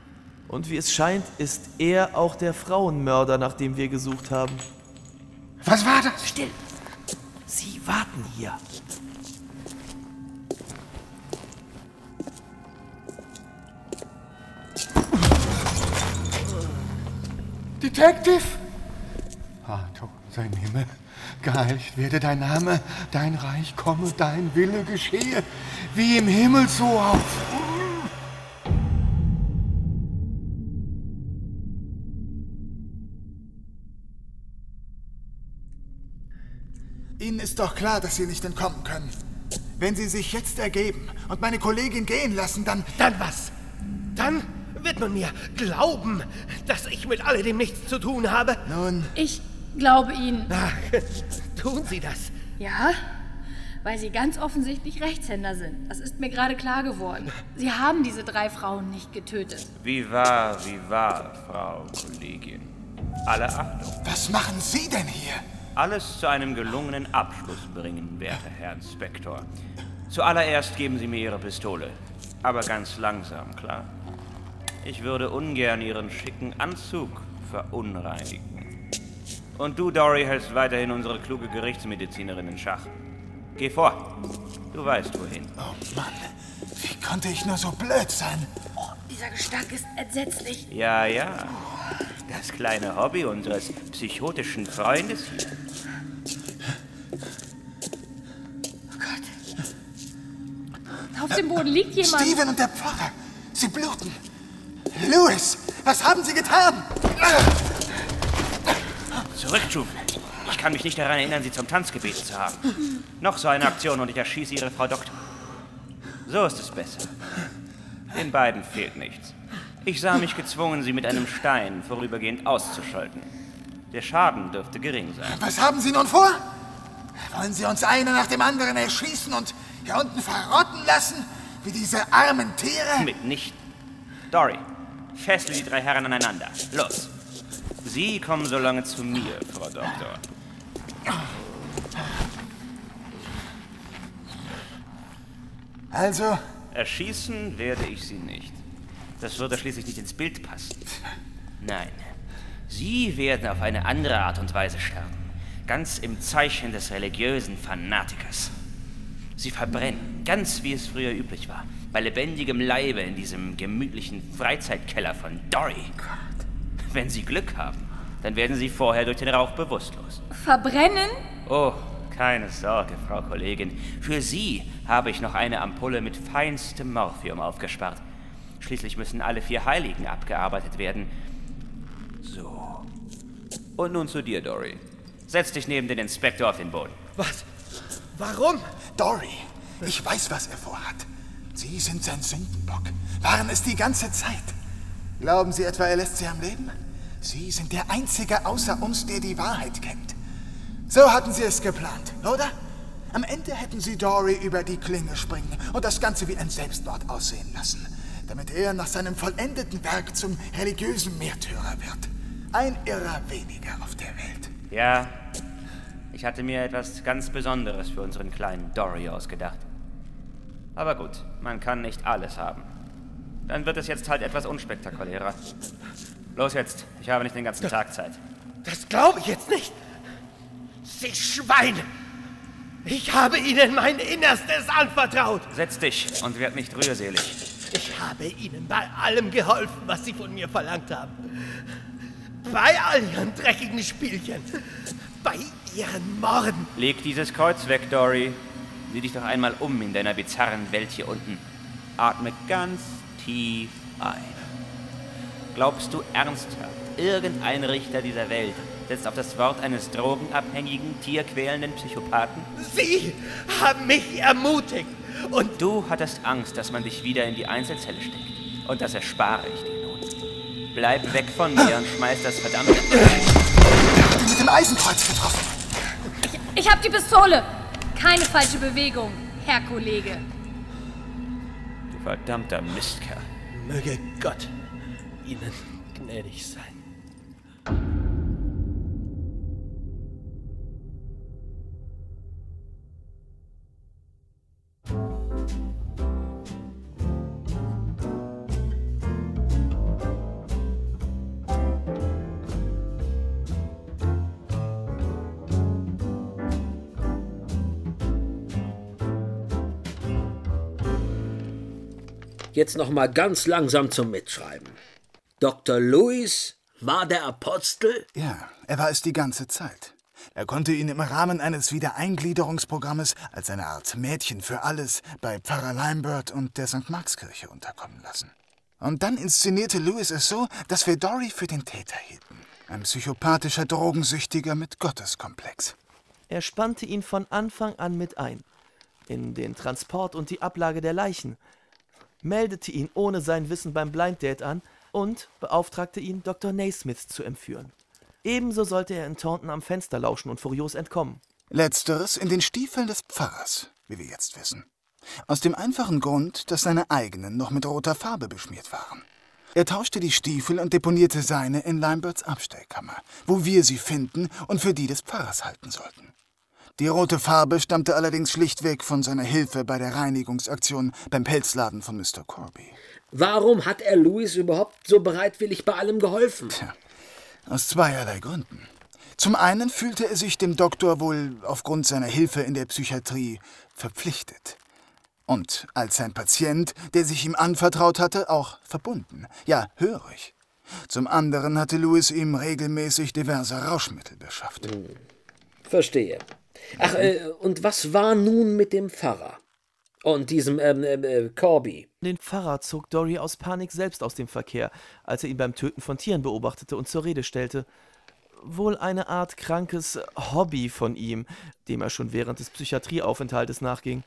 Und wie es scheint, ist er auch der Frauenmörder, nach dem wir gesucht haben. Was war das? Still! Sie warten hier. Detective! Arthur, sein Himmel, geheiligt werde dein Name, dein Reich komme, dein Wille geschehe, wie im Himmel so auf. Ihnen ist doch klar, dass Sie nicht entkommen können. Wenn Sie sich jetzt ergeben und meine Kollegin gehen lassen, dann... Dann was? Dann wird man mir glauben, dass ich mit alledem nichts zu tun habe. Nun... Ich glaube Ihnen. Ach, tun Sie das? Ja, weil Sie ganz offensichtlich Rechtshänder sind. Das ist mir gerade klar geworden. Sie haben diese drei Frauen nicht getötet. Wie wahr, wie wahr, Frau Kollegin. Alle Achtung. Was machen Sie denn hier? Alles zu einem gelungenen Abschluss bringen, werter Herr Inspektor. Zuallererst geben Sie mir Ihre Pistole. Aber ganz langsam, klar? Ich würde ungern Ihren schicken Anzug verunreinigen. Und du, Dory, hältst weiterhin unsere kluge Gerichtsmedizinerin in Schach. Geh vor. Du weißt wohin. Oh Mann, wie konnte ich nur so blöd sein? Oh, dieser Gestank ist entsetzlich. Ja, ja. Das kleine Hobby unseres psychotischen Freundes hier. Oh Gott. Auf dem Boden liegt jemand. Steven und der Pfarrer. Sie bluten. Louis, was haben Sie getan? Zurück, Juve. Ich kann mich nicht daran erinnern, Sie zum Tanz gebeten zu haben. Noch so eine Aktion und ich erschieße Ihre Frau Doktor. So ist es besser. Den beiden fehlt nichts. Ich sah mich gezwungen, sie mit einem Stein vorübergehend auszuschalten. Der Schaden dürfte gering sein. Was haben Sie nun vor? Wollen Sie uns einer nach dem anderen erschießen und hier unten verrotten lassen? Wie diese armen Tiere? Mitnichten. Dory, fessel die drei Herren aneinander. Los. Sie kommen so lange zu mir, Frau Doktor. Also? Erschießen werde ich Sie nicht. Das würde schließlich nicht ins Bild passen. Nein, Sie werden auf eine andere Art und Weise sterben. Ganz im Zeichen des religiösen Fanatikers. Sie verbrennen, ganz wie es früher üblich war, bei lebendigem Leibe in diesem gemütlichen Freizeitkeller von Dory. Wenn Sie Glück haben, dann werden Sie vorher durch den Rauch bewusstlos. Verbrennen? Oh, keine Sorge, Frau Kollegin. Für Sie habe ich noch eine Ampulle mit feinstem Morphium aufgespart. Schließlich müssen alle vier Heiligen abgearbeitet werden. So. Und nun zu dir, Dory. Setz dich neben den Inspektor auf den Boden. Was? Warum? Dory, ich weiß, was er vorhat. Sie sind sein Sündenbock. Waren es die ganze Zeit. Glauben Sie etwa, er lässt Sie am Leben? Sie sind der Einzige außer uns, der die Wahrheit kennt. So hatten Sie es geplant, oder? Am Ende hätten Sie Dory über die Klinge springen und das Ganze wie ein Selbstmord aussehen lassen, damit er nach seinem vollendeten Werk zum religiösen Märtyrer wird. Ein Irrer weniger auf der Welt. Ja, ich hatte mir etwas ganz Besonderes für unseren kleinen Dory ausgedacht. Aber gut, man kann nicht alles haben. Dann wird es jetzt halt etwas unspektakulärer. Los jetzt, ich habe nicht den ganzen Tag Zeit. Das glaube ich jetzt nicht. Sie Schweine! Ich habe Ihnen mein Innerstes anvertraut. Setz dich und werd nicht rührselig. Ich habe Ihnen bei allem geholfen, was Sie von mir verlangt haben. Bei all Ihren dreckigen Spielchen. Bei Ihren Morden. Leg dieses Kreuz weg, Dory. Sieh dich doch einmal um in deiner bizarren Welt hier unten. Atme ganz tief ein. Glaubst du ernsthaft, irgendein Richter dieser Welt setzt auf das Wort eines drogenabhängigen, tierquälenden Psychopathen? Sie haben mich ermutigt. Und du hattest Angst, dass man dich wieder in die Einzelzelle steckt. Und das erspare ich dir nun. Bleib weg von mir und schmeiß das verdammte... Er hat ihn mit dem Eisenkreuz getroffen. Ich, ich hab die Pistole. Keine falsche Bewegung, Herr Kollege. Du verdammter Mistkerl. Möge Gott Ihnen gnädig sein. jetzt noch mal ganz langsam zum Mitschreiben. Doktor Lewis war der Apostel? Ja, er war es die ganze Zeit. Er konnte ihn im Rahmen eines Wiedereingliederungsprogrammes als eine Art Mädchen für alles bei Pfarrer Lambert und der Sankt Markskirche unterkommen lassen. Und dann inszenierte Lewis es so, dass wir Dory für den Täter hielten. Ein psychopathischer Drogensüchtiger mit Gotteskomplex. Er spannte ihn von Anfang an mit ein. In den Transport und die Ablage der Leichen. Meldete ihn ohne sein Wissen beim Blind Date an und beauftragte ihn, Doktor Naismith zu entführen. Ebenso sollte er in Taunton am Fenster lauschen und furios entkommen. Letzteres in den Stiefeln des Pfarrers, wie wir jetzt wissen. Aus dem einfachen Grund, dass seine eigenen noch mit roter Farbe beschmiert waren. Er tauschte die Stiefel und deponierte seine in Lamberts Abstellkammer, wo wir sie finden und für die des Pfarrers halten sollten. Die rote Farbe stammte allerdings schlichtweg von seiner Hilfe bei der Reinigungsaktion beim Pelzladen von Mister Corby. Warum hat er Lewis überhaupt so bereitwillig bei allem geholfen? Tja, aus zweierlei Gründen. Zum einen fühlte er sich dem Doktor wohl aufgrund seiner Hilfe in der Psychiatrie verpflichtet. Und als sein Patient, der sich ihm anvertraut hatte, auch verbunden, ja, hörig. Zum anderen hatte Lewis ihm regelmäßig diverse Rauschmittel beschafft. Hm. Verstehe. Ach, äh, und was war nun mit dem Pfarrer? Und diesem, ähm, äh, Corby? Den Pfarrer zog Dory aus Panik selbst aus dem Verkehr, als er ihn beim Töten von Tieren beobachtete und zur Rede stellte. Wohl eine Art krankes Hobby von ihm, dem er schon während des Psychiatrieaufenthaltes nachging.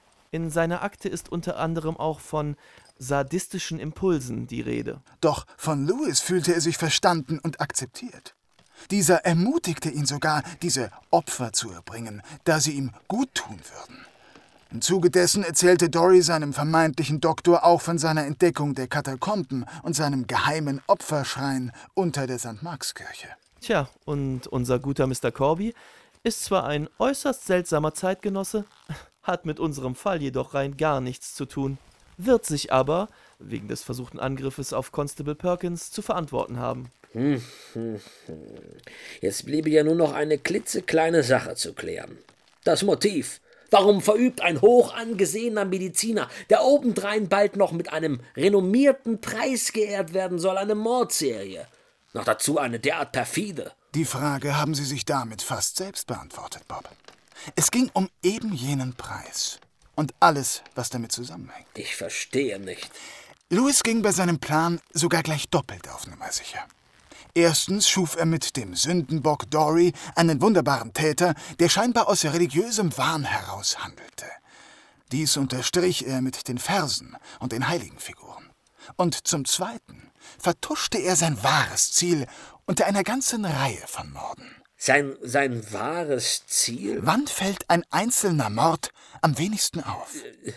In seiner Akte ist unter anderem auch von sadistischen Impulsen die Rede. Doch von Lewis fühlte er sich verstanden und akzeptiert. Dieser ermutigte ihn sogar, diese Opfer zu erbringen, da sie ihm gut tun würden. Im Zuge dessen erzählte Dory seinem vermeintlichen Doktor auch von seiner Entdeckung der Katakomben und seinem geheimen Opferschrein unter der Sankt Markskirche. Tja, und unser guter Mister Corby ist zwar ein äußerst seltsamer Zeitgenosse, hat mit unserem Fall jedoch rein gar nichts zu tun, wird sich aber, wegen des versuchten Angriffes auf Constable Perkins, zu verantworten haben. Hm, hm, hm. Jetzt bliebe ja nur noch eine klitzekleine Sache zu klären. Das Motiv. Warum verübt ein hoch angesehener Mediziner, der obendrein bald noch mit einem renommierten Preis geehrt werden soll, eine Mordserie? Noch dazu eine derart perfide. Die Frage haben Sie sich damit fast selbst beantwortet, Bob. Es ging um eben jenen Preis und alles, was damit zusammenhängt. Ich verstehe nicht. Lewis ging bei seinem Plan sogar gleich doppelt auf Nummer sicher. Erstens schuf er mit dem Sündenbock Dory einen wunderbaren Täter, der scheinbar aus religiösem Wahn heraus handelte. Dies unterstrich er mit den Versen und den Heiligenfiguren. Und zum Zweiten vertuschte er sein wahres Ziel unter einer ganzen Reihe von Morden. Sein, sein wahres Ziel? Wann fällt ein einzelner Mord am wenigsten auf?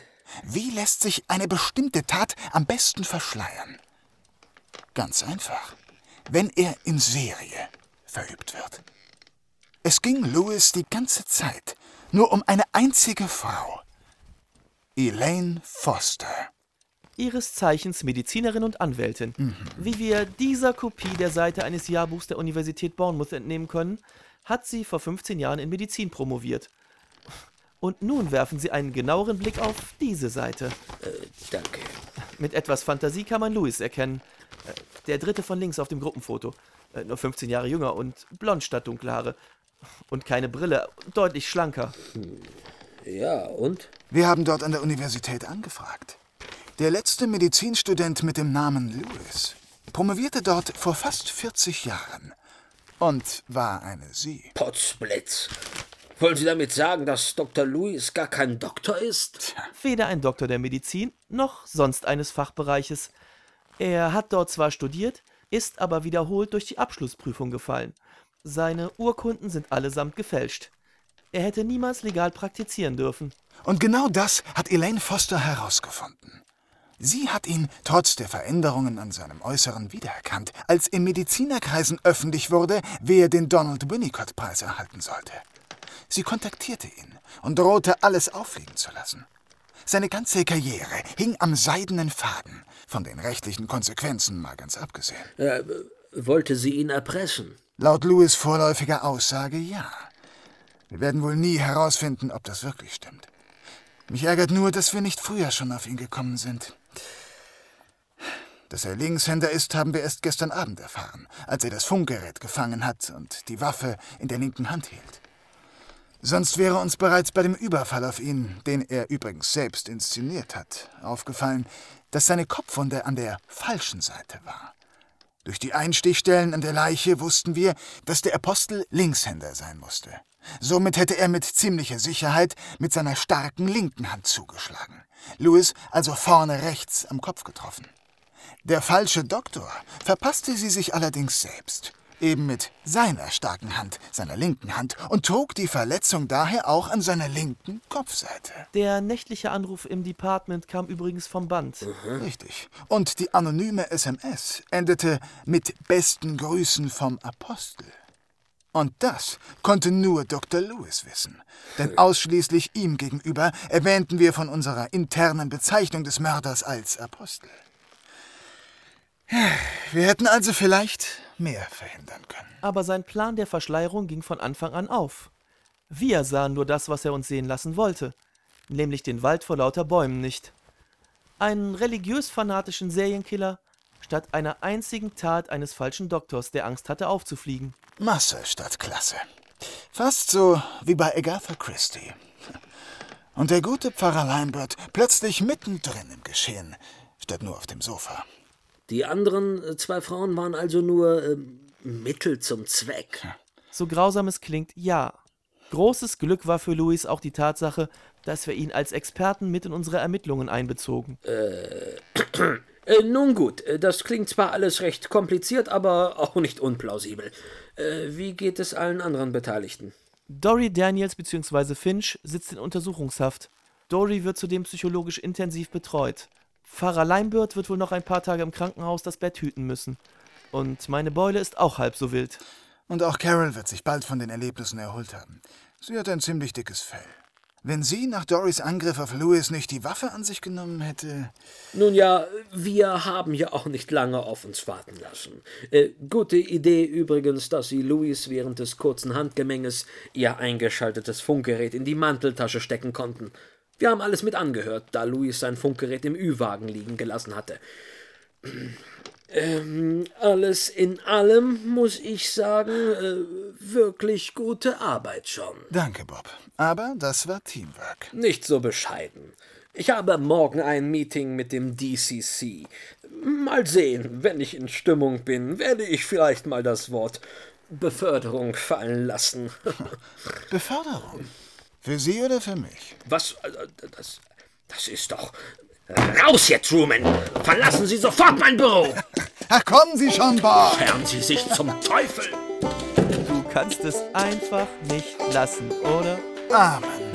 Wie lässt sich eine bestimmte Tat am besten verschleiern? Ganz einfach. Wenn er in Serie verübt wird. Es ging Lewis die ganze Zeit nur um eine einzige Frau. Elaine Foster. Ihres Zeichens Medizinerin und Anwältin. Mhm. Wie wir dieser Kopie der Seite eines Jahrbuchs der Universität Bournemouth entnehmen können, hat sie vor fünfzehn Jahren in Medizin promoviert. Und nun werfen Sie einen genaueren Blick auf diese Seite. Äh, danke. Mit etwas Fantasie kann man Lewis erkennen. Der dritte von links auf dem Gruppenfoto. Nur fünfzehn Jahre jünger und blond statt dunkle Haare. Und keine Brille, deutlich schlanker. Ja, und? Wir haben dort an der Universität angefragt. Der letzte Medizinstudent mit dem Namen Lewis promovierte dort vor fast vierzig Jahren und war eine Sie. Potzblitz. Wollen Sie damit sagen, dass Doktor Lewis gar kein Doktor ist? Weder ein Doktor der Medizin, noch sonst eines Fachbereiches. Er hat dort zwar studiert, ist aber wiederholt durch die Abschlussprüfung gefallen. Seine Urkunden sind allesamt gefälscht. Er hätte niemals legal praktizieren dürfen. Und genau das hat Elaine Foster herausgefunden. Sie hat ihn trotz der Veränderungen an seinem Äußeren wiedererkannt, als in Medizinerkreisen öffentlich wurde, wer den Donald Winnicott-Preis erhalten sollte. Sie kontaktierte ihn und drohte, alles auffliegen zu lassen. Seine ganze Karriere hing am seidenen Faden, von den rechtlichen Konsequenzen mal ganz abgesehen. Äh, wollte sie ihn erpressen? Laut Lewis' vorläufiger Aussage ja. Wir werden wohl nie herausfinden, ob das wirklich stimmt. Mich ärgert nur, dass wir nicht früher schon auf ihn gekommen sind. Dass er Linkshänder ist, haben wir erst gestern Abend erfahren, als er das Funkgerät gefangen hat und die Waffe in der linken Hand hielt. Sonst wäre uns bereits bei dem Überfall auf ihn, den er übrigens selbst inszeniert hat, aufgefallen, dass seine Kopfwunde an der falschen Seite war. Durch die Einstichstellen an der Leiche wussten wir, dass der Apostel Linkshänder sein musste. Somit hätte er mit ziemlicher Sicherheit mit seiner starken linken Hand zugeschlagen. Lewis also vorne rechts am Kopf getroffen. Der falsche Doktor verpasste sie sich allerdings selbst, eben mit seiner starken Hand, seiner linken Hand, und trug die Verletzung daher auch an seiner linken Kopfseite. Der nächtliche Anruf im Department kam übrigens vom Band. Mhm. Richtig. Und die anonyme S M S endete mit besten Grüßen vom Apostel. Und das konnte nur Doktor Lewis wissen, denn ausschließlich ihm gegenüber erwähnten wir von unserer internen Bezeichnung des Mörders als Apostel. Wir hätten also vielleicht mehr verhindern können. Aber sein Plan der Verschleierung ging von Anfang an auf. Wir sahen nur das, was er uns sehen lassen wollte, nämlich den Wald vor lauter Bäumen nicht. Einen religiös-fanatischen Serienkiller statt einer einzigen Tat eines falschen Doktors, der Angst hatte aufzufliegen. Masse statt Klasse. Fast so wie bei Agatha Christie. Und der gute Pfarrer Lambert plötzlich mittendrin im Geschehen, statt nur auf dem Sofa. Die anderen zwei Frauen waren also nur äh, Mittel zum Zweck. So grausam es klingt, ja. Großes Glück war für Louis auch die Tatsache, dass wir ihn als Experten mit in unsere Ermittlungen einbezogen. Äh, äh, nun gut, das klingt zwar alles recht kompliziert, aber auch nicht unplausibel. Äh, wie geht es allen anderen Beteiligten? Dory Daniels bzw. Finch sitzt in Untersuchungshaft. Dory wird zudem psychologisch intensiv betreut. Pfarrer Lambert wird wohl noch ein paar Tage im Krankenhaus das Bett hüten müssen. Und meine Beule ist auch halb so wild. Und auch Carol wird sich bald von den Erlebnissen erholt haben. Sie hat ein ziemlich dickes Fell. Wenn sie nach Dorys Angriff auf Lewis nicht die Waffe an sich genommen hätte... Nun ja, wir haben ja auch nicht lange auf uns warten lassen. Äh, gute Idee übrigens, dass Sie Louis während des kurzen Handgemenges Ihr eingeschaltetes Funkgerät in die Manteltasche stecken konnten. Wir haben alles mit angehört, da Louis sein Funkgerät im Ü-Wagen liegen gelassen hatte. Ähm, alles in allem muss ich sagen, äh, wirklich gute Arbeit schon. Danke, Bob. Aber das war Teamwork. Nicht so bescheiden. Ich habe morgen ein Meeting mit dem D C C. Mal sehen, wenn ich in Stimmung bin, werde ich vielleicht mal das Wort Beförderung fallen lassen. Beförderung? Für Sie oder für mich? Was? Das, das ist doch... Raus hier, Truman! Verlassen Sie sofort mein Büro! Ach, kommen Sie schon, Bob! Scheren Sie sich zum Teufel! Du kannst es einfach nicht lassen, oder? Amen.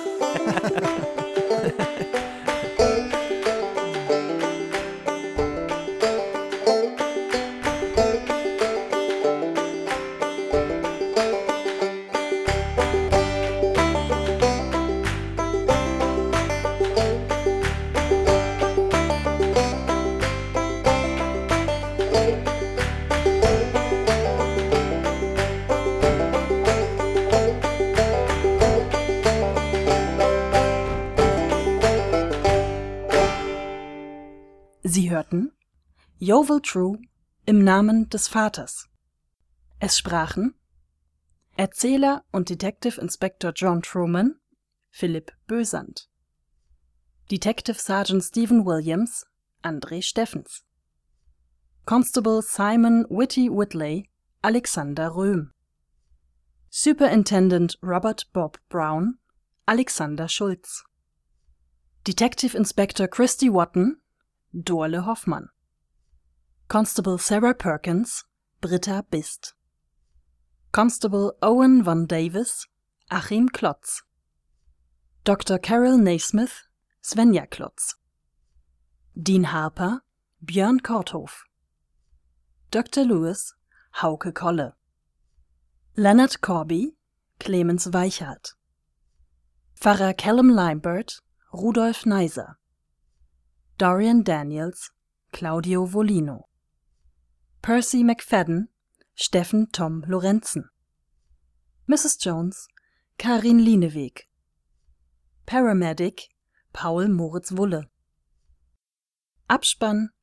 Sie hörten Yeovil True im Namen des Vaters. Es sprachen Erzähler und Detective Inspector John Truman, Philipp Bösand. Detective Sergeant Stephen Williams, André Steffens. Constable Simon Whitty Whitley, Alexander Röhm. Superintendent Robert Bob Brown, Alexander Schulz. Detective Inspector Christy Watton, Dorle Hoffmann. Constable Sarah Perkins, Britta Bist. Constable Owen Von Davis, Achim Klotz. Doktor Carol Naismith, Svenja Klotz. Dean Harper, Björn Korthof. Doktor Lewis, Hauke Kolle. Leonard Corby, Clemens Weichhardt. Pfarrer Callum Lambert, Rudolf Neiser. Dorian Daniels, Claudio Volino. Percy McFadden, Steffen Tom Lorenzen. Misses Jones, Karin Lieneweg. Paramedic, Paul Moritz Wulle. Abspann,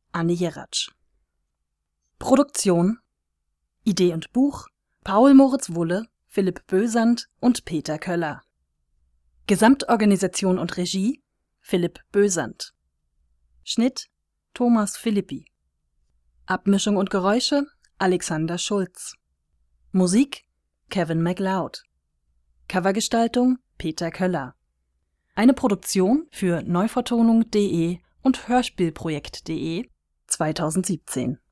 Anne Jeratsch. Produktion, Idee und Buch Paul Moritz Wulle, Philipp Bösand und Peter Köller. Gesamtorganisation und Regie Philipp Bösand. Schnitt Thomas Philippi. Abmischung und Geräusche Alexander Schulz. Musik Kevin MacLeod. Covergestaltung Peter Köller. Eine Produktion für neuvertonung punkt de und hörspielprojekt punkt de zweitausendsiebzehn.